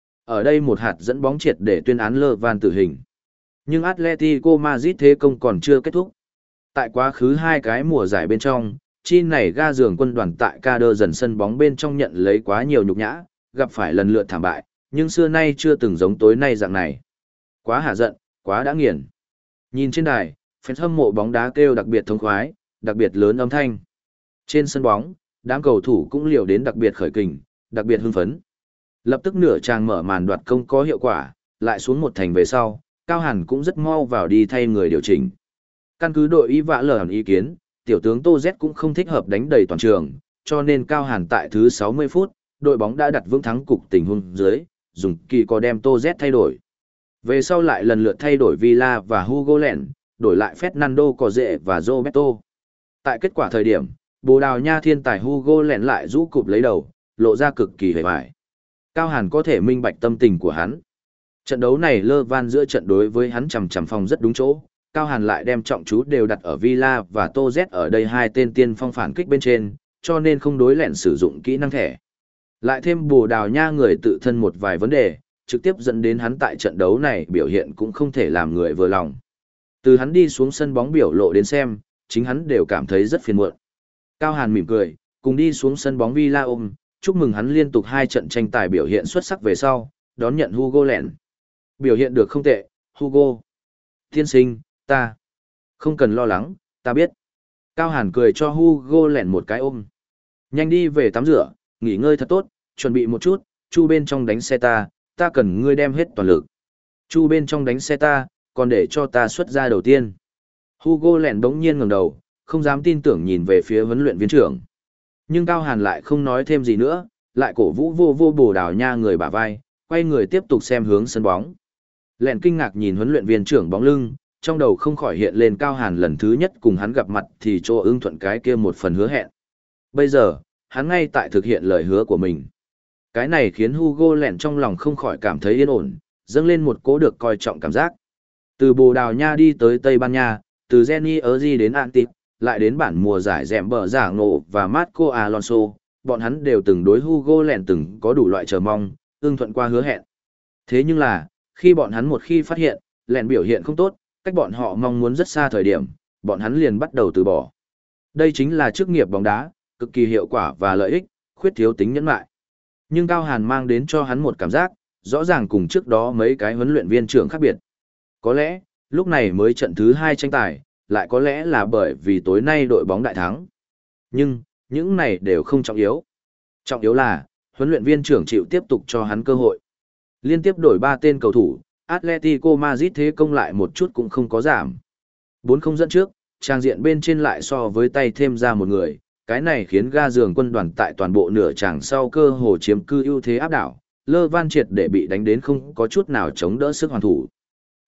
Ở đây một hạt dẫn bóng triệt để tuyên án Lơ Van tử hình. Nhưng Atletico Madrid thế công còn chưa kết thúc. Tại quá khứ hai cái mùa giải bên trong, chi này ga giường quân đoàn tại ca đơ dần sân bóng bên trong nhận lấy quá nhiều nhục nhã, gặp phải lần lượt thảm bại, nhưng xưa nay chưa từng giống tối nay dạng này. Quá hả giận, quá đã nghiền. Nhìn trên đài, fans hâm mộ bóng đá kêu đặc biệt thống khoái, đặc biệt lớn âm thanh. Trên sân bóng, đám cầu thủ cũng liều đến đặc biệt khởi kình, đặc biệt hưng phấn. Lập tức nửa tràng mở màn đoạt công có hiệu quả, lại xuống một thành về sau, Cao Hàn cũng rất mau vào đi thay người điều chỉnh. Căn cứ đội y vã lờ ý kiến, tiểu tướng Tô Z cũng không thích hợp đánh đầy toàn trường, cho nên Cao Hàn tại thứ sáu mươi phút, đội bóng đã đặt vững thắng cục tình huống dưới, dùng kỳ có đem Tô Z thay đổi. Về sau lại lần lượt thay đổi Villa và Hugo Lens, đổi lại Fernando Cozze và Roberto. Tại kết quả thời điểm, Bồ Đào Nha thiên tài Hugo Lens lại rũ cụp lấy đầu, lộ ra cực kỳ hề bại. Cao Hàn có thể minh bạch tâm tình của hắn. Trận đấu này Lơ Van giữa trận đối với hắn chằm chằm phòng rất đúng chỗ, Cao Hàn lại đem trọng chú đều đặt ở Villa và Tô Z ở đây hai tên tiên phong phản kích bên trên, cho nên không đối lẹn sử dụng kỹ năng thẻ. Lại thêm Bồ Đào Nha người tự thân một vài vấn đề, trực tiếp dẫn đến hắn tại trận đấu này biểu hiện cũng không thể làm người vừa lòng. Từ hắn đi xuống sân bóng biểu lộ đến xem, chính hắn đều cảm thấy rất phiền muộn. Cao Hàn mỉm cười, cùng đi xuống sân bóng Villa ôm, chúc mừng hắn liên tục hai trận tranh tài biểu hiện xuất sắc về sau, đón nhận Hugo Lens. Biểu hiện được không tệ, Hugo. Tiên sinh, ta. Không cần lo lắng, ta biết. Cao Hàn cười cho Hugo Lens một cái ôm. Nhanh đi về tắm rửa, nghỉ ngơi thật tốt, chuẩn bị một chút, Chu bên trong đánh xe ta, ta cần ngươi đem hết toàn lực. Chu bên trong đánh xe ta, còn để cho ta xuất ra đầu tiên. Hugo Lens bỗng nhiên ngẩng đầu, không dám tin tưởng nhìn về phía huấn luyện viên trưởng. Nhưng Cao Hàn lại không nói thêm gì nữa, lại cổ vũ vô vô Bồ Đào Nha người bả vai, quay người tiếp tục xem hướng sân bóng. Lẹn kinh ngạc nhìn huấn luyện viên trưởng bóng lưng, trong đầu không khỏi hiện lên Cao Hàn lần thứ nhất cùng hắn gặp mặt thì chỗ ưng thuận cái kia một phần hứa hẹn. Bây giờ, hắn ngay tại thực hiện lời hứa của mình. Cái này khiến Hugo Lẹn trong lòng không khỏi cảm thấy yên ổn, dâng lên một cố được coi trọng cảm giác. Từ Bồ Đào Nha đi tới Tây Ban Nha, từ Jenny Erzi đến Antip, lại đến bản mùa giải dẻm bờ giả ngộ và Marco Alonso, bọn hắn đều từng đối Hugo Lẹn từng có đủ loại chờ mong, ưng thuận qua hứa hẹn. Thế nhưng là, khi bọn hắn một khi phát hiện, Lẹn biểu hiện không tốt, cách bọn họ mong muốn rất xa thời điểm, bọn hắn liền bắt đầu từ bỏ. Đây chính là chức nghiệp bóng đá, cực kỳ hiệu quả và lợi ích, khuyết thiếu tính nhẫn nại. Nhưng Cao Hàn mang đến cho hắn một cảm giác, rõ ràng cùng trước đó mấy cái huấn luyện viên trưởng khác biệt. Có lẽ, lúc này mới trận thứ hai tranh tài, lại có lẽ là bởi vì tối nay đội bóng đại thắng. Nhưng, những này đều không trọng yếu. Trọng yếu là, huấn luyện viên trưởng chịu tiếp tục cho hắn cơ hội. Liên tiếp đổi ba tên cầu thủ, Atletico Madrid thế công lại một chút cũng không có giảm. bốn không dẫn trước, trang diện bên trên lại so với tay thêm ra một người, cái này khiến ga giường quân đoàn tại toàn bộ nửa tràng sau cơ hồ chiếm cư ưu thế áp đảo, Lơ Van triệt để bị đánh đến không có chút nào chống đỡ sức hoàn thủ.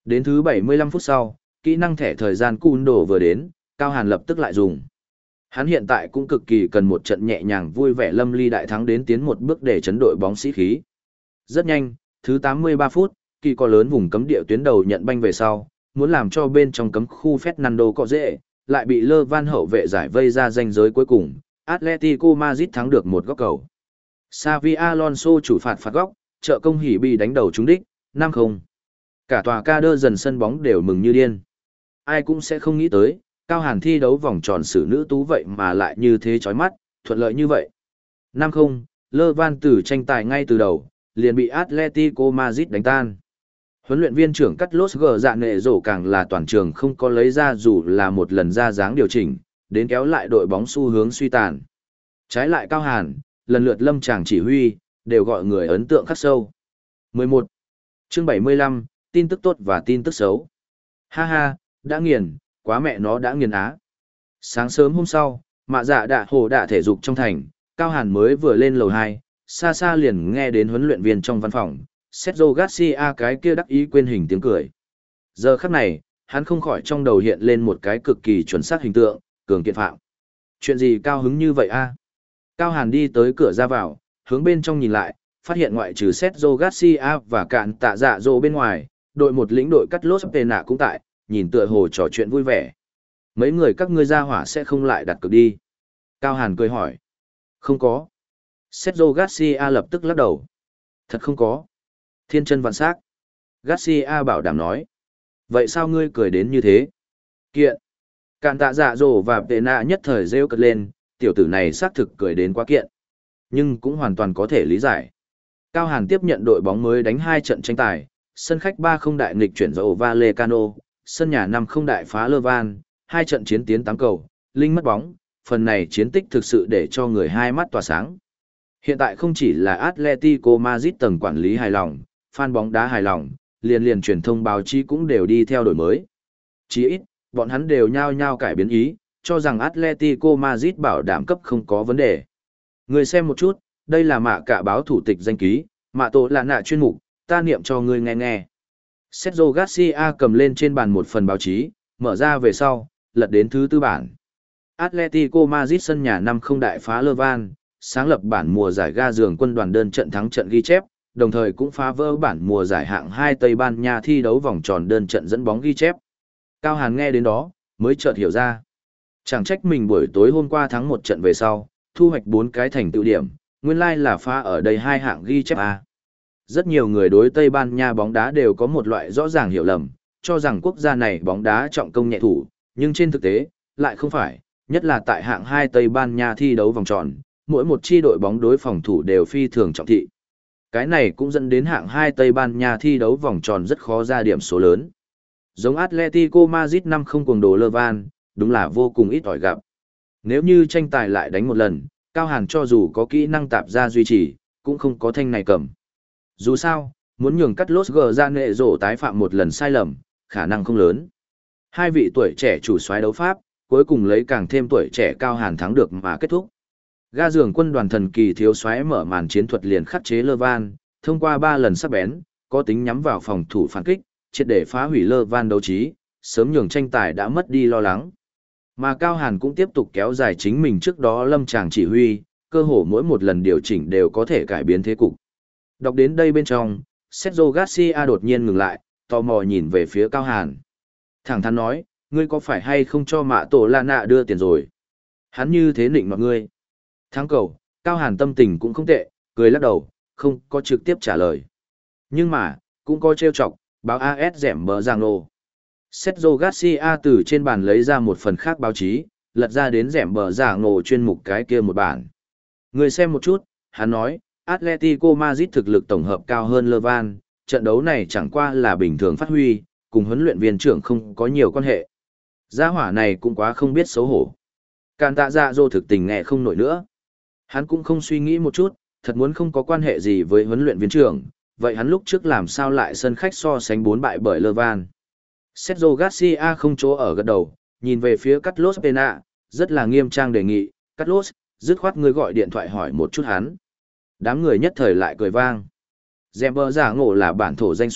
Đến thứ bảy mươi lăm phút sau, kỹ năng thẻ thời gian cùn đổ vừa đến, Cao Hàn lập tức lại dùng. Hắn hiện tại cũng cực kỳ cần một trận nhẹ nhàng vui vẻ lâm ly đại thắng đến tiến một bước để chấn đội bóng sĩ khí. Rất nhanh, thứ tám mươi ba phút, kỳ có lớn vùng cấm địa tuyến đầu nhận banh về sau, muốn làm cho bên trong cấm khu Fernando có dễ, lại bị Lơ Van hậu vệ giải vây ra ranh giới cuối cùng, Atletico Madrid thắng được một góc cầu. Xavi Alonso chủ phạt phạt góc, trợ công hỉ bị đánh đầu trúng đích, năm không. Cả tòa ca đơ dần sân bóng đều mừng như điên. Ai cũng sẽ không nghĩ tới, Cao Hàn thi đấu vòng tròn xử nữ tú vậy mà lại như thế chói mắt, thuận lợi như vậy. năm không, Lơ Van từ tranh tài ngay từ đầu, liền bị Atletico Madrid đánh tan. Huấn luyện viên trưởng cắt lốt gờ dạ nệ rổ càng là toàn trường không có lấy ra dù là một lần ra dáng điều chỉnh, đến kéo lại đội bóng xu hướng suy tàn. Trái lại Cao Hàn, lần lượt lâm tràng chỉ huy, đều gọi người ấn tượng khắc sâu. mười một. Chương bảy mươi lăm, tin tức tốt và tin tức xấu. Ha ha, đã nghiền, quá mẹ nó đã nghiền á. Sáng sớm hôm sau, mạ dạ đạ hồ đạ thể dục trong thành, Cao Hàn mới vừa lên lầu hai, xa xa liền nghe đến huấn luyện viên trong văn phòng, Sergio Garcia cái kia đắc ý quên hình tiếng cười. Giờ khắc này, hắn không khỏi trong đầu hiện lên một cái cực kỳ chuẩn xác hình tượng, cường kiện phạm. Chuyện gì cao hứng như vậy a? Cao Hàn đi tới cửa ra vào, hướng bên trong nhìn lại, phát hiện ngoại trừ Sergio Garcia và cạn tạ dạ dỗ bên ngoài, đội một lĩnh đội cắt lốt Pena cũng tại, nhìn tựa hồ trò chuyện vui vẻ. Mấy người các ngươi ra hỏa sẽ không lại đặt cược đi. Cao Hàn cười hỏi. Không có. Sergio Garcia lập tức lắc đầu. Thật không có. Thiên chân vạn sắc. Garcia bảo đảm nói. Vậy sao ngươi cười đến như thế? Kiện. Cạn tạ dạ dỗ và Pena nhất thời rêu cất lên, tiểu tử này xác thực cười đến quá kiện. Nhưng cũng hoàn toàn có thể lý giải. Cao Hàn tiếp nhận đội bóng mới đánh hai trận tranh tài, sân khách ba không đại nghịch chuyển dầu Vallecano, sân nhà năm không đại phá Lơ Van, hai trận chiến tiến tám cầu, linh mất bóng, phần này chiến tích thực sự để cho người hai mắt tỏa sáng. Hiện tại không chỉ là Atletico Madrid tầng quản lý hài lòng, fan bóng đá hài lòng, liền liền truyền thông báo chí cũng đều đi theo đổi mới. Chỉ ít, bọn hắn đều nhao nhao cải biến ý, cho rằng Atletico Madrid bảo đảm cấp không có vấn đề. Người xem một chút, đây là mạ cả báo thủ tịch danh ký, mạ tổ là nạ chuyên mục, ta niệm cho ngươi nghe nghe. Sergio Garcia cầm lên trên bàn một phần báo chí, mở ra về sau, lật đến thứ tư bản. Atletico Madrid sân nhà năm không đại phá Lơ Van, sáng lập bản mùa giải ga giường quân đoàn đơn trận thắng trận ghi chép, đồng thời cũng phá vỡ bản mùa giải hạng hai Tây Ban Nha thi đấu vòng tròn đơn trận dẫn bóng ghi chép. Cao Hàn nghe đến đó, mới chợt hiểu ra. Chẳng trách mình buổi tối hôm qua thắng một trận về sau, thu hoạch bốn cái thành tựu điểm, nguyên lai là phá ở đây hai hạng ghi chép A. Rất nhiều người đối Tây Ban Nha bóng đá đều có một loại rõ ràng hiểu lầm, cho rằng quốc gia này bóng đá trọng công nhẹ thủ, nhưng trên thực tế, lại không phải, nhất là tại hạng hai Tây Ban Nha thi đấu vòng tròn, mỗi một chi đội bóng đối phòng thủ đều phi thường trọng thị. Cái này cũng dẫn đến hạng hai Tây Ban Nha thi đấu vòng tròn rất khó ra điểm số lớn. Giống Atletico Madrid năm không cuồng đồ Lơ Van, đúng là vô cùng ít ỏi gặp. Nếu như tranh tài lại đánh một lần, Cao Hàn cho dù có kỹ năng tạp ra duy trì, cũng không có thanh này cầm. Dù sao, muốn nhường cắt lốt gờ ra nệ rổ tái phạm một lần sai lầm, khả năng không lớn. Hai vị tuổi trẻ chủ soái đấu pháp, cuối cùng lấy càng thêm tuổi trẻ Cao Hàn thắng được mà kết thúc. Ga giường quân đoàn thần kỳ thiếu soái mở màn chiến thuật liền khắc chế Lơ Van, thông qua ba lần sắc bén, có tính nhắm vào phòng thủ phản kích, triệt để phá hủy Lơ Van đấu trí, sớm nhường tranh tài đã mất đi lo lắng. Mà Cao Hàn cũng tiếp tục kéo dài chính mình trước đó lâm tràng chỉ huy, cơ hồ mỗi một lần điều chỉnh đều có thể cải biến thế cục. Đọc đến đây bên trong, Sergio Garcia đột nhiên ngừng lại, tò mò nhìn về phía Cao Hàn. Thẳng thắn nói, ngươi có phải hay không cho mạ tổ la nạ đưa tiền rồi? Hắn như thế nịnh mặt ngươi. Thắng cầu, Cao Hàn tâm tình cũng không tệ, cười lắc đầu, không có trực tiếp trả lời. Nhưng mà, cũng có trêu chọc, báo a ét dẻm bờ giang nô. Sergio Garcia từ trên bàn lấy ra một phần khác báo chí, lật ra đến dẻm bờ giang nô chuyên mục cái kia một bản. Người xem một chút, hắn nói, Atletico Madrid thực lực tổng hợp cao hơn Lơ Van, trận đấu này chẳng qua là bình thường phát huy, cùng huấn luyện viên trưởng không có nhiều quan hệ. Gia hỏa này cũng quá không biết xấu hổ. Càn tạ dạ dô thực tình nghe không nổi nữa. Hắn cũng không suy nghĩ một chút, thật muốn không có quan hệ gì với huấn luyện viên trưởng, vậy hắn lúc trước làm sao lại sân khách so sánh bốn bại bởi Lơ Van. Sergio Garcia không chỗ ở gật đầu, nhìn về phía Carlos Pena, rất là nghiêm trang đề nghị, Carlos, dứt khoát ngươi gọi điện thoại hỏi một chút hắn. Đám người nhất thời lại cười vang. Dèm bờ giả ngộ là bản thổ danh xuất,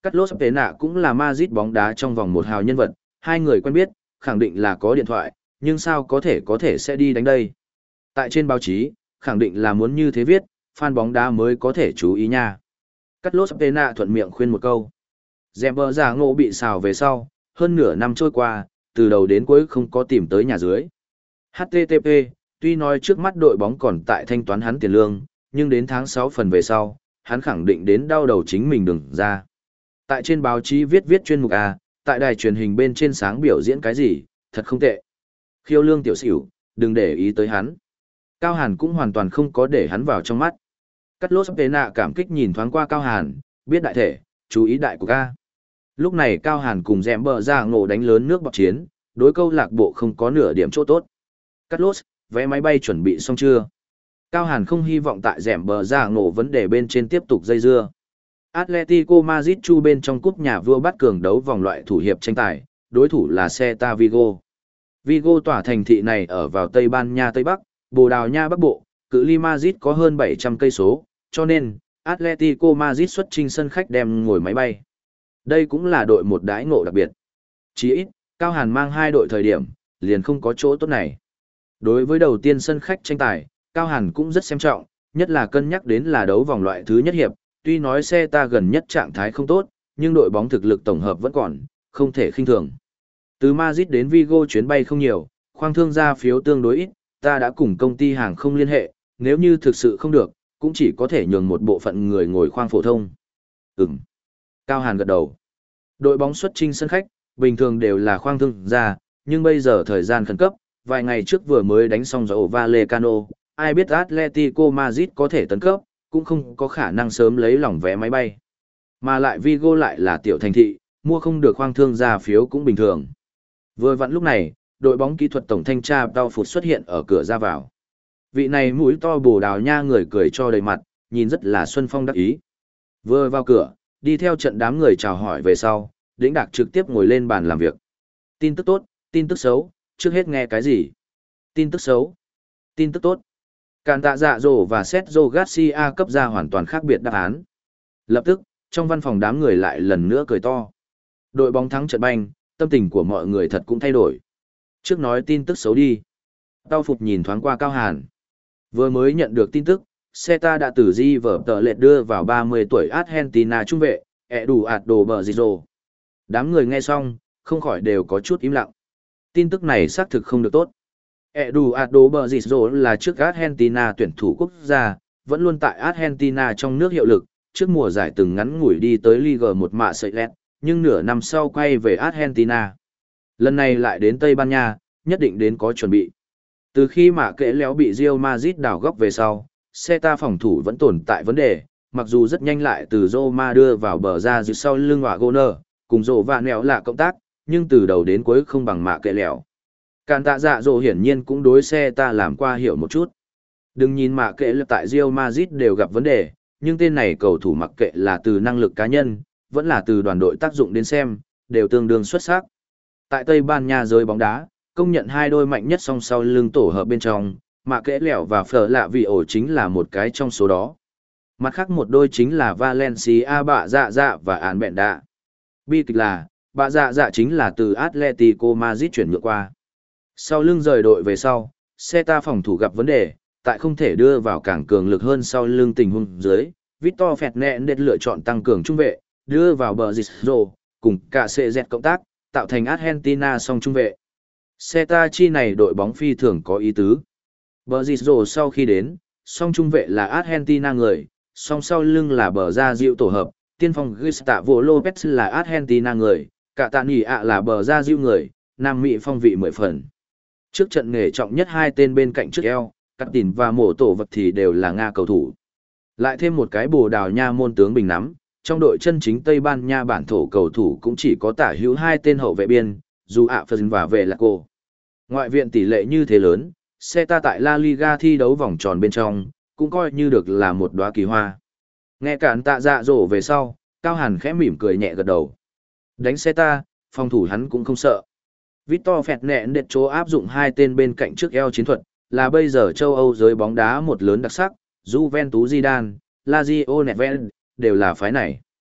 Carlos Pena cũng là Madrid bóng đá trong vòng một hào nhân vật, hai người quen biết, khẳng định là có điện thoại, nhưng sao có thể có thể sẽ đi đánh đây. Tại trên báo chí, khẳng định là muốn như thế viết, fan bóng đá mới có thể chú ý nha. Carlos Pena thuận miệng khuyên một câu. Dembờ giả ngộ bị xào về sau, hơn nửa năm trôi qua, từ đầu đến cuối không có tìm tới nhà dưới. hát tê tê pê, tuy nói trước mắt đội bóng còn tại thanh toán hắn tiền lương, nhưng đến tháng sáu phần về sau, hắn khẳng định đến đau đầu chính mình đừng ra. Tại trên báo chí viết viết chuyên mục A, tại đài truyền hình bên trên sáng biểu diễn cái gì, thật không tệ. Khiêu lương tiểu xỉu, đừng để ý tới hắn. Cao Hàn cũng hoàn toàn không có để hắn vào trong mắt. Carlos Pena cảm kích nhìn thoáng qua Cao Hàn, biết đại thể, chú ý đại của ca. Lúc này Cao Hàn cùng dẹm bờ ra ngộ đánh lớn nước bọc chiến, đối câu lạc bộ không có nửa điểm chỗ tốt. Carlos, vé máy bay chuẩn bị xong chưa? Cao Hàn không hy vọng tại dẹm bờ ra ngộ vấn đề bên trên tiếp tục dây dưa. Atletico Madrid chu bên trong cúp nhà vua bắt cường đấu vòng loại thủ hiệp tranh tài, đối thủ là Celta Vigo. Vigo tỏa thành thị này ở vào Tây Ban Nha Tây Bắc, Bồ Đào Nha Bắc Bộ, cự ly Madrid có hơn bảy trăm cây số, cho nên Atletico Madrid xuất trình sân khách đem ngồi máy bay. Đây cũng là đội một đãi ngộ đặc biệt. Chỉ ít, Cao Hàn mang hai đội thời điểm, liền không có chỗ tốt này. Đối với đầu tiên sân khách tranh tài, Cao Hàn cũng rất xem trọng, nhất là cân nhắc đến là đấu vòng loại thứ nhất hiệp, tuy nói xe ta gần nhất trạng thái không tốt, nhưng đội bóng thực lực tổng hợp vẫn còn, không thể khinh thường. Từ Madrid đến Vigo chuyến bay không nhiều, khoang thương gia phiếu tương đối ít, ta đã cùng công ty hàng không liên hệ, nếu như thực sự không được, cũng chỉ có thể nhường một bộ phận người ngồi khoang phổ thông. Ừm. Cao Hàn gật đầu. Đội bóng xuất chinh sân khách, bình thường đều là khoang thương gia, nhưng bây giờ thời gian khẩn cấp, vài ngày trước vừa mới đánh xong Rayo Vallecano, ai biết Atletico Madrid có thể tấn cấp, cũng không có khả năng sớm lấy lòng vé máy bay. Mà lại Vigo lại là tiểu thành thị, mua không được khoang thương gia phiếu cũng bình thường. Vừa vặn lúc này, đội bóng kỹ thuật tổng thanh tra Tao Phụt xuất hiện ở cửa ra vào. Vị này mũi to Bồ Đào Nha người cười cho đầy mặt, nhìn rất là xuân phong đắc ý. Vừa vào cửa, đi theo trận đám người chào hỏi về sau, Đĩnh Đạc trực tiếp ngồi lên bàn làm việc. Tin tức tốt, tin tức xấu, trước hết nghe cái gì? Tin tức xấu, tin tức tốt. Càn tạ dạ dỗ và Sergio Garcia cấp ra hoàn toàn khác biệt đáp án. Lập tức, trong văn phòng đám người lại lần nữa cười to. Đội bóng thắng trận banh, tâm tình của mọi người thật cũng thay đổi. Trước nói tin tức xấu đi. Tao Phục nhìn thoáng qua Cao Hàn. Vừa mới nhận được tin tức, Celta đã từ di vở tờ lệ đưa vào ba mươi tuổi Argentina trung vệ, Eduardo Berizzo. Đám người nghe xong, không khỏi đều có chút im lặng. Tin tức này xác thực không được tốt. Eduardo Berizzo là trước Argentina tuyển thủ quốc gia, vẫn luôn tại Argentina trong nước hiệu lực, trước mùa giải từng ngắn ngủi đi tới Liga một mạ sợi lẹt, nhưng nửa năm sau quay về Argentina. Lần này lại đến Tây Ban Nha, nhất định đến có chuẩn bị. Từ khi mạ kệ léo bị Real Madrid đào góc về sau, Celta phòng thủ vẫn tồn tại vấn đề, mặc dù rất nhanh lại từ Roma đưa vào bờ ra dưới sau lưng hỏa Goner, cùng rổ và nẹo là cộng tác, nhưng từ đầu đến cuối không bằng mạ kệ léo. Càn tạ dạ dỗ hiển nhiên cũng đối Celta làm qua hiểu một chút. Đừng nhìn mạ kệ là tại Real Madrid đều gặp vấn đề, nhưng tên này cầu thủ mặc kệ là từ năng lực cá nhân, vẫn là từ đoàn đội tác dụng đến xem, đều tương đương xuất sắc. Tại Tây Ban Nha giới bóng đá, công nhận hai đôi mạnh nhất song sau lưng tổ hợp bên trong, mạ kẽ lẻo và phở lạ vị ổ chính là một cái trong số đó. Mặt khác một đôi chính là Valencia bạ dạ dạ và án bẹn đạ. Bi kịch là, bạ dạ dạ chính là từ Atletico Madrid chuyển nhượng qua. Sau lưng rời đội về sau, Celta phòng thủ gặp vấn đề, tại không thể đưa vào càng cường lực hơn sau lưng tình huống dưới, Victor Fernandes lựa chọn tăng cường trung vệ, đưa vào bờ Zizzo, cùng cả xê dét cộng tác, tạo thành Argentina song trung vệ. Celta chi này đội bóng phi thường có ý tứ. Bờ Zizzo sau khi đến, song trung vệ là Argentina người, song sau lưng là bờ ra diệu tổ hợp, tiên phong Gustavo Lopez là Argentina người, cả tạ nghỉ ạ là bờ ra diệu người, Nam Mỹ phong vị mười phần. Trước trận nghề trọng nhất hai tên bên cạnh trước eo, cắt tỉn và mổ tổ vật thì đều là Nga cầu thủ. Lại thêm một cái Bồ Đào Nha môn tướng bình nắm, trong đội chân chính Tây Ban Nha bản thổ cầu thủ cũng chỉ có tả hữu hai tên hậu vệ biên, dù ạ Phân và về là cô. Ngoại viện tỷ lệ như thế lớn, Celta tại La Liga thi đấu vòng tròn bên trong, cũng coi như được là một đóa kỳ hoa. Nghe cản tạ dạ dỗ về sau, Cao Hàn khẽ mỉm cười nhẹ gật đầu. Đánh Celta, phòng thủ hắn cũng không sợ. Victor Fernandes chỗ áp dụng hai tên bên cạnh trước eo chiến thuật, là bây giờ châu Âu giới bóng đá một lớn đặc sắc, Juventus Zidane, Lazio Neves, đều là phái này.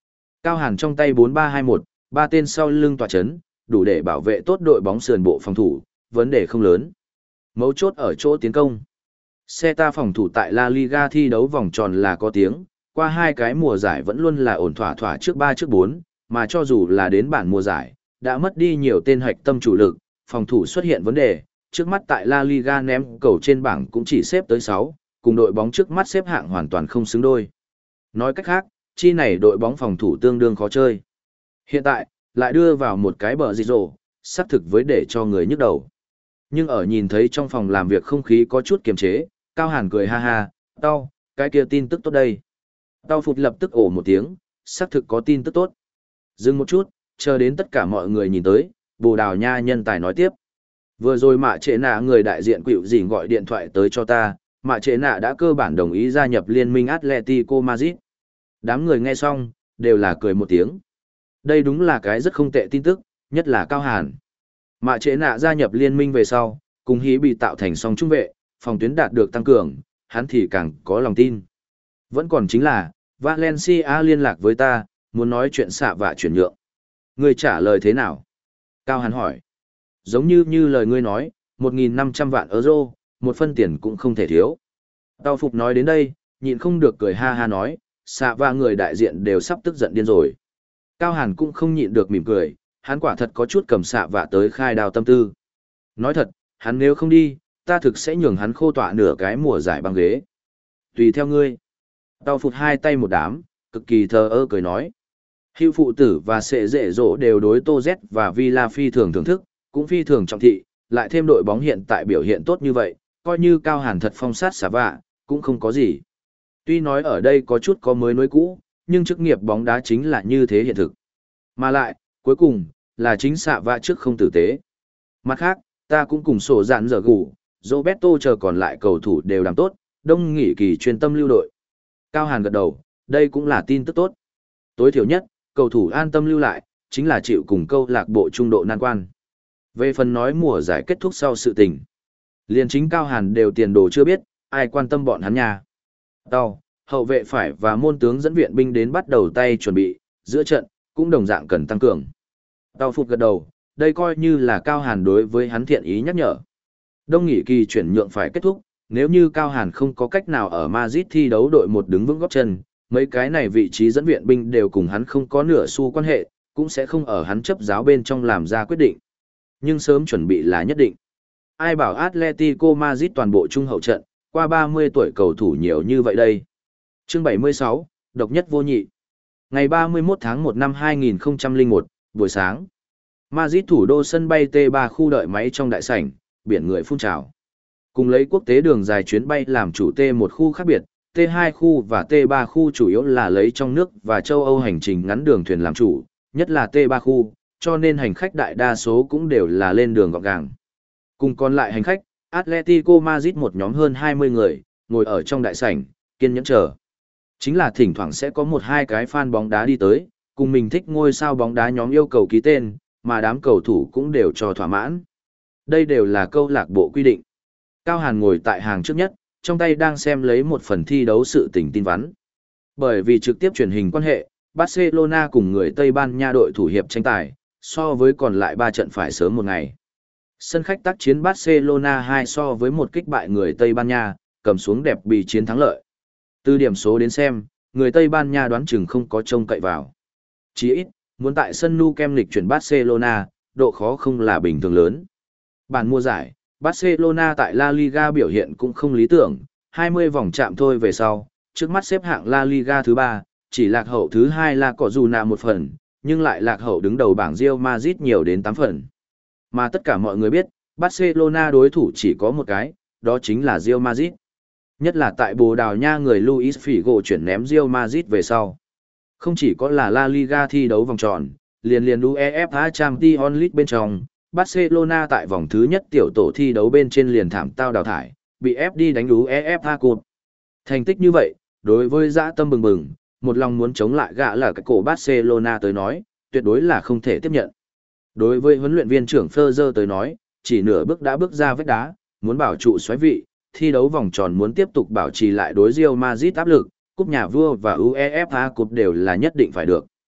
Cao Hàn trong tay bốn ba hai một, ba tên sau lưng tọa chấn, đủ để bảo vệ tốt đội bóng sườn bộ phòng thủ, vấn đề không lớn. Mấu chốt ở chỗ tiến công. Celta phòng thủ tại La Liga thi đấu vòng tròn là có tiếng, qua hai cái mùa giải vẫn luôn là ổn thỏa thỏa trước ba trước bốn, mà cho dù là đến bản mùa giải, đã mất đi nhiều tên hạch tâm chủ lực, phòng thủ xuất hiện vấn đề, trước mắt tại La Liga ném cầu trên bảng cũng chỉ xếp tới sáu, cùng đội bóng trước mắt xếp hạng hoàn toàn không xứng đôi. Nói cách khác, chi này đội bóng phòng thủ tương đương khó chơi. Hiện tại, lại đưa vào một cái bờ dị rồ, xác thực với để cho người nhức đầu. Nhưng ở nhìn thấy trong phòng làm việc không khí có chút kiềm chế, Cao Hàn cười ha ha, tao, cái kia tin tức tốt đây. Tao phụt lập tức ổ một tiếng, xác thực có tin tức tốt. Dừng một chút, chờ đến tất cả mọi người nhìn tới, Bồ Đào Nha nhân tài nói tiếp. Vừa rồi mạ trệ nạ người đại diện quỵu dình gọi điện thoại tới cho ta, mạ trệ nạ đã cơ bản đồng ý gia nhập liên minh Atletico Madrid. Đám người nghe xong, đều là cười một tiếng. Đây đúng là cái rất không tệ tin tức, nhất là Cao Hàn. Mạ trệ nạ gia nhập liên minh về sau, cùng hí bị tạo thành song trung vệ, phòng tuyến đạt được tăng cường, hắn thì càng có lòng tin. Vẫn còn chính là, Valencia liên lạc với ta, muốn nói chuyện xạ vạ chuyển nhượng. Ngươi trả lời thế nào? Cao Hàn hỏi. Giống như như lời ngươi nói, một nghìn năm trăm vạn euro, một phân tiền cũng không thể thiếu. Tao Phục nói đến đây, nhịn không được cười ha ha nói, xạ vạ người đại diện đều sắp tức giận điên rồi. Cao Hàn cũng không nhịn được mỉm cười, hắn quả thật có chút cầm xạ vạ tới khai đào tâm tư. Nói thật, hắn nếu không đi, ta thực sẽ nhường hắn khô tọa nửa cái mùa giải băng ghế. Tùy theo ngươi. Tao Phục hai tay một đám, cực kỳ thờ ơ cười nói. Hữu phụ tử và sệ dễ dỗ đều đối Tô Z và Villa phi thường thưởng thức, cũng phi thường trọng thị, lại thêm đội bóng hiện tại biểu hiện tốt như vậy, coi như Cao Hàn thật phong sát xả vạ, cũng không có gì. Tuy nói ở đây có chút có mới nối cũ, nhưng chức nghiệp bóng đá chính là như thế hiện thực. Mà lại, cuối cùng, là chính xạ vạ trước không tử tế. Mặt khác, ta cũng cùng sổ dạn dở gù, Roberto chờ còn lại cầu thủ đều làm tốt, đông nghỉ kỳ chuyên tâm lưu đội. Cao Hàn gật đầu, đây cũng là tin tức tốt. Tối thiểu nhất, cầu thủ an tâm lưu lại, chính là chịu cùng câu lạc bộ trung độ nan quan. Về phần nói mùa giải kết thúc sau sự tình. Liên chính Cao Hàn đều tiền đồ chưa biết, ai quan tâm bọn hắn nha. Tàu, hậu vệ phải và môn tướng dẫn viện binh đến bắt đầu tay chuẩn bị, giữa trận, cũng đồng dạng cần tăng cường. Tàu Phục gật đầu, đây coi như là Cao Hàn đối với hắn thiện ý nhắc nhở. Đông nghỉ kỳ chuyển nhượng phải kết thúc, nếu như Cao Hàn không có cách nào ở Madrid thi đấu đội một đứng vững góp chân, mấy cái này vị trí dẫn viện binh đều cùng hắn không có nửa xu quan hệ, cũng sẽ không ở hắn chấp giáo bên trong làm ra quyết định. Nhưng sớm chuẩn bị là nhất định. Ai bảo Atletico Madrid toàn bộ trung hậu trận, qua ba mươi tuổi cầu thủ nhiều như vậy đây. Chương bảy mươi sáu, độc nhất vô nhị. Ngày ba mươi mốt tháng một năm hai nghìn không trăm lẻ một, buổi sáng. Madrid thủ đô sân bay T ba khu đợi máy trong đại sảnh, biển người phun trào. Cùng lấy quốc tế đường dài chuyến bay làm chủ T một khu khác biệt, T hai khu và T ba khu chủ yếu là lấy trong nước và châu Âu hành trình ngắn đường thuyền làm chủ, nhất là T ba khu, cho nên hành khách đại đa số cũng đều là lên đường gọn gàng. Cùng còn lại hành khách, Atletico Madrid một nhóm hơn hai mươi người, ngồi ở trong đại sảnh, kiên nhẫn chờ. Chính là thỉnh thoảng sẽ có một hai cái fan bóng đá đi tới, cùng mình thích ngôi sao bóng đá nhóm yêu cầu ký tên, mà đám cầu thủ cũng đều cho thỏa mãn. Đây đều là câu lạc bộ quy định. Cao Hàn ngồi tại hàng trước nhất, trong tay đang xem lấy một phần thi đấu sự tình tin vắn. Bởi vì trực tiếp truyền hình quan hệ, Barcelona cùng người Tây Ban Nha đội thủ hiệp tranh tài, so với còn lại ba trận phải sớm một ngày. Sân khách tác chiến Barcelona hai so với một kích bại người Tây Ban Nha, cầm xuống đẹp bì chiến thắng lợi. Từ điểm số đến xem, người Tây Ban Nha đoán chừng không có trông cậy vào. Chỉ ít, muốn tại sân Nou Camp lịch chuyển Barcelona, độ khó không là bình thường lớn. Bản mùa giải, Barcelona tại La Liga biểu hiện cũng không lý tưởng, hai mươi vòng chạm thôi về sau, trước mắt xếp hạng La Liga thứ ba, chỉ lạc hậu thứ hai là có dù nạ một phần, nhưng lại lạc hậu đứng đầu bảng Real Madrid nhiều đến tám phần. Mà tất cả mọi người biết, Barcelona đối thủ chỉ có một cái, đó chính là Real Madrid. Nhất là tại Bồ Đào Nha người Luis Figo chuyển ném Real Madrid về sau. Không chỉ có là La Liga thi đấu vòng tròn, liền liền UEFA Champions League bên trong, Barcelona tại vòng thứ nhất tiểu tổ thi đấu bên trên liền thảm tao đào thải, bị ép đi đánh UEFA Cup. Thành tích như vậy, đối với dã tâm bừng bừng, một lòng muốn chống lại gã là cái cổ Barcelona tới nói, tuyệt đối là không thể tiếp nhận. Đối với huấn luyện viên trưởng Ferrer tới nói, chỉ nửa bước đã bước ra vách đá, muốn bảo trụ xoáy vị, thi đấu vòng tròn muốn tiếp tục bảo trì lại đối Real Madrid áp lực, cúp nhà vua và UEFA Cup đều là nhất định phải được.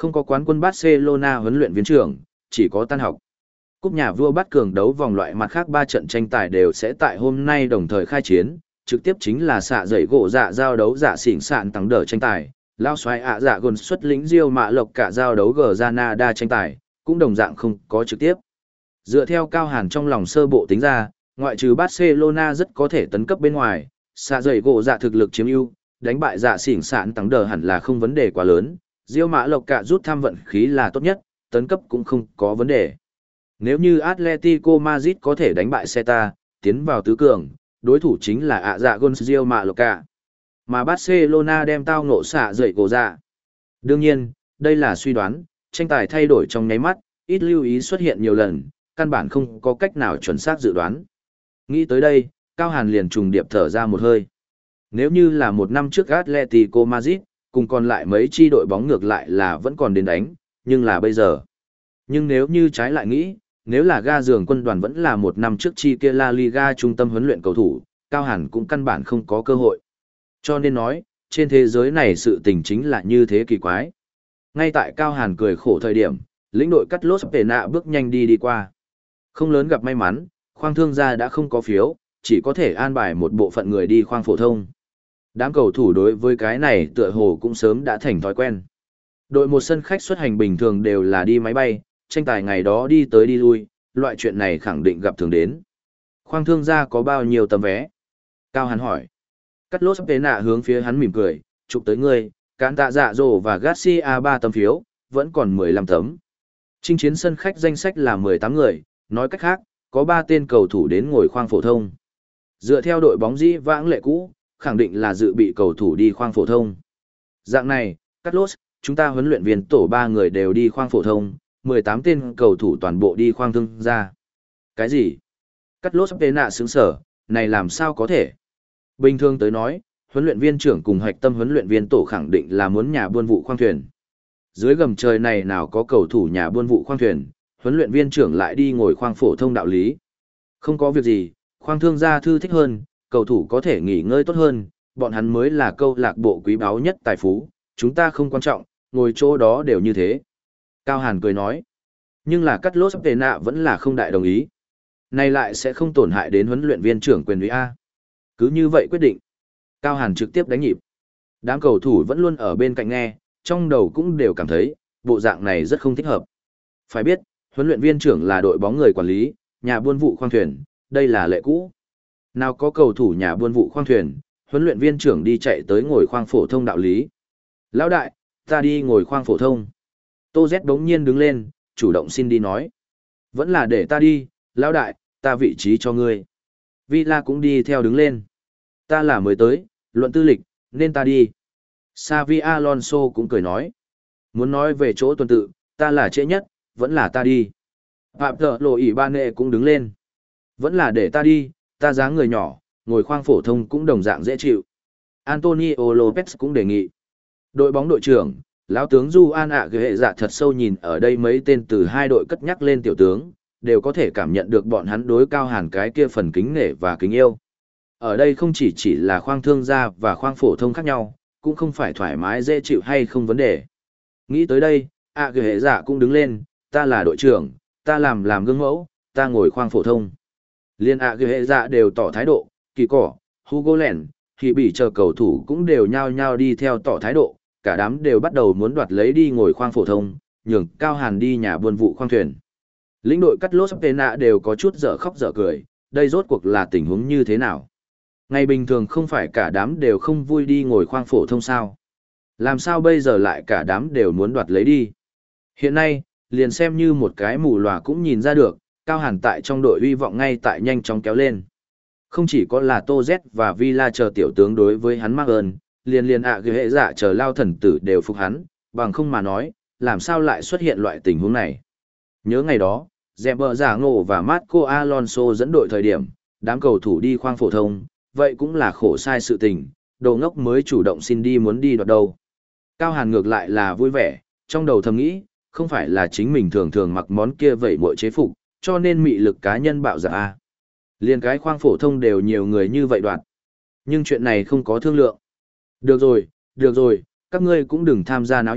Không có quán quân Barcelona huấn luyện viên trưởng, chỉ có tan học. Cúp nhà vua bắt cường đấu vòng loại mặt khác ba trận tranh tài đều sẽ tại hôm nay đồng thời khai chiến, trực tiếp chính là xạ dậy gỗ dạ giao đấu dạ xỉn sạn tăng đỡ tranh tài, lao xoay ạ dạ gồn xuất lĩnh Diêu Mạ Lộc cả giao đấu Granada tranh tài, cũng đồng dạng không có trực tiếp. Dựa theo Cao Hàn trong lòng sơ bộ tính ra, ngoại trừ Barcelona rất có thể tấn cấp bên ngoài, xạ dậy gỗ dạ thực lực chiếm ưu, đánh bại dạ xỉn sạn tăng đỡ hẳn là không vấn đề quá lớn, Diêu Mạ Lộc cả rút thăm vận khí là tốt nhất, tấn cấp cũng không có vấn đề. Nếu như Atletico Madrid có thể đánh bại Celta, tiến vào tứ cường, đối thủ chính là ạ dạ gôn Diêu Mạ Lộc cả. Mà Barcelona đem tao ngộ xạ dậy cổ dạ. Đương nhiên, đây là suy đoán, tranh tài thay đổi trong nháy mắt, ít lưu ý xuất hiện nhiều lần, căn bản không có cách nào chuẩn xác dự đoán. Nghĩ tới đây, Cao Hàn liền trùng điệp thở ra một hơi. Nếu như là một năm trước Atletico Madrid, cùng còn lại mấy chi đội bóng ngược lại là vẫn còn đến đánh, nhưng là bây giờ. Nhưng nếu như trái lại nghĩ, nếu là ga giường quân đoàn vẫn là một năm trước chi kia La Liga trung tâm huấn luyện cầu thủ, Cao Hàn cũng căn bản không có cơ hội. Cho nên nói, trên thế giới này sự tình chính là như thế kỳ quái. Ngay tại Cao Hàn cười khổ thời điểm, lĩnh đội cắt lốt về nạ bước nhanh đi đi qua. Không lớn gặp may mắn, khoang thương gia đã không có phiếu, chỉ có thể an bài một bộ phận người đi khoang phổ thông. Đám cầu thủ đối với cái này tựa hồ cũng sớm đã thành thói quen. Đội một sân khách xuất hành bình thường đều là đi máy bay, tranh tài ngày đó đi tới đi lui, loại chuyện này khẳng định gặp thường đến. Khoang thương gia có bao nhiêu tấm vé? Cao Hàn hỏi. Cắt lốt tế nạ hướng phía hắn mỉm cười, chụp tới ngươi, cán tạ dạ dồ và Garcia ba tấm phiếu, vẫn còn mười lăm tấm. Chinh chiến sân khách danh sách là mười tám người, nói cách khác, có ba tên cầu thủ đến ngồi khoang phổ thông. Dựa theo đội bóng dĩ vãng lệ cũ, khẳng định là dự bị cầu thủ đi khoang phổ thông. Dạng này, cắt lốt, chúng ta huấn luyện viên tổ ba người đều đi khoang phổ thông, mười tám tên cầu thủ toàn bộ đi khoang thương gia. Cái gì? Cắt lốt tế nạ sướng sở, này làm sao có thể? Bình thường tới nói, huấn luyện viên trưởng cùng hạch tâm huấn luyện viên tổ khẳng định là muốn nhà buôn vụ khoang thuyền. Dưới gầm trời này nào có cầu thủ nhà buôn vụ khoang thuyền, huấn luyện viên trưởng lại đi ngồi khoang phổ thông đạo lý. Không có việc gì, khoang thương gia thư thích hơn, cầu thủ có thể nghỉ ngơi tốt hơn, bọn hắn mới là câu lạc bộ quý báu nhất tài phú, chúng ta không quan trọng, ngồi chỗ đó đều như thế. Cao Hàn cười nói, nhưng là cắt lốt về nạ vẫn là không đại đồng ý. Này lại sẽ không tổn hại đến huấn luyện viên trưởng quyền uy A. Cứ như vậy quyết định. Cao Hàn trực tiếp đánh nhịp. Đám cầu thủ vẫn luôn ở bên cạnh nghe, trong đầu cũng đều cảm thấy, bộ dạng này rất không thích hợp. Phải biết, huấn luyện viên trưởng là đội bóng người quản lý, nhà buôn vụ khoang thuyền, đây là lệ cũ. Nào có cầu thủ nhà buôn vụ khoang thuyền, huấn luyện viên trưởng đi chạy tới ngồi khoang phổ thông đạo lý. Lão đại, ta đi ngồi khoang phổ thông. Tô Z đống nhiên đứng lên, chủ động xin đi nói. Vẫn là để ta đi, lão đại, ta vị trí cho ngươi. Villa cũng đi theo đứng lên. Ta là mới tới, luận tư lịch, nên ta đi. Xavi Alonso cũng cười nói. Muốn nói về chỗ tuần tự, ta là trễ nhất, vẫn là ta đi. Phạm thợ lộ ỉ ba nệ cũng đứng lên. Vẫn là để ta đi, ta dáng người nhỏ, ngồi khoang phổ thông cũng đồng dạng dễ chịu. Antonio Lopez cũng đề nghị. Đội bóng đội trưởng, lão tướng Du An ạ ghệ dạ thật sâu nhìn ở đây mấy tên từ hai đội cất nhắc lên tiểu tướng, đều có thể cảm nhận được bọn hắn đối Cao Hàn cái kia phần kính nể và kính yêu. Ở đây không chỉ chỉ là khoang thương gia và khoang phổ thông khác nhau, cũng không phải thoải mái dễ chịu hay không vấn đề. Nghĩ tới đây, ạ ghệ dạ cũng đứng lên, ta là đội trưởng, ta làm làm gương mẫu, ta ngồi khoang phổ thông. Liên ạ ghệ dạ đều tỏ thái độ, kỳ cỏ, Hugo Len, thì bị chờ cầu thủ cũng đều nhao nhao đi theo tỏ thái độ, cả đám đều bắt đầu muốn đoạt lấy đi ngồi khoang phổ thông, nhường Cao Hàn đi nhà buôn vụ khoang thuyền. Lĩnh đội cắt lốt tê nạ đều có chút dở khóc dở cười, đây rốt cuộc là tình huống như thế nào? Ngày bình thường không phải cả đám đều không vui đi ngồi khoang phổ thông sao? Làm sao bây giờ lại cả đám đều muốn đoạt lấy đi? Hiện nay, liền xem như một cái mù lòa cũng nhìn ra được, Cao Hàn tại trong đội uy vọng ngay tại nhanh chóng kéo lên. Không chỉ có là Tô Z và Villa chờ tiểu tướng đối với hắn mắc ơn, liền liền ạ à hệ dạ chờ lao thần tử đều phục hắn, bằng không mà nói, làm sao lại xuất hiện loại tình huống này. Nhớ ngày đó, Dẹp bờ giả ngộ và Marco Alonso dẫn đội thời điểm, đám cầu thủ đi khoang phổ thông, vậy cũng là khổ sai sự tình, đồ ngốc mới chủ động xin đi muốn đi đoạt đâu. Cao Hàn ngược lại là vui vẻ, trong đầu thầm nghĩ, không phải là chính mình thường thường mặc món kia vậy muội chế phục, cho nên mị lực cá nhân bạo dạn a. Liên cái khoang phổ thông đều nhiều người như vậy đoạt. Nhưng chuyện này không có thương lượng. Được rồi, được rồi, các ngươi cũng đừng tham gia náo nhiệt,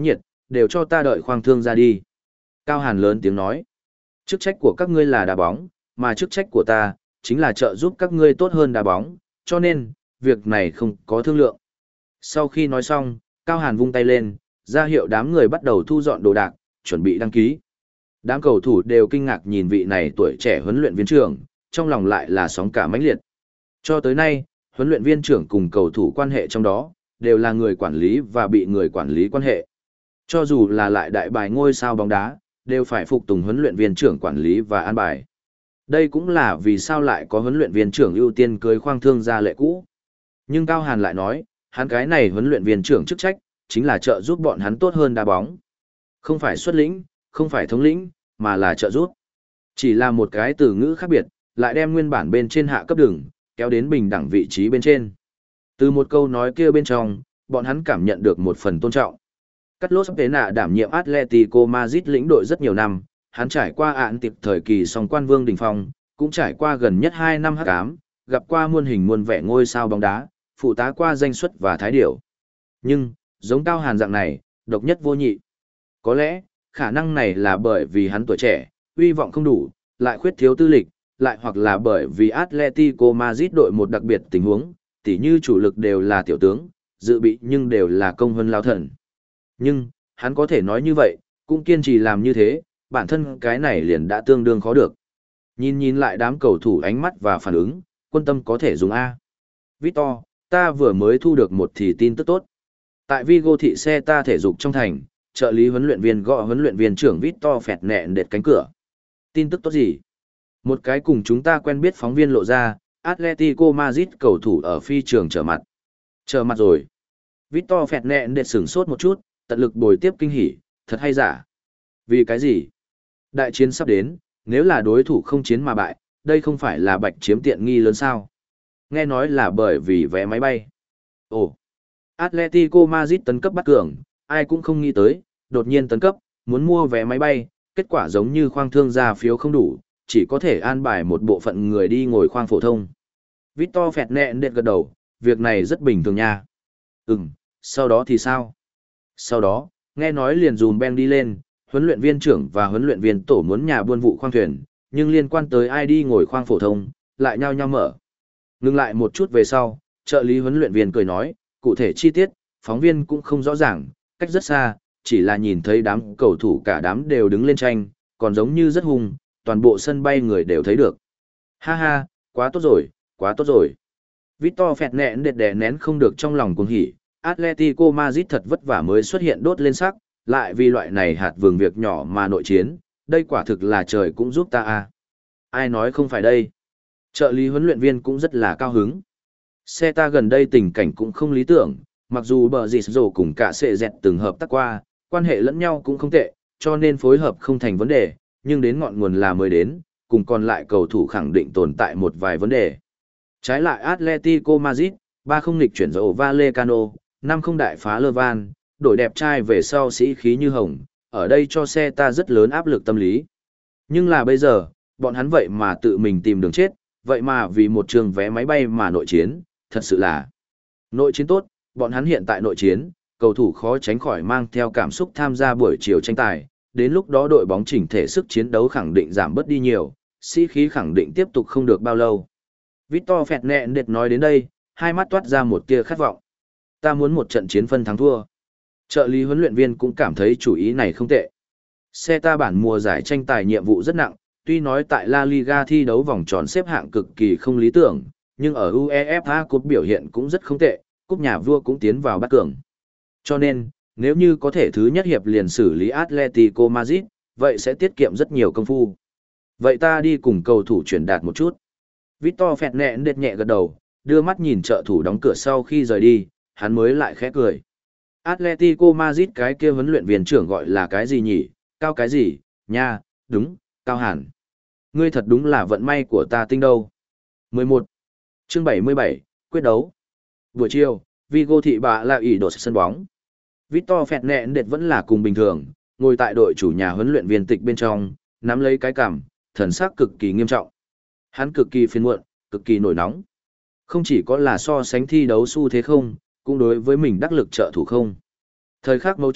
đều cho ta đợi khoang thương ra đi. Cao Hàn lớn tiếng nói, chức trách của các ngươi là đá bóng, mà chức trách của ta, chính là trợ giúp các ngươi tốt hơn đá bóng, cho nên, việc này không có thương lượng. Sau khi nói xong, Cao Hàn vung tay lên, ra hiệu đám người bắt đầu thu dọn đồ đạc, chuẩn bị đăng ký. Đám cầu thủ đều kinh ngạc nhìn vị này tuổi trẻ huấn luyện viên trưởng, trong lòng lại là sóng cả mãnh liệt. Cho tới nay, huấn luyện viên trưởng cùng cầu thủ quan hệ trong đó, đều là người quản lý và bị người quản lý quan hệ. Cho dù là lại đại bài ngôi sao bóng đá, đều phải phục tùng huấn luyện viên trưởng quản lý và an bài. Đây cũng là vì sao lại có huấn luyện viên trưởng ưu tiên cưới khoang thương gia lệ cũ. Nhưng Cao Hàn lại nói, hắn cái này huấn luyện viên trưởng chức trách, chính là trợ giúp bọn hắn tốt hơn đá bóng. Không phải xuất lĩnh, không phải thống lĩnh, mà là trợ giúp. Chỉ là một cái từ ngữ khác biệt, lại đem nguyên bản bên trên hạ cấp đường, kéo đến bình đẳng vị trí bên trên. Từ một câu nói kia bên trong, bọn hắn cảm nhận được một phần tôn trọng. Carlos Pena đảm nhiệm Atletico Madrid lĩnh đội rất nhiều năm, hắn trải qua án tiệp thời kỳ song quan vương đỉnh phong, cũng trải qua gần nhất hai năm hắc ám, gặp qua muôn hình muôn vẻ ngôi sao bóng đá, phụ tá qua danh xuất và thái điểu. Nhưng, giống Cao Hàn dạng này, độc nhất vô nhị. Có lẽ, khả năng này là bởi vì hắn tuổi trẻ, uy vọng không đủ, lại khuyết thiếu tư lịch, lại hoặc là bởi vì Atletico Madrid đội một đặc biệt tình huống, tỉ như chủ lực đều là tiểu tướng, dự bị nhưng đều là công hơn lao thần. Nhưng, hắn có thể nói như vậy, cũng kiên trì làm như thế, bản thân cái này liền đã tương đương khó được. Nhìn nhìn lại đám cầu thủ ánh mắt và phản ứng, quân tâm có thể dùng A. Victor, ta vừa mới thu được một thì tin tức tốt. Tại Vigo thị xe ta thể dục trong thành, trợ lý huấn luyện viên gọi huấn luyện viên trưởng Victor phẹt nẹn đệt cánh cửa. Tin tức tốt gì? Một cái cùng chúng ta quen biết phóng viên lộ ra, Atletico Madrid cầu thủ ở phi trường trở mặt. Trở mặt rồi. Victor phẹt nẹn đệt sửng sốt một chút, tận lực bồi tiếp kinh hỉ, thật hay giả. Vì cái gì? Đại chiến sắp đến, nếu là đối thủ không chiến mà bại, đây không phải là bạch chiếm tiện nghi lớn sao? Nghe nói là bởi vì vé máy bay. Ồ, Atletico Madrid tấn cấp bắt cường, ai cũng không nghĩ tới, đột nhiên tấn cấp, muốn mua vé máy bay, kết quả giống như khoang thương ra phiếu không đủ, chỉ có thể an bài một bộ phận người đi ngồi khoang phổ thông. Victor Fernandes gật đầu, việc này rất bình thường nha. Ừm, sau đó thì sao? Sau đó, nghe nói liền dùm Ben đi lên, huấn luyện viên trưởng và huấn luyện viên tổ muốn nhà buôn vụ khoang thuyền, nhưng liên quan tới ai đi ngồi khoang phổ thông, lại nhau nhau mở. Ngừng lại một chút về sau, trợ lý huấn luyện viên cười nói, cụ thể chi tiết, phóng viên cũng không rõ ràng, cách rất xa, chỉ là nhìn thấy đám cầu thủ cả đám đều đứng lên tranh, còn giống như rất hung, toàn bộ sân bay người đều thấy được. Ha ha, quá tốt rồi, quá tốt rồi. Victor Fernandes đè nén không được trong lòng cuồng hỉ, Atletico Madrid thật vất vả mới xuất hiện đốt lên sắc, lại vì loại này hạt vườn việc nhỏ mà nội chiến, đây quả thực là trời cũng giúp ta a. Ai nói không phải đây? Trợ lý huấn luyện viên cũng rất là cao hứng. Xe ta gần đây tình cảnh cũng không lý tưởng, mặc dù bờ dịt rổ cùng cả sệ dẹt từng hợp tác qua, quan hệ lẫn nhau cũng không tệ, cho nên phối hợp không thành vấn đề, nhưng đến ngọn nguồn là mới đến, cùng còn lại cầu thủ khẳng định tồn tại một vài vấn đề. Trái lại Atletico Madrid, ba không nghịch chuyển dầu Vallecano, năm không đại phá Lơ Van, đổi đẹp trai về sau sĩ khí như hồng, ở đây cho xe ta rất lớn áp lực tâm lý. Nhưng là bây giờ, bọn hắn vậy mà tự mình tìm đường chết, vậy mà vì một trường vé máy bay mà nội chiến, thật sự là nội chiến tốt, bọn hắn hiện tại nội chiến, cầu thủ khó tránh khỏi mang theo cảm xúc tham gia buổi chiều tranh tài, đến lúc đó đội bóng chỉnh thể sức chiến đấu khẳng định giảm bớt đi nhiều, sĩ khí khẳng định tiếp tục không được bao lâu. Victor Fernandes nói đến đây, hai mắt toát ra một tia khát vọng. Ta muốn một trận chiến phân thắng thua. Trợ lý huấn luyện viên cũng cảm thấy chủ ý này không tệ. Xe ta bản mùa giải tranh tài nhiệm vụ rất nặng, tuy nói tại La Liga thi đấu vòng tròn xếp hạng cực kỳ không lý tưởng, nhưng ở UEFA Cup biểu hiện cũng rất không tệ, cúp nhà vua cũng tiến vào bắt cường. Cho nên, nếu như có thể thứ nhất hiệp liền xử lý Atletico Madrid, vậy sẽ tiết kiệm rất nhiều công phu. Vậy ta đi cùng cầu thủ chuyển đạt một chút. Victor Fernandes nhẹ gật đầu, đưa mắt nhìn trợ thủ đóng cửa sau khi rời đi, hắn mới lại khẽ cười. Atletico Madrid cái kia huấn luyện viên trưởng gọi là cái gì nhỉ? Cao cái gì? Nha, đúng, Cao Hàn. Ngươi thật đúng là vận may của ta tinh đâu. mười một. Chương bảy mươi bảy, quyết đấu. Buổi chiều, Vigo thị bạ là ỷ đột sân bóng. Victor Fernandes vẫn là cùng bình thường, ngồi tại đội chủ nhà huấn luyện viên tịch bên trong, nắm lấy cái cằm, thần sắc cực kỳ nghiêm trọng. Hắn cực kỳ phiền muộn, cực kỳ nổi nóng. Không chỉ có là so sánh thi đấu xu thế không, cũng đối với mình đắc lực trợ thủ không. Thời khắc mấu chốt,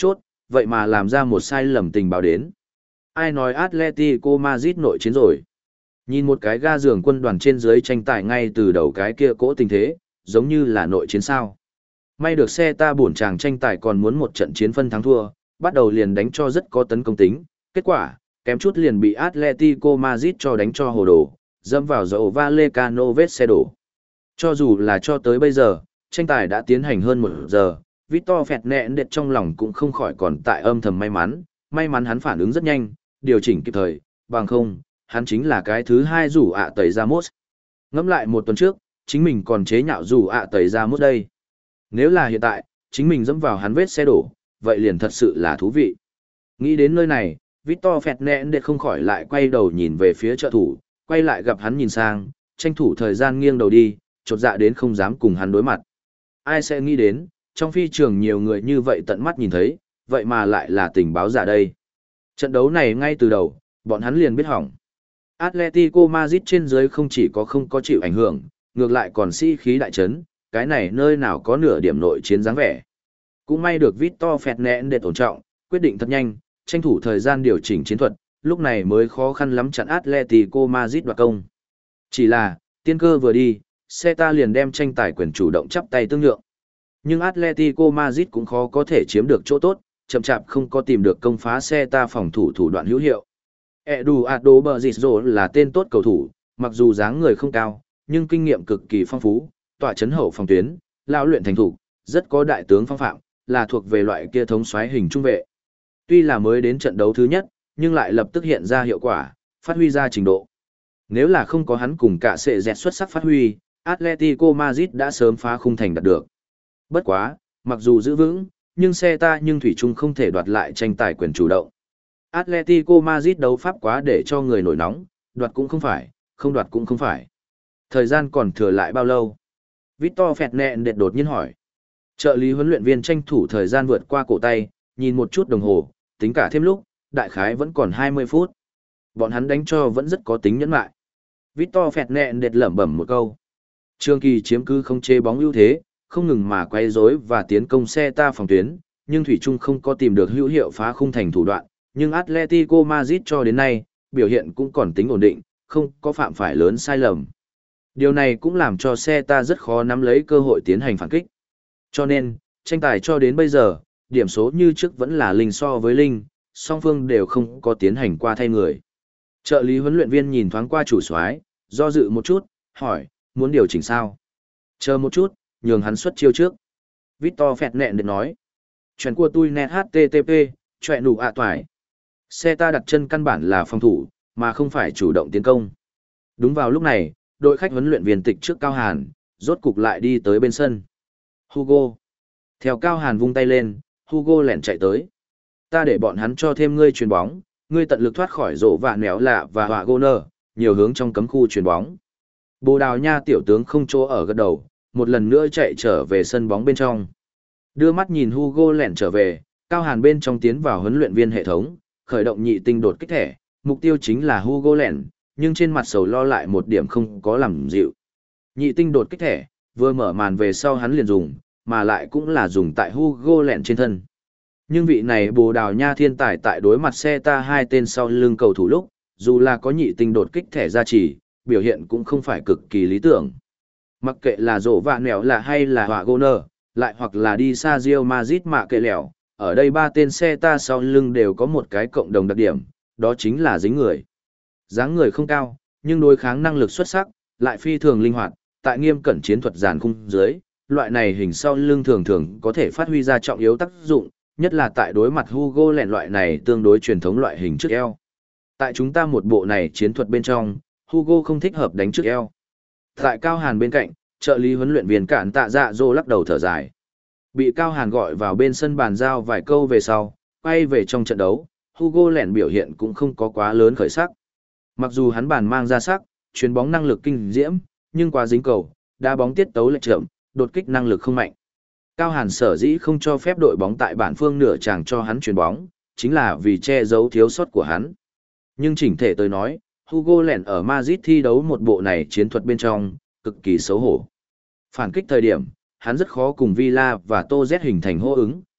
vậy mà làm ra một sai lầm tình báo đến. Ai nói Atletico Madrid nội chiến rồi? Nhìn một cái ga giường quân đoàn trên dưới tranh tài ngay từ đầu cái kia cỗ tình thế, giống như là nội chiến sao. May được xe ta bổn chàng tranh tài còn muốn một trận chiến phân thắng thua, bắt đầu liền đánh cho rất có tấn công tính, kết quả, kém chút liền bị Atletico Madrid cho đánh cho hồ đồ, dẫm vào dầu Vallecano vết xe đổ. Cho dù là cho tới bây giờ, tranh tài đã tiến hành hơn một giờ, Victor Fernandes trong lòng cũng không khỏi còn tại âm thầm may mắn, may mắn hắn phản ứng rất nhanh, điều chỉnh kịp thời, bằng không, hắn chính là cái thứ hai rủ ạ tẩy ra mốt. Ngẫm lại một tuần trước, chính mình còn chế nhạo rủ ạ tẩy ra mốt đây. Nếu là hiện tại, chính mình dẫm vào hắn vết xe đổ, vậy liền thật sự là thú vị. Nghĩ đến nơi này, Victor Fernandes không khỏi lại quay đầu nhìn về phía trợ thủ, quay lại gặp hắn nhìn sang, tranh thủ thời gian nghiêng đầu đi, chột dạ đến không dám cùng hắn đối mặt. Ai sẽ nghĩ đến, trong phi trường nhiều người như vậy tận mắt nhìn thấy, vậy mà lại là tình báo giả đây. Trận đấu này ngay từ đầu, bọn hắn liền biết hỏng. Atletico Madrid trên dưới không chỉ có không có chịu ảnh hưởng, ngược lại còn si khí đại chấn, cái này nơi nào có nửa điểm nội chiến dáng vẻ. Cũng may được Victor Fernandes ổn trọng, quyết định thật nhanh, tranh thủ thời gian điều chỉnh chiến thuật, lúc này mới khó khăn lắm chặn Atletico Madrid đoạt công. Chỉ là, tiên cơ vừa đi, Celta liền đem tranh tài quyền chủ động chắp tay tương nhượng. Nhưng Atletico Madrid cũng khó có thể chiếm được chỗ tốt, chậm chạp không có tìm được công phá Celta phòng thủ thủ đoạn hữu hiệu. Eduardo Berizzo là tên tốt cầu thủ, mặc dù dáng người không cao, nhưng kinh nghiệm cực kỳ phong phú, tỏa chấn hậu phòng tuyến, lao luyện thành thủ, rất có đại tướng phong phạm, là thuộc về loại kia thống soái hình trung vệ. Tuy là mới đến trận đấu thứ nhất, nhưng lại lập tức hiện ra hiệu quả, phát huy ra trình độ. Nếu là không có hắn cùng cả sệ dẹt xuất sắc phát huy, Atletico Madrid đã sớm phá khung thành đạt được. Bất quá, mặc dù giữ vững, nhưng Celta nhưng thủy chung không thể đoạt lại tranh tài quyền chủ động. Atletico Madrid đấu pháp quá để cho người nổi nóng, đoạt cũng không phải, không đoạt cũng không phải. Thời gian còn thừa lại bao lâu? Victor Fernandes đột nhiên hỏi. Trợ lý huấn luyện viên tranh thủ thời gian vượt qua cổ tay, nhìn một chút đồng hồ, tính cả thêm lúc, đại khái vẫn còn hai mươi phút. Bọn hắn đánh cho vẫn rất có tính nhẫn lại. Victor Fernandes lẩm bẩm một câu. Trường kỳ chiếm cứ không chế bóng ưu thế, không ngừng mà quay rối và tiến công Celta phòng tuyến, nhưng thủy chung không có tìm được hữu hiệu phá khung thành thủ đoạn, nhưng Atletico Madrid cho đến nay, biểu hiện cũng còn tính ổn định, không có phạm phải lớn sai lầm. Điều này cũng làm cho Celta rất khó nắm lấy cơ hội tiến hành phản kích. Cho nên, tranh tài cho đến bây giờ, điểm số như trước vẫn là linh so với linh, song phương đều không có tiến hành qua thay người. Trợ lý huấn luyện viên nhìn thoáng qua chủ soái, do dự một chút, hỏi, muốn điều chỉnh sao? Chờ một chút, nhường hắn xuất chiêu trước. Victor Fernandes nói. Chuyện của tôi net hát tê tê pê, chuyện đủ ạ toài. Xe ta đặt chân căn bản là phòng thủ, mà không phải chủ động tiến công. Đúng vào lúc này, đội khách huấn luyện viên tịch trước Cao Hàn, rốt cục lại đi tới bên sân. Hugo. Theo Cao Hàn vung tay lên, Hugo lẻn chạy tới. Ta để bọn hắn cho thêm ngươi chuyền bóng, ngươi tận lực thoát khỏi rổ và néo lạ và họa gô nơ, nhiều hướng trong cấm khu chuyền bóng. Bồ Đào Nha tiểu tướng không chỗ ở gật đầu, một lần nữa chạy trở về sân bóng bên trong. Đưa mắt nhìn Hugo lẻn trở về, Cao Hàn bên trong tiến vào huấn luyện viên hệ thống, khởi động nhị tinh đột kích thẻ, mục tiêu chính là Hugo lẻn, nhưng trên mặt sầu lo lại một điểm không có làm dịu. Nhị tinh đột kích thẻ, vừa mở màn về sau hắn liền dùng, mà lại cũng là dùng tại Hugo lẻn trên thân. Nhưng vị này Bồ Đào Nha thiên tài tại đối mặt Celta hai tên sau lưng cầu thủ lúc, dù là có nhị tinh đột kích thẻ gia trì, biểu hiện cũng không phải cực kỳ lý tưởng. Mặc kệ là rổ vạ nẻo là hay là họa gô nơ, lại hoặc là đi xa Real Madrid mạ kệ lẻo, ở đây ba tên Celta sau lưng đều có một cái cộng đồng đặc điểm, đó chính là dính người. Dáng người không cao, nhưng đối kháng năng lực xuất sắc, lại phi thường linh hoạt, tại nghiêm cẩn chiến thuật giàn khung dưới, loại này hình sau lưng thường thường có thể phát huy ra trọng yếu tác dụng, nhất là tại đối mặt Hugo lẻn loại này tương đối truyền thống loại hình trước eo. Tại chúng ta một bộ này chiến thuật bên trong, Hugo không thích hợp đánh trước eo. Tại Cao Hàn bên cạnh, trợ lý huấn luyện viên Cản Tạ Dạ Dô lắc đầu thở dài. Bị Cao Hàn gọi vào bên sân bàn giao vài câu về sau, quay về trong trận đấu, Hugo lẻn biểu hiện cũng không có quá lớn khởi sắc. Mặc dù hắn bàn mang ra sắc, chuyền bóng năng lực kinh diễm, nhưng quá dính cầu, đá bóng tiết tấu lệch chậm, đột kích năng lực không mạnh. Cao Hàn sở dĩ không cho phép đội bóng tại bản phương nửa chàng cho hắn chuyền bóng, chính là vì che giấu thiếu sót của hắn. Nhưng chỉnh thể tôi nói, Hugo lẻn ở Madrid thi đấu một bộ này chiến thuật bên trong, cực kỳ xấu hổ. Phản kích thời điểm, hắn rất khó cùng Villa và Tô Z hình thành hô ứng,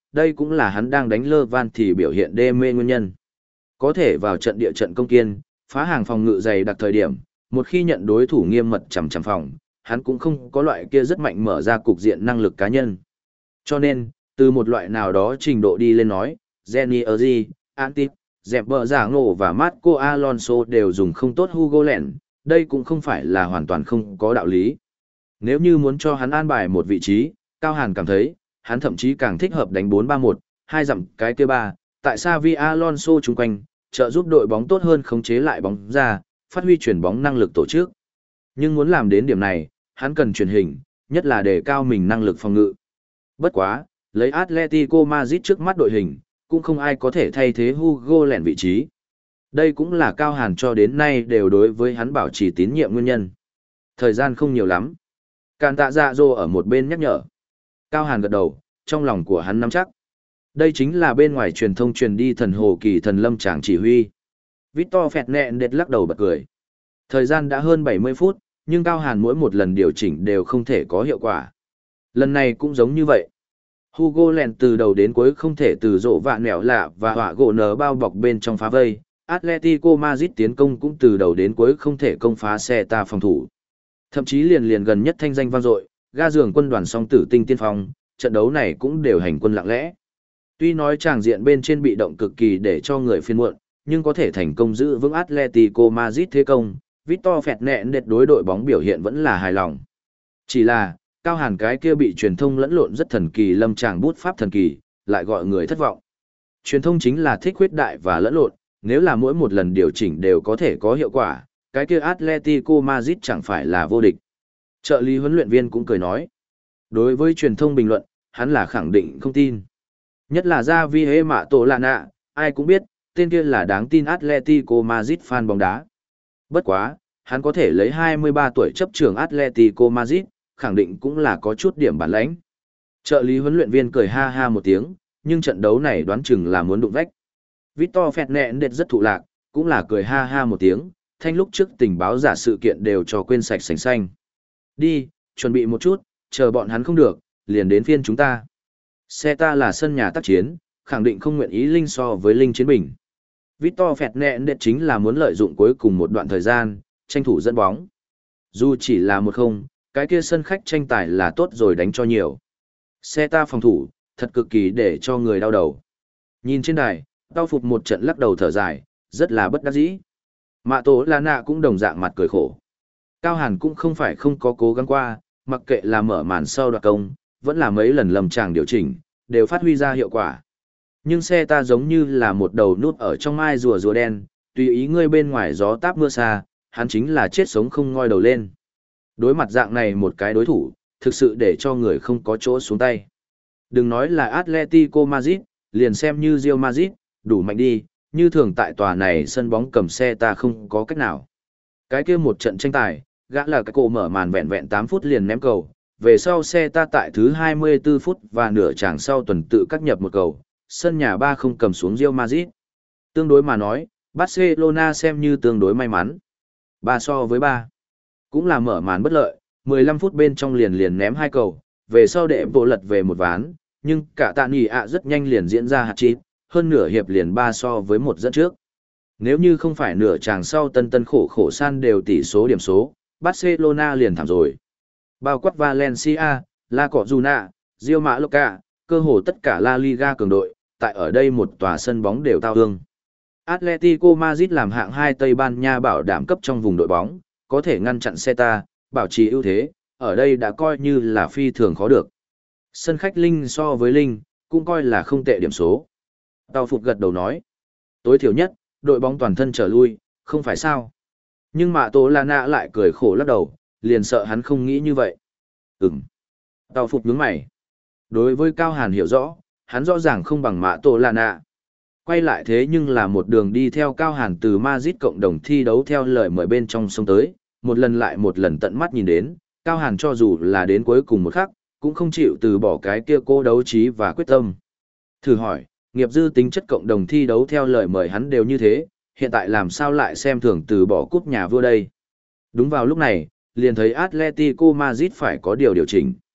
đây cũng là hắn đang đánh lơ van thì biểu hiện đê mê nguyên nhân. Có thể vào trận địa trận công kiên, phá hàng phòng ngự dày đặc thời điểm, một khi nhận đối thủ nghiêm mật chằm chằm phòng, hắn cũng không có loại kia rất mạnh mở ra cục diện năng lực cá nhân. Cho nên, từ một loại nào đó trình độ đi lên nói, Jenny Erzi, Antip, Dẹp Bờ Giả Ngộ và Marco Alonso đều dùng không tốt Hugo Lens, đây cũng không phải là hoàn toàn không có đạo lý. Nếu như muốn cho hắn an bài một vị trí, Cao Hàn cảm thấy, hắn thậm chí càng thích hợp đánh bốn ba một, hai dặm cái kia ba, tại Xavi Alonso chung quanh, trợ giúp đội bóng tốt hơn khống chế lại bóng ra, phát huy chuyển bóng năng lực tổ chức. Nhưng muốn làm đến điểm này, hắn cần truyền hình, nhất là đề cao mình năng lực phòng ngự. Bất quá, lấy Atletico Madrid trước mắt đội hình, cũng không ai có thể thay thế Hugo Lens vị trí. Đây cũng là Cao Hàn cho đến nay đều đối với hắn bảo trì tín nhiệm nguyên nhân. Thời gian không nhiều lắm. Càn tạ dạ dô ở một bên nhắc nhở. Cao Hàn gật đầu, trong lòng của hắn nắm chắc. Đây chính là bên ngoài truyền thông truyền đi thần hồ kỳ thần lâm tràng chỉ huy. Victor Fernandes lắc đầu bật cười. Thời gian đã hơn bảy mươi phút, nhưng Cao Hàn mỗi một lần điều chỉnh đều không thể có hiệu quả. Lần này cũng giống như vậy. Hugo Lens từ đầu đến cuối không thể từ rộ vạ nẻo lạ và họa gỗ nở bao bọc bên trong phá vây. Atletico Madrid tiến công cũng từ đầu đến cuối không thể công phá xe ta phòng thủ. Thậm chí liền liền gần nhất thanh danh vang dội, ga giường quân đoàn song tử tinh tiên phong, trận đấu này cũng đều hành quân lặng lẽ. Tuy nói tràng diện bên trên bị động cực kỳ để cho người phiền muộn, nhưng có thể thành công giữ vững Atletico Madrid thế công, Victor Fernandes đối đội bóng biểu hiện vẫn là hài lòng. Chỉ là, Cao Hàn cái kia bị truyền thông lẫn lộn rất thần kỳ lâm tràng bút pháp thần kỳ, lại gọi người thất vọng. Truyền thông chính là thích khuyết đại và lẫn lộn, nếu là mỗi một lần điều chỉnh đều có thể có hiệu quả, cái kia Atletico Madrid chẳng phải là vô địch. Trợ lý huấn luyện viên cũng cười nói. Đối với truyền thông bình luận, hắn là khẳng định không tin. Nhất là Javier Matolana, ai cũng biết, tên kia là đáng tin Atletico Madrid fan bóng đá. Bất quá, hắn có thể lấy hai mươi ba tuổi chấp trưởng Atletico Madrid, khẳng định cũng là có chút điểm bản lãnh. Trợ lý huấn luyện viên cười ha ha một tiếng, nhưng trận đấu này đoán chừng là muốn đụng vách. Victor Fernandes rất thụ lạc, cũng là cười ha ha một tiếng, thanh lúc trước tình báo giả sự kiện đều cho quên sạch sành xanh. Đi, chuẩn bị một chút, chờ bọn hắn không được, liền đến phiên chúng ta. Xe ta là sân nhà tác chiến, khẳng định không nguyện ý linh so với linh chiến bình. Victor Fernandes chính là muốn lợi dụng cuối cùng một đoạn thời gian, tranh thủ dẫn bóng. Dù chỉ là một không, cái kia sân khách tranh tài là tốt rồi đánh cho nhiều. Xe ta phòng thủ, thật cực kỳ để cho người đau đầu. Nhìn trên đài, Tao Phục một trận lắc đầu thở dài, rất là bất đắc dĩ. Mạ Tố La Nạ cũng đồng dạng mặt cười khổ. Cao Hàn cũng không phải không có cố gắng qua, mặc kệ là mở màn sau đoạt công, vẫn là mấy lần lầm tràng điều chỉnh, đều phát huy ra hiệu quả. Nhưng xe ta giống như là một đầu nút ở trong mai rùa rùa đen, tùy ý ngươi bên ngoài gió táp mưa xa, hắn chính là chết sống không ngoi đầu lên. Đối mặt dạng này một cái đối thủ, thực sự để cho người không có chỗ xuống tay. Đừng nói là Atletico Madrid, liền xem như Real Madrid, đủ mạnh đi, như thường tại tòa này sân bóng cầm xe ta không có cách nào. Cái kia một trận tranh tài, gã là cái cổ mở màn vẹn vẹn tám phút liền ném cầu, về sau xe ta tại thứ hai mươi tư phút và nửa chàng sau tuần tự cắt nhập một cầu, sân nhà ba không cầm xuống Real Madrid. Tương đối mà nói, Barcelona xem như tương đối may mắn. ba so với ba. Cũng là mở màn bất lợi, mười lăm phút bên trong liền liền ném hai cầu, về sau đệ bộ lật về một ván, nhưng cả tạ nghỉ ạ rất nhanh liền diễn ra hạt chít, hơn nửa hiệp liền ba so với một dẫn trước. Nếu như không phải nửa chàng sau tân tân khổ khổ san đều tỷ số điểm số, Barcelona liền thảm rồi. Bao quát Valencia, La Coruna, Real Mallorca, cơ hồ tất cả La Liga cường đội, tại ở đây một tòa sân bóng đều tao hương. Atletico Madrid làm hạng hai Tây Ban Nha bảo đảm cấp trong vùng đội bóng, có thể ngăn chặn Celta, bảo trì ưu thế, ở đây đã coi như là phi thường khó được. Sân khách Linh so với Linh, cũng coi là không tệ điểm số. Tao Phục gật đầu nói, tối thiểu nhất, đội bóng toàn thân trở lui, không phải sao. Nhưng Mạ Tô La Nạ lại cười khổ lắc đầu, liền sợ hắn không nghĩ như vậy. Ừm. Tao Phục nhướng mày. Đối với Cao Hàn hiểu rõ, hắn rõ ràng không bằng Mạ Tô La Nạ. Quay lại thế nhưng là một đường đi theo Cao Hàn từ Madrid cộng đồng thi đấu theo lời mời bên trong sông tới, một lần lại một lần tận mắt nhìn đến, Cao Hàn cho dù là đến cuối cùng một khắc, cũng không chịu từ bỏ cái kia cô đấu trí và quyết tâm. Thử hỏi, nghiệp dư tính chất cộng đồng thi đấu theo lời mời hắn đều như thế, hiện tại làm sao lại xem thường từ bỏ cúp nhà vua đây? Đúng vào lúc này, liền thấy Atletico Madrid phải có điều điều chỉnh.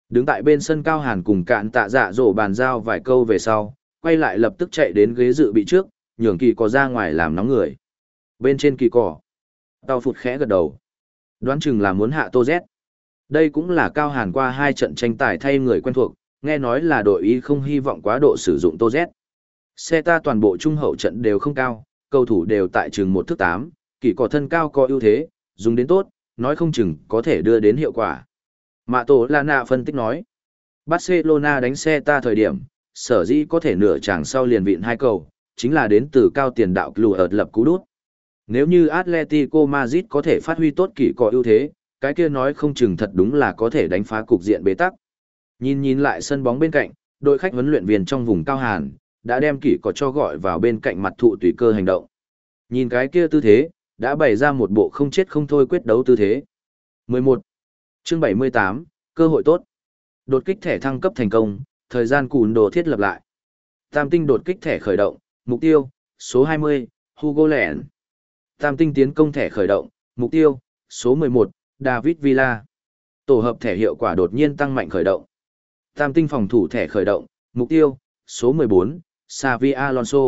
Đứng tại bên sân Cao Hàn cùng cạn tạ dạ dỗ bàn giao vài câu về sau, quay lại lập tức chạy đến ghế dự bị trước, nhường kỳ cỏ ra ngoài làm nóng người. Bên trên kỳ cỏ, tao phụt khẽ gật đầu. Đoán chừng là muốn hạ Tô Z. Đây cũng là Cao Hàn qua hai trận tranh tài thay người quen thuộc, nghe nói là đội ý không hy vọng quá độ sử dụng Tô Z. Xe ta toàn bộ trung hậu trận đều không cao, cầu thủ đều tại chừng một thước tám, kỳ cỏ thân cao có ưu thế, dùng đến tốt, nói không chừng có thể đưa đến hiệu quả. Mạ Tổ Lana phân tích nói, Barcelona đánh xe ta thời điểm, sở dĩ có thể nửa chàng sau liền vịn hai cầu, chính là đến từ cao tiền đạo Kluivert lập cú đút. Nếu như Atletico Madrid có thể phát huy tốt kỳ cỏ ưu thế, cái kia nói không chừng thật đúng là có thể đánh phá cục diện bế tắc. Nhìn nhìn lại sân bóng bên cạnh, đội khách huấn luyện viên trong vùng Cao Hàn, đã đem kỳ cỏ cho gọi vào bên cạnh mặt thụ tùy cơ hành động. Nhìn cái kia tư thế, đã bày ra một bộ không chết không thôi quyết đấu tư thế. mười một. Chương bảy mươi tám, cơ hội tốt. Đột kích thẻ thăng cấp thành công, thời gian cùn đồ thiết lập lại. Tam tinh đột kích thẻ khởi động, mục tiêu, số hai mươi, Hugo Lẻn. Tam tinh tiến công thẻ khởi động, mục tiêu, số mười một, David Villa. Tổ hợp thẻ hiệu quả đột nhiên tăng mạnh khởi động. Tam tinh phòng thủ thẻ khởi động, mục tiêu, số mười bốn, Xavi Alonso.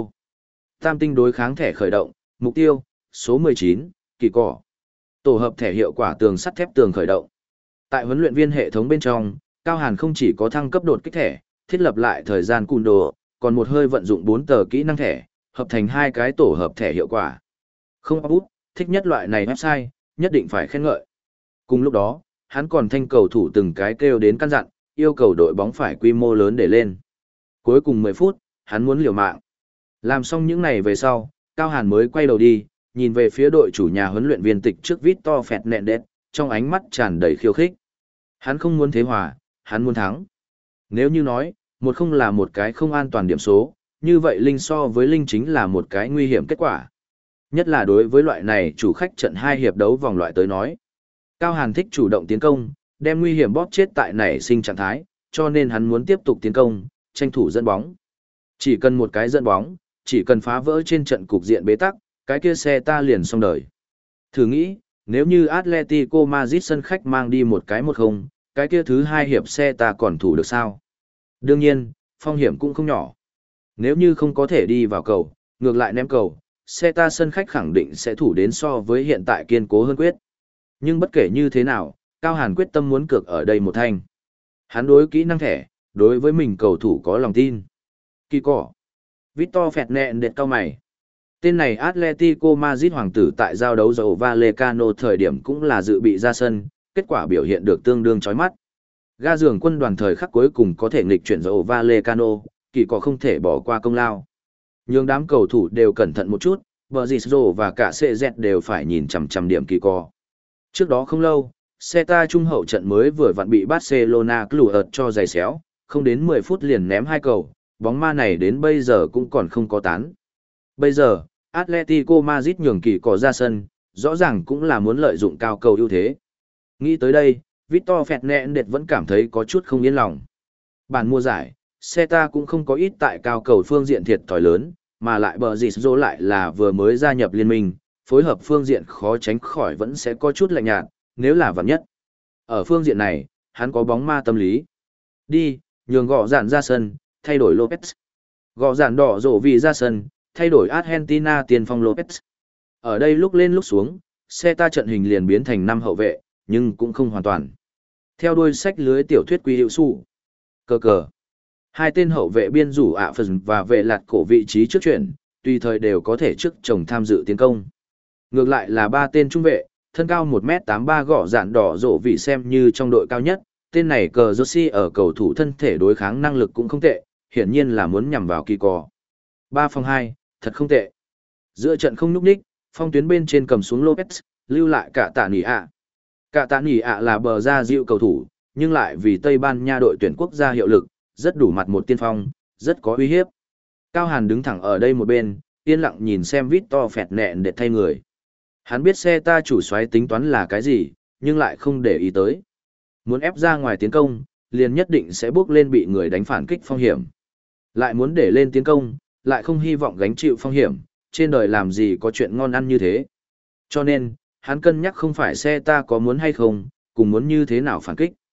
Tam tinh đối kháng thẻ khởi động, mục tiêu, số mười chín, Kỳ Cỏ. Tổ hợp thẻ hiệu quả tường sắt thép tường khởi động. Tại huấn luyện viên hệ thống bên trong, Cao Hàn không chỉ có thăng cấp đột kích thẻ, thiết lập lại thời gian cùn đồ, còn một hơi vận dụng bốn tờ kỹ năng thẻ, hợp thành hai cái tổ hợp thẻ hiệu quả. Không áp út, thích nhất loại này website, nhất định phải khen ngợi. Cùng lúc đó, hắn còn thanh cầu thủ từng cái kêu đến căn dặn, yêu cầu đội bóng phải quy mô lớn để lên. Cuối cùng mười phút, hắn muốn liều mạng. Làm xong những này về sau, Cao Hàn mới quay đầu đi, nhìn về phía đội chủ nhà huấn luyện viên tịch trước Victor Fernandes, trong ánh mắt tràn đầy khiêu khích. Hắn không muốn thế hòa, hắn muốn thắng. Nếu như nói, một không là một cái không an toàn điểm số, như vậy Linh so với Linh chính là một cái nguy hiểm kết quả. Nhất là đối với loại này chủ khách trận hai hiệp đấu vòng loại tới nói. Cao Hàn thích chủ động tiến công, đem nguy hiểm bóp chết tại nảy sinh trạng thái, cho nên hắn muốn tiếp tục tiến công, tranh thủ dẫn bóng. Chỉ cần một cái dẫn bóng, chỉ cần phá vỡ trên trận cục diện bế tắc, cái kia xe ta liền xong đời. Thử nghĩ, nếu như Atletico Madrid sân khách mang đi một cái một không, cái kia thứ hai hiệp xe ta còn thủ được sao? Đương nhiên, phong hiểm cũng không nhỏ. Nếu như không có thể đi vào cầu, ngược lại ném cầu, xe ta sân khách khẳng định sẽ thủ đến so với hiện tại kiên cố hơn quyết. Nhưng bất kể như thế nào, Cao Hàn quyết tâm muốn cược ở đây một thanh. Hắn đối kỹ năng thẻ, đối với mình cầu thủ có lòng tin. Kỳ Cỏ. Victor Fernandes cao mày. Tên này Atletico Madrid hoàng tử tại giao đấu dầu Vallecano thời điểm cũng là dự bị ra sân, kết quả biểu hiện được tương đương chói mắt. Ga giường quân đoàn thời khắc cuối cùng có thể nghịch chuyển dầu Vallecano, Kỳ Cỏ không thể bỏ qua công lao. Nhưng đám cầu thủ đều cẩn thận một chút, Brazil và cả xê dét đều phải nhìn chằm chằm điểm Kỳ Cỏ. Trước đó không lâu, Celta trung hậu trận mới vừa vặn bị Barcelona Kluivert cho giày xéo, không đến mười phút liền ném hai cầu, bóng ma này đến bây giờ cũng còn không có tán. Bây giờ, Atletico Madrid nhường Kỳ Cỏ ra sân, rõ ràng cũng là muốn lợi dụng cao cầu ưu thế. Nghĩ tới đây, Victor Fernandes vẫn cảm thấy có chút không yên lòng. Bản mùa giải, Celta cũng không có ít tại cao cầu phương diện thiệt thòi lớn, mà lại Brazil lại là vừa mới gia nhập liên minh, phối hợp phương diện khó tránh khỏi vẫn sẽ có chút lạnh nhạt, nếu là vạn nhất. Ở phương diện này, hắn có bóng ma tâm lý. Đi, nhường gõ dạn ra sân, thay đổi Lopez. Gõ dạn đỏ rổ vì ra sân, thay đổi Argentina tiền phong Lopez. Ở đây lúc lên lúc xuống, Celta trận hình liền biến thành năm hậu vệ, nhưng cũng không hoàn toàn. Theo đuôi sách lưới tiểu thuyết Quy Hữu Su. Cờ cờ. Hai tên hậu vệ biên rủ ạ phần và vệ lạt cổ vị trí trước chuyển, tùy thời đều có thể trước chồng tham dự tiến công. Ngược lại là ba tên trung vệ, thân cao một mét tám mươi ba gõ dạn đỏ rổ vị xem như trong đội cao nhất, tên này cờ Josi ở cầu thủ thân thể đối kháng năng lực cũng không tệ, hiển nhiên là muốn nhằm vào Kỳ Cỏ. ba phòng hai, thật không tệ. Giữa trận không nhúc nhích, phong tuyến bên trên cầm xuống Lopez, lưu lại cả tạ nỉ ạ. Cả tạ nỉ ạ là bờ ra dịu cầu thủ, nhưng lại vì Tây Ban Nha đội tuyển quốc gia hiệu lực, rất đủ mặt một tiên phong, rất có uy hiếp. Cao Hàn đứng thẳng ở đây một bên, yên lặng nhìn xem Victor Fernandes để thay người. Hắn biết xe ta chủ soái tính toán là cái gì, nhưng lại không để ý tới. Muốn ép ra ngoài tiến công, liền nhất định sẽ bước lên bị người đánh phản kích phong hiểm. Lại muốn để lên tiến công, lại không hy vọng gánh chịu phong hiểm, trên đời làm gì có chuyện ngon ăn như thế. Cho nên, hắn cân nhắc không phải xe ta có muốn hay không, cùng muốn như thế nào phản kích.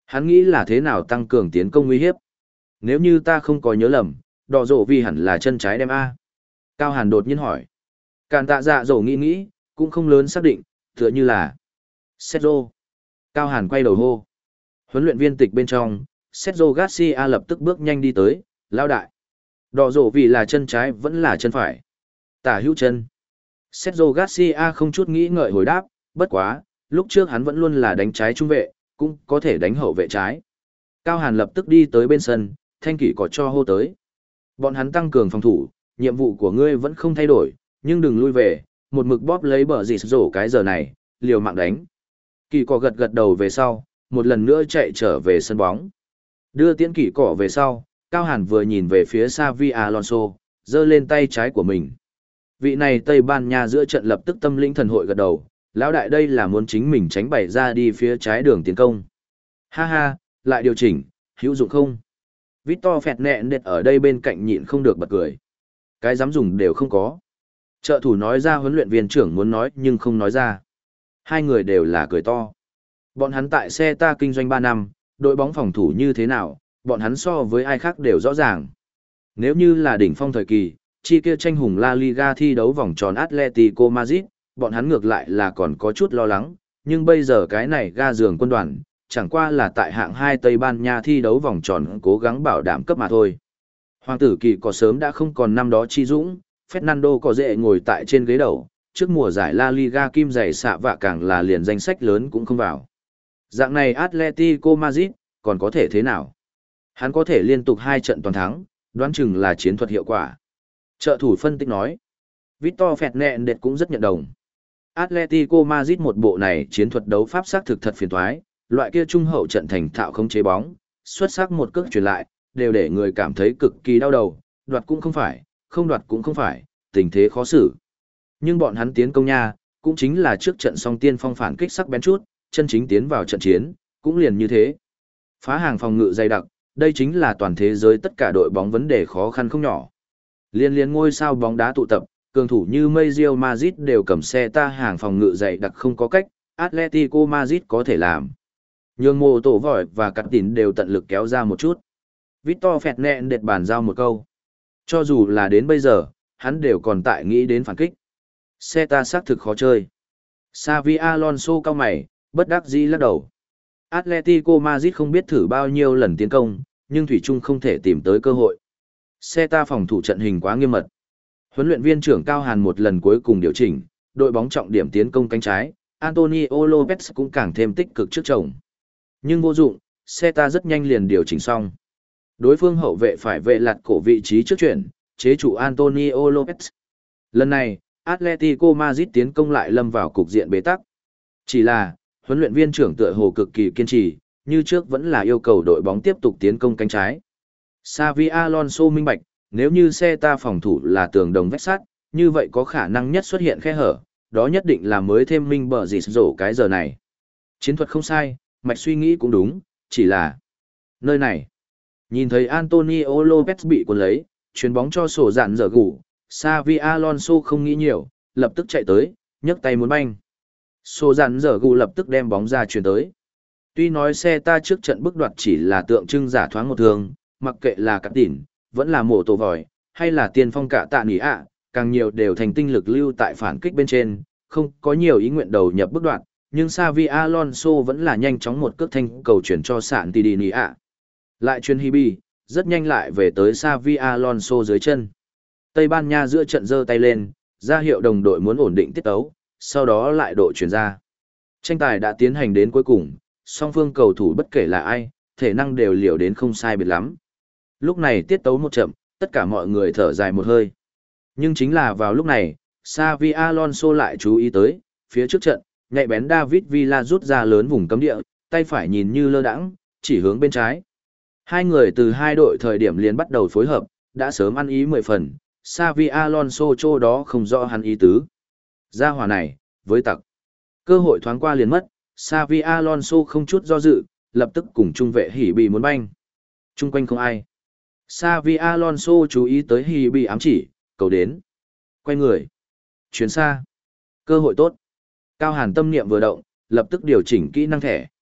Hắn nghĩ là thế nào tăng cường tiến công uy hiếp. Nếu như ta không có nhớ lầm, đỏ rổ vì hẳn là chân trái đem A. Cao Hàn đột nhiên hỏi. Càn tạ dạ dỗ nghĩ nghĩ, cũng không lớn xác định, tựa như là Sergio. Cao Hàn quay đầu hô. Huấn luyện viên tịch bên trong, Sergio Garcia lập tức bước nhanh đi tới, lao đại. Đỏ rổ vì là chân trái vẫn là chân phải. Tả hữu chân. Sergio Garcia không chút nghĩ ngợi hồi đáp, bất quá, lúc trước hắn vẫn luôn là đánh trái trung vệ, cũng có thể đánh hậu vệ trái. Cao Hàn lập tức đi tới bên sân, thanh kỷ có cho hô tới. Bọn hắn tăng cường phòng thủ, nhiệm vụ của ngươi vẫn không thay đổi, nhưng đừng lui về, một mực bóp lấy bờ dịt rổ cái giờ này, liều mạng đánh. Kỳ cỏ gật gật đầu về sau, một lần nữa chạy trở về sân bóng. Đưa tiễn kỳ cỏ về sau, Cao Hàn vừa nhìn về phía Xavi Alonso, giơ lên tay trái của mình. Vị này Tây Ban Nha giữa trận lập tức tâm linh thần hội gật đầu, lão đại đây là muốn chính mình tránh bày ra đi phía trái đường tiến công. Ha ha, lại điều chỉnh, hữu dụng không? Victor Fernandes ở đây bên cạnh nhịn không được bật cười. Cái dám dùng đều không có. Trợ thủ nói ra huấn luyện viên trưởng muốn nói nhưng không nói ra. Hai người đều là cười to. Bọn hắn tại xe ta kinh doanh ba năm, đội bóng phòng thủ như thế nào, bọn hắn so với ai khác đều rõ ràng. Nếu như là đỉnh phong thời kỳ, chi kia tranh hùng La Liga thi đấu vòng tròn Atletico Madrid, bọn hắn ngược lại là còn có chút lo lắng, nhưng bây giờ cái này ga giường quân đoàn, chẳng qua là tại hạng hai Tây Ban Nha thi đấu vòng tròn cố gắng bảo đảm cấp mà thôi. Hoàng tử kỳ có sớm đã không còn năm đó chi dũng, Fernando có dễ ngồi tại trên ghế đầu, trước mùa giải La Liga kim giày xạ vạ càng là liền danh sách lớn cũng không vào. Dạng này Atletico Madrid, còn có thể thế nào? Hắn có thể liên tục hai trận toàn thắng, đoán chừng là chiến thuật hiệu quả. Trợ thủ phân tích nói. Victor Fernandes cũng rất nhận đồng. Atletico Madrid một bộ này chiến thuật đấu pháp sắc thực thật phiền toái, loại kia trung hậu trận thành thạo không chế bóng, xuất sắc một cước truyền lại, đều để người cảm thấy cực kỳ đau đầu, đoạt cũng không phải, không đoạt cũng không phải, tình thế khó xử. Nhưng bọn hắn tiến công nha, cũng chính là trước trận song tiên phong phản kích sắc bén chút, chân chính tiến vào trận chiến, cũng liền như thế. Phá hàng phòng ngự dày đặc, đây chính là toàn thế giới tất cả đội bóng vấn đề khó khăn không nhỏ. Liên liên ngôi sao bóng đá tụ tập, cường thủ như Real Madrid đều cầm xe ta hàng phòng ngự dày đặc không có cách, Atletico Madrid có thể làm. Nhường mô tổ vòi và cắt tín đều tận lực kéo ra một chút. Victor Fernandes bàn giao một câu. Cho dù là đến bây giờ, hắn đều còn tại nghĩ đến phản kích. Xe ta xác thực khó chơi. Xavi Alonso cao mày, bất đắc dĩ lắc đầu. Atletico Madrid không biết thử bao nhiêu lần tiến công, nhưng Thủy Trung không thể tìm tới cơ hội. Xe ta phòng thủ trận hình quá nghiêm mật. Huấn luyện viên trưởng Cao Hàn một lần cuối cùng điều chỉnh, đội bóng trọng điểm tiến công cánh trái, Antonio Lopez cũng càng thêm tích cực trước chồng. Nhưng vô dụng, xe ta rất nhanh liền điều chỉnh xong. Đối phương hậu vệ phải vệ lạt cổ vị trí trước chuyển, chế chủ Antonio Lopez. Lần này, Atletico Madrid tiến công lại lâm vào cục diện bế tắc. Chỉ là, huấn luyện viên trưởng tựa hồ cực kỳ kiên trì, như trước vẫn là yêu cầu đội bóng tiếp tục tiến công cánh trái. Xavi Alonso minh bạch, nếu như xe ta phòng thủ là tường đồng vách sắt, như vậy có khả năng nhất xuất hiện khe hở, đó nhất định là mới thêm minh bờ dịt rổ cái giờ này. Chiến thuật không sai, mạch suy nghĩ cũng đúng, chỉ là nơi này. Nhìn thấy Antonio Lopez bị cuốn lấy, chuyền bóng cho sổ dạn dở gủ, Xavi Alonso không nghĩ nhiều, lập tức chạy tới, nhấc tay muốn banh. Sổ dạn dở gủ lập tức đem bóng ra chuyền tới. Tuy nói xe ta trước trận bức đoạt chỉ là tượng trưng giả thoáng một thường, mặc kệ là cắt tỉn, vẫn là mổ tổ vòi, hay là tiên phong cả tạ nỉ ạ, càng nhiều đều thành tinh lực lưu tại phản kích bên trên, không có nhiều ý nguyện đầu nhập bức đoạt, nhưng Xavi Alonso vẫn là nhanh chóng một cước thanh cầu chuyển cho sạn tì đi nỉ ạ. Lại chuyên Hibi, rất nhanh lại về tới Xavi Alonso dưới chân. Tây Ban Nha giữa trận giơ tay lên, ra hiệu đồng đội muốn ổn định tiết tấu, sau đó lại độ chuyển ra. Tranh tài đã tiến hành đến cuối cùng, song phương cầu thủ bất kể là ai, thể năng đều liều đến không sai biệt lắm. Lúc này tiết tấu một chậm, tất cả mọi người thở dài một hơi. Nhưng chính là vào lúc này, Xavi Alonso lại chú ý tới, phía trước trận, nhạy bén David Villa rút ra lớn vùng cấm địa, tay phải nhìn như lơ đãng, chỉ hướng bên trái. Hai người từ hai đội thời điểm liền bắt đầu phối hợp, đã sớm ăn ý mười phần, Xavi Alonso chỗ đó không rõ hắn ý tứ. Gia hỏa này, với tặc. Cơ hội thoáng qua liền mất, Xavi Alonso không chút do dự, lập tức cùng trung vệ hỉ bị muốn banh. Trung quanh không ai. Xavi Alonso chú ý tới hỉ bị ám chỉ, cầu đến. Quay người. Chuyển xa. Cơ hội tốt. Cao Hàn tâm niệm vừa động, lập tức điều chỉnh kỹ năng thẻ.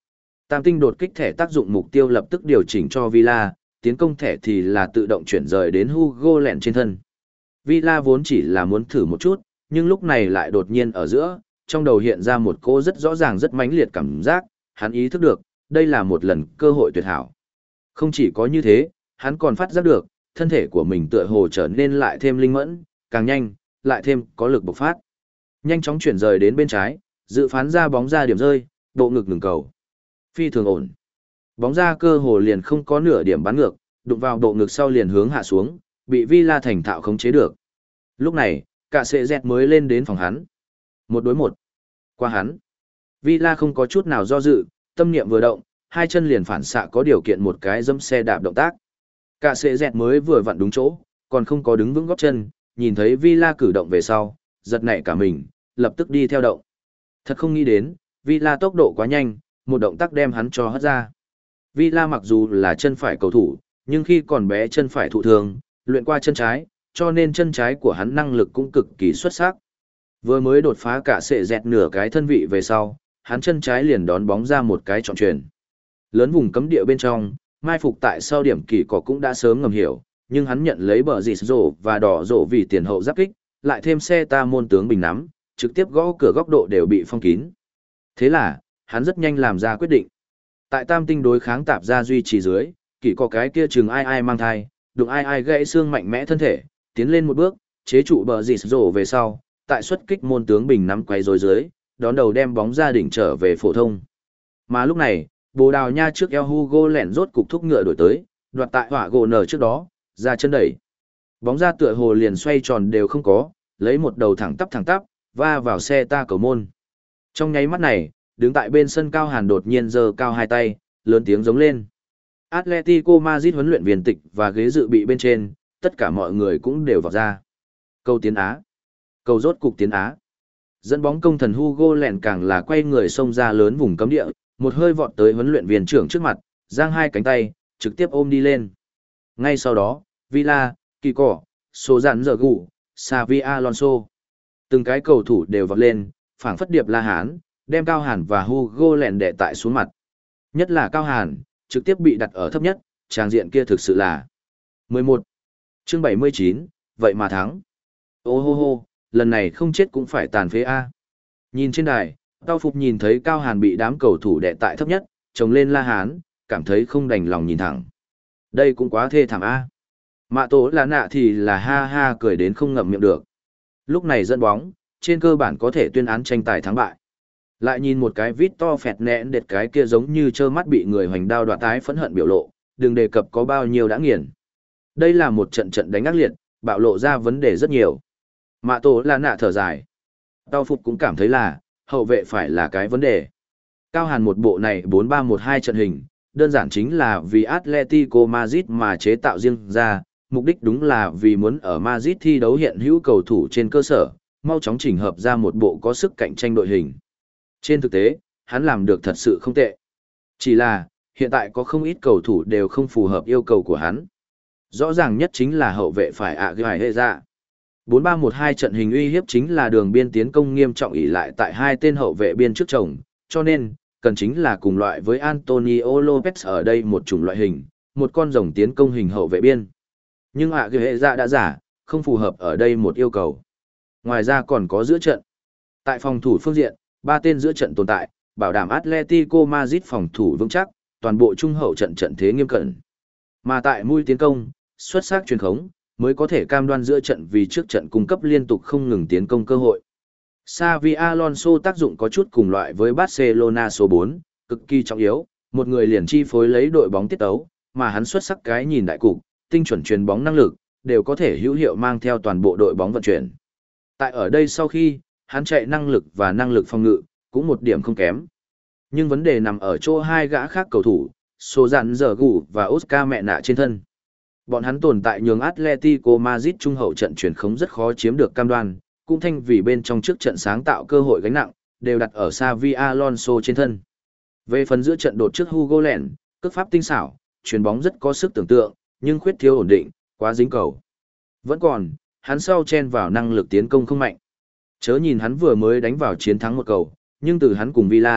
Tam tinh đột kích thẻ tác dụng mục tiêu lập tức điều chỉnh cho Villa, tiến công thẻ thì là tự động chuyển rời đến Hugo lẹn trên thân. Villa vốn chỉ là muốn thử một chút, nhưng lúc này lại đột nhiên ở giữa, trong đầu hiện ra một cô rất rõ ràng rất mãnh liệt cảm giác, hắn ý thức được, đây là một lần cơ hội tuyệt hảo. Không chỉ có như thế, hắn còn phát giác được, thân thể của mình tựa hồ trở nên lại thêm linh mẫn, càng nhanh, lại thêm có lực bộc phát. Nhanh chóng chuyển rời đến bên trái, dự phán ra bóng ra điểm rơi, bộ ngực ngừng cầu. Phi thường ổn. Bóng ra cơ hồ liền không có nửa điểm bắn ngược, đụng vào bộ ngực sau liền hướng hạ xuống, bị Villa thành thạo khống chế được. Lúc này, cả sệ dẹt mới lên đến phòng hắn. Một đối một. Qua hắn. Villa không có chút nào do dự, tâm niệm vừa động, hai chân liền phản xạ có điều kiện một cái dẫm xe đạp động tác. Cả sệ dẹt mới vừa vặn đúng chỗ, còn không có đứng vững gót chân, nhìn thấy Villa cử động về sau, giật nảy cả mình, lập tức đi theo động. Thật không nghĩ đến, Villa tốc độ quá nhanh, một động tác đem hắn cho hất ra. Villa mặc dù là chân phải cầu thủ, nhưng khi còn bé chân phải thụ thương, luyện qua chân trái, cho nên chân trái của hắn năng lực cũng cực kỳ xuất sắc. Vừa mới đột phá cả sệ dẹt nửa cái thân vị về sau, hắn chân trái liền đón bóng ra một cái trọng truyền. Lớn vùng cấm địa bên trong, mai phục tại sau điểm kỳ cỏ cũng đã sớm ngầm hiểu, nhưng hắn nhận lấy bờ dịt rổ và đỏ rổ vì tiền hậu giáp kích, lại thêm xe ta môn tướng bình nắm, trực tiếp gõ cửa góc độ đều bị phong kín. Thế là, hắn rất nhanh làm ra quyết định. Tại tam tinh đối kháng tạp ra duy trì dưới, kỳ có cái kia chừng ai ai mang thai, đụng ai ai gãy xương mạnh mẽ thân thể, tiến lên một bước, chế trụ bờ dịt rổ về sau, tại xuất kích môn tướng bình nắm quay rồi dưới, đón đầu đem bóng ra đỉnh trở về phổ thông. Mà lúc này, Bồ Đào Nha trước eo Hugo lẻn rốt cục thúc ngựa đổi tới, đoạt tại hỏa gỗ nở trước đó, ra chân đẩy. Bóng ra tựa hồ liền xoay tròn đều không có, lấy một đầu thẳng tắp thẳng tắp, va vào xe ta cầu môn. Trong nháy mắt này, đứng tại bên sân Cao Hàn đột nhiên giơ cao hai tay, lớn tiếng giống lên. Atletico Madrid huấn luyện viên tịch và ghế dự bị bên trên, tất cả mọi người cũng đều vào ra. Cầu tiến Á. Cầu rốt cục tiến Á. Dẫn bóng công thần Hugo lẹn càng là quay người xông ra lớn vùng cấm địa, một hơi vọt tới huấn luyện viên trưởng trước mặt, giang hai cánh tay, trực tiếp ôm đi lên. Ngay sau đó, Villa, Kiko, Số Dặn Giờ Gù, Xavi Alonso. Từng cái cầu thủ đều vọt lên, phảng phất điệp La Hán, đem Cao Hàn và Hugo lẹn đè tại xuống mặt. Nhất là Cao Hàn, trực tiếp bị đặt ở thấp nhất, tràng diện kia thực sự là mười một. Chương bảy mươi chín, vậy mà thắng. Ô hô hô, lần này không chết cũng phải tàn phế A. Nhìn trên đài, Tao Phục nhìn thấy Cao Hàn bị đám cầu thủ đè tại thấp nhất, trồng lên La Hán, cảm thấy không đành lòng nhìn thẳng. Đây cũng quá thê thảm A. Mạ Tố là nạ thì là ha ha cười đến không ngậm miệng được. Lúc này dẫn bóng, trên cơ bản có thể tuyên án tranh tài thắng bại. Lại nhìn một cái vít to phẹt nẹn đệt cái kia giống như trơ mắt bị người hoành đao đoạt tái phẫn hận biểu lộ, đừng đề cập có bao nhiêu đã nghiền. Đây là một trận trận đánh ác liệt, bạo lộ ra vấn đề rất nhiều. Mạ Tổ là nạ thở dài. Tao Phục cũng cảm thấy là, hậu vệ phải là cái vấn đề. Cao Hàn một bộ này bốn ba một hai trận hình, đơn giản chính là vì Atletico Madrid mà chế tạo riêng ra, mục đích đúng là vì muốn ở Madrid thi đấu hiện hữu cầu thủ trên cơ sở, mau chóng chỉnh hợp ra một bộ có sức cạnh tranh đội hình. Trên thực tế, hắn làm được thật sự không tệ. Chỉ là, hiện tại có không ít cầu thủ đều không phù hợp yêu cầu của hắn. Rõ ràng nhất chính là hậu vệ phải ạ gài hệ ra. bốn ba một hai trận hình uy hiếp chính là đường biên tiến công nghiêm trọng ỷ lại tại hai tên hậu vệ biên trước chồng, cho nên, cần chính là cùng loại với Antonio Lopez ở đây một chủng loại hình, một con rồng tiến công hình hậu vệ biên. Nhưng ạ gài hệ ra đã giả, không phù hợp ở đây một yêu cầu. Ngoài ra còn có giữa trận. Tại phòng thủ phương diện, ba tên giữa trận tồn tại, bảo đảm Atletico Madrid phòng thủ vững chắc, toàn bộ trung hậu trận trận thế nghiêm cẩn. Mà tại mũi tiến công, xuất sắc truyền khống, mới có thể cam đoan giữa trận vì trước trận cung cấp liên tục không ngừng tiến công cơ hội. Xavi Alonso tác dụng có chút cùng loại với Barcelona số bốn, cực kỳ trọng yếu, một người liền chi phối lấy đội bóng tiết tấu, mà hắn xuất sắc cái nhìn đại cục, tinh chuẩn truyền bóng năng lực, đều có thể hữu hiệu mang theo toàn bộ đội bóng vận chuyển. Tại ở đây sau khi, hắn chạy năng lực và năng lực phòng ngự, cũng một điểm không kém. Nhưng vấn đề nằm ở chỗ hai gã khác cầu thủ, Số Dặn Giờ Gù và Oscar mẹ nạ trên thân. Bọn hắn tồn tại nhường Atletico Madrid trung hậu trận chuyển khống rất khó chiếm được cam đoan, cũng thanh vì bên trong trước trận sáng tạo cơ hội gánh nặng, đều đặt ở Xavi Alonso trên thân. Về phần giữa trận đột trước Hugo lẹn, cước pháp tinh xảo, chuyền bóng rất có sức tưởng tượng, nhưng khuyết thiếu ổn định, quá dính cầu. Vẫn còn, hắn sau chen vào năng lực tiến công không mạnh. Chớ nhìn hắn vừa mới đánh vào chiến thắng một cầu, nhưng từ hắn cùng Villa,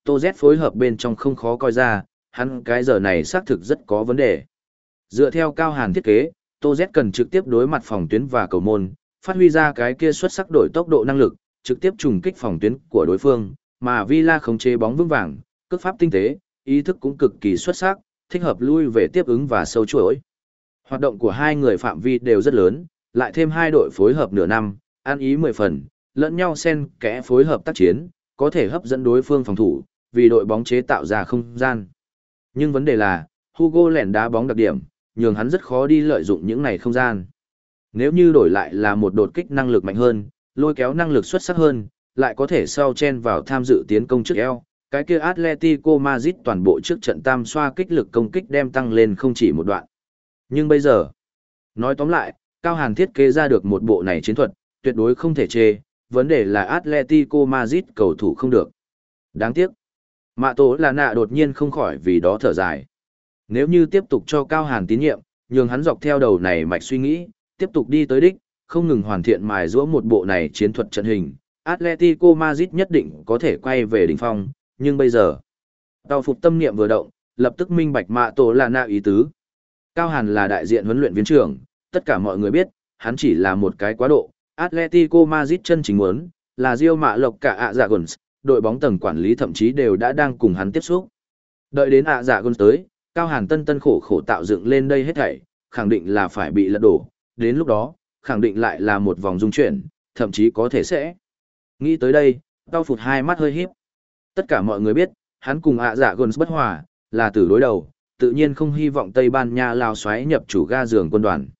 Tô Z phối hợp bên trong không khó coi ra, hắn cái giờ này xác thực rất có vấn đề. Dựa theo Cao Hàn thiết kế, Tô Z cần trực tiếp đối mặt phòng tuyến và cầu môn, phát huy ra cái kia xuất sắc đổi tốc độ năng lực, trực tiếp trùng kích phòng tuyến của đối phương, mà Villa khống chế bóng vững vàng, cước pháp tinh tế, ý thức cũng cực kỳ xuất sắc, thích hợp lui về tiếp ứng và sâu chuỗi. Hoạt động của hai người phạm vi đều rất lớn, lại thêm hai đội phối hợp nửa năm, ăn ý mười phần, lẫn nhau xen kẽ phối hợp tác chiến, có thể hấp dẫn đối phương phòng thủ, vì đội bóng chế tạo ra không gian. Nhưng vấn đề là, Hugo lẻn đá bóng đặc điểm, nhường hắn rất khó đi lợi dụng những này không gian. Nếu như đổi lại là một đột kích năng lực mạnh hơn, lôi kéo năng lực xuất sắc hơn, lại có thể sau chen vào tham dự tiến công trước eo, cái kia Atletico Madrid toàn bộ trước trận tam xoa kích lực công kích đem tăng lên không chỉ một đoạn. Nhưng bây giờ, nói tóm lại, Cao Hàn thiết kế ra được một bộ này chiến thuật, tuyệt đối không thể chê, vấn đề là Atletico Madrid cầu thủ không được. Đáng tiếc, Mạ Tố là nạ đột nhiên không khỏi vì đó thở dài. Nếu như tiếp tục cho Cao Hàn tín nhiệm, nhường hắn dọc theo đầu này mạch suy nghĩ, tiếp tục đi tới đích, không ngừng hoàn thiện mài giũa một bộ này chiến thuật trận hình, Atletico Madrid nhất định có thể quay về đỉnh phong, nhưng bây giờ, tàu phục tâm niệm vừa động, lập tức minh bạch Mạ Tổ là nạ ý tứ. Cao Hàn là đại diện huấn luyện viên trưởng, tất cả mọi người biết, hắn chỉ là một cái quá độ, Atletico Madrid chân chính muốn, là Real Mạ Lộc cả ạ dạ Guns, đội bóng tầng quản lý thậm chí đều đã đang cùng hắn tiếp xúc. Đợi đến ạ dạ Guns tới, Cao Hàn tân tân khổ khổ tạo dựng lên đây hết thảy, khẳng định là phải bị lật đổ, đến lúc đó, khẳng định lại là một vòng dung chuyển, thậm chí có thể sẽ. Nghĩ tới đây, Tao phụt hai mắt hơi híp. Tất cả mọi người biết, hắn cùng ạ dạ Guns bất hòa, là từ đối đầu, tự nhiên không hy vọng Tây Ban Nha lao xoáy nhập chủ ga giường quân đoàn.